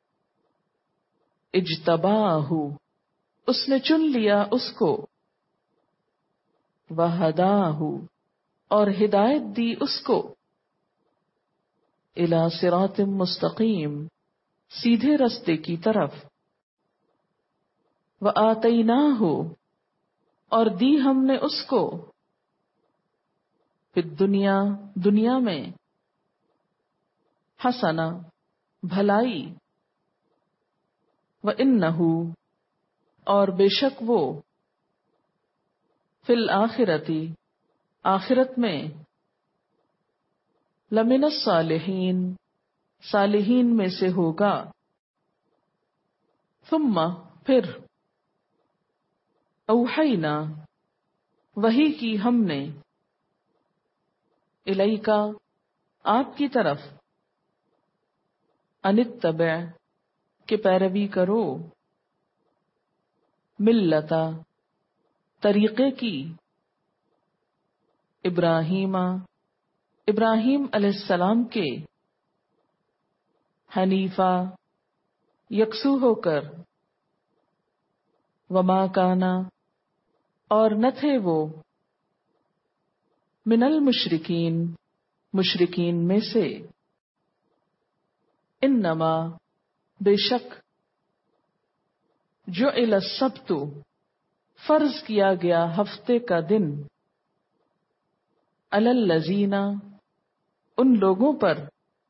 اجتباہ اس نے چن لیا اس کو وہداہ اور ہدایت دی اس کو الی صراط مستقیم سیدھے رستے کی طرف وآتیناہ اور دی ہم نے اس کو فی الدنیا دنیا میں حسنہ بھلائی وَإِنَّهُ اور بے شک وہ فی الآخرتی آخرت میں لمن الصالحین صالحین میں سے ہوگا. ثم پھر اوحینا وحی کی ہم نے الیکا آپ کی طرف ان اتبع کہ پیروی کرو ملتا طریقے کی ابراہیم ابراہیم علیہ السلام کے حنیفہ یکسو ہو کر وما کانا اور نہ تھے وہ من المشرکین مشرکین میں سے انما بے شک جعل السبت فرض کیا گیا ہفتے کا دن علی الذین ان لوگوں پر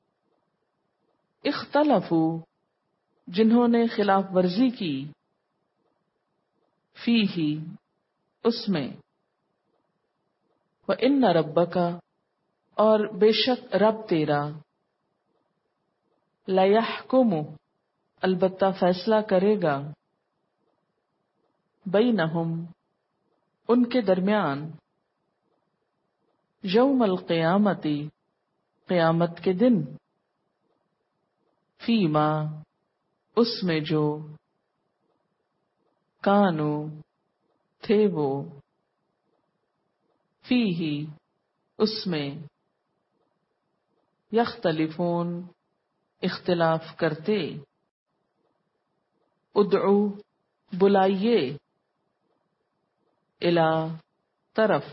اختلفوا جنہوں نے خلاف ورزی کی فیہ اس میں وَإِنَّ رَبَّكَ اور بے شک رب تیرا لَيَحْكُمُ البتہ فیصلہ کرے گا بینہم ان کے درمیان یوم القیامتی قیامت کے دن فیما اس میں جو کانو تھے وہ فیہی اس میں یختلفون اختلاف کرتے ادعو بلائیے الا طرف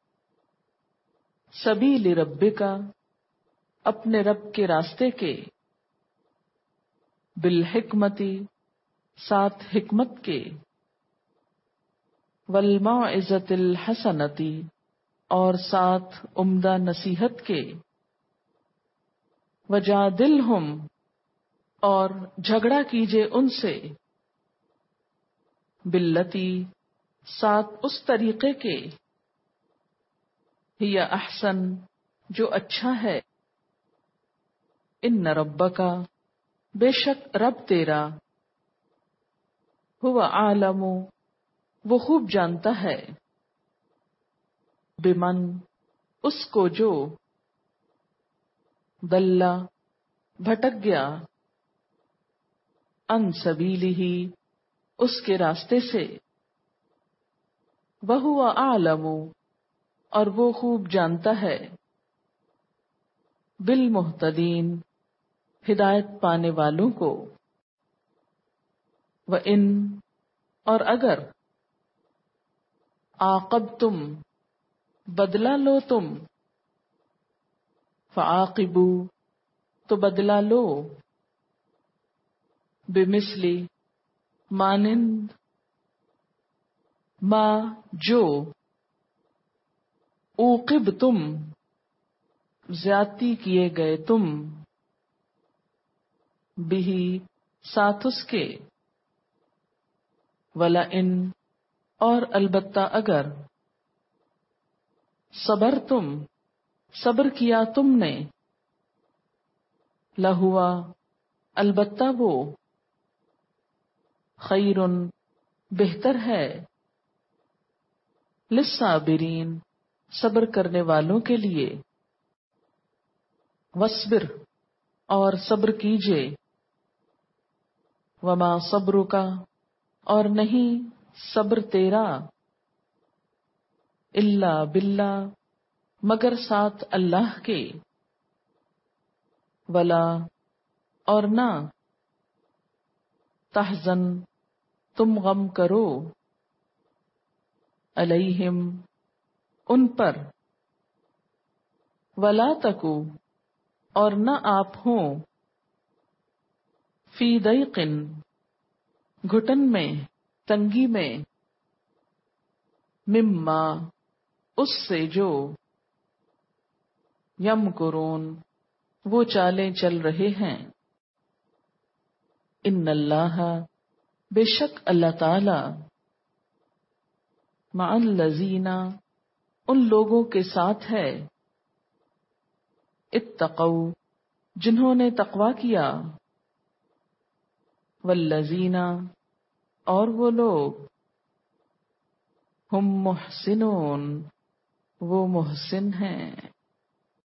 سبیل ربکا اپنے رب کے راستے کے بالحکمتی ساتھ حکمت کے والموعظۃ الحسنتی اور ساتھ عمدہ نصیحت کے وجادلہم اور جھگڑا کیجئے ان سے باللتی ساتھ اس طریقے کے ہی احسن جو اچھا ہے ان ربکا بے شک رب تیرا ہوا عالم وہ خوب جانتا ہے بمن اس کو جو دلہ بھٹک گیا ان سبیلہ اس کے راستے سے وہو عالم اور وہ خوب جانتا ہے بالمہتدین ہدایت پانے والوں کو وَإِن اور اگر عاقبتم بدلہ لو تم فعاقبوا تو بدلہ لو بمثلی مانند ما جو اوقب تم زیادتی کیے گئے تم بھی ساتھ اس کے ولا ان اور البتہ اگر صبر تم صبر کیا تم نے لہوا البتہ وہ خیرن بہتر ہے للصابرین صبر کرنے والوں کے لیے وصبر اور صبر کیجے وما صبرک اور نہیں صبر تیرا الا باللہ مگر ساتھ اللہ کے ولا اور نہ تحزن تم غم کرو علیہم ان پر ولا تکو اور نہ آپ ہوں فی ضیقن گھٹن میں تنگی میں مما اس سے جو یمکرون وہ چالیں چل رہے ہیں ان اللہ بے شک اللہ تعالی مع الذین ان لوگوں کے ساتھ ہے اتقوا جنہوں نے تقوی کیا والذین اور وہ لوگ ہم محسنون وہ محسن ہیں.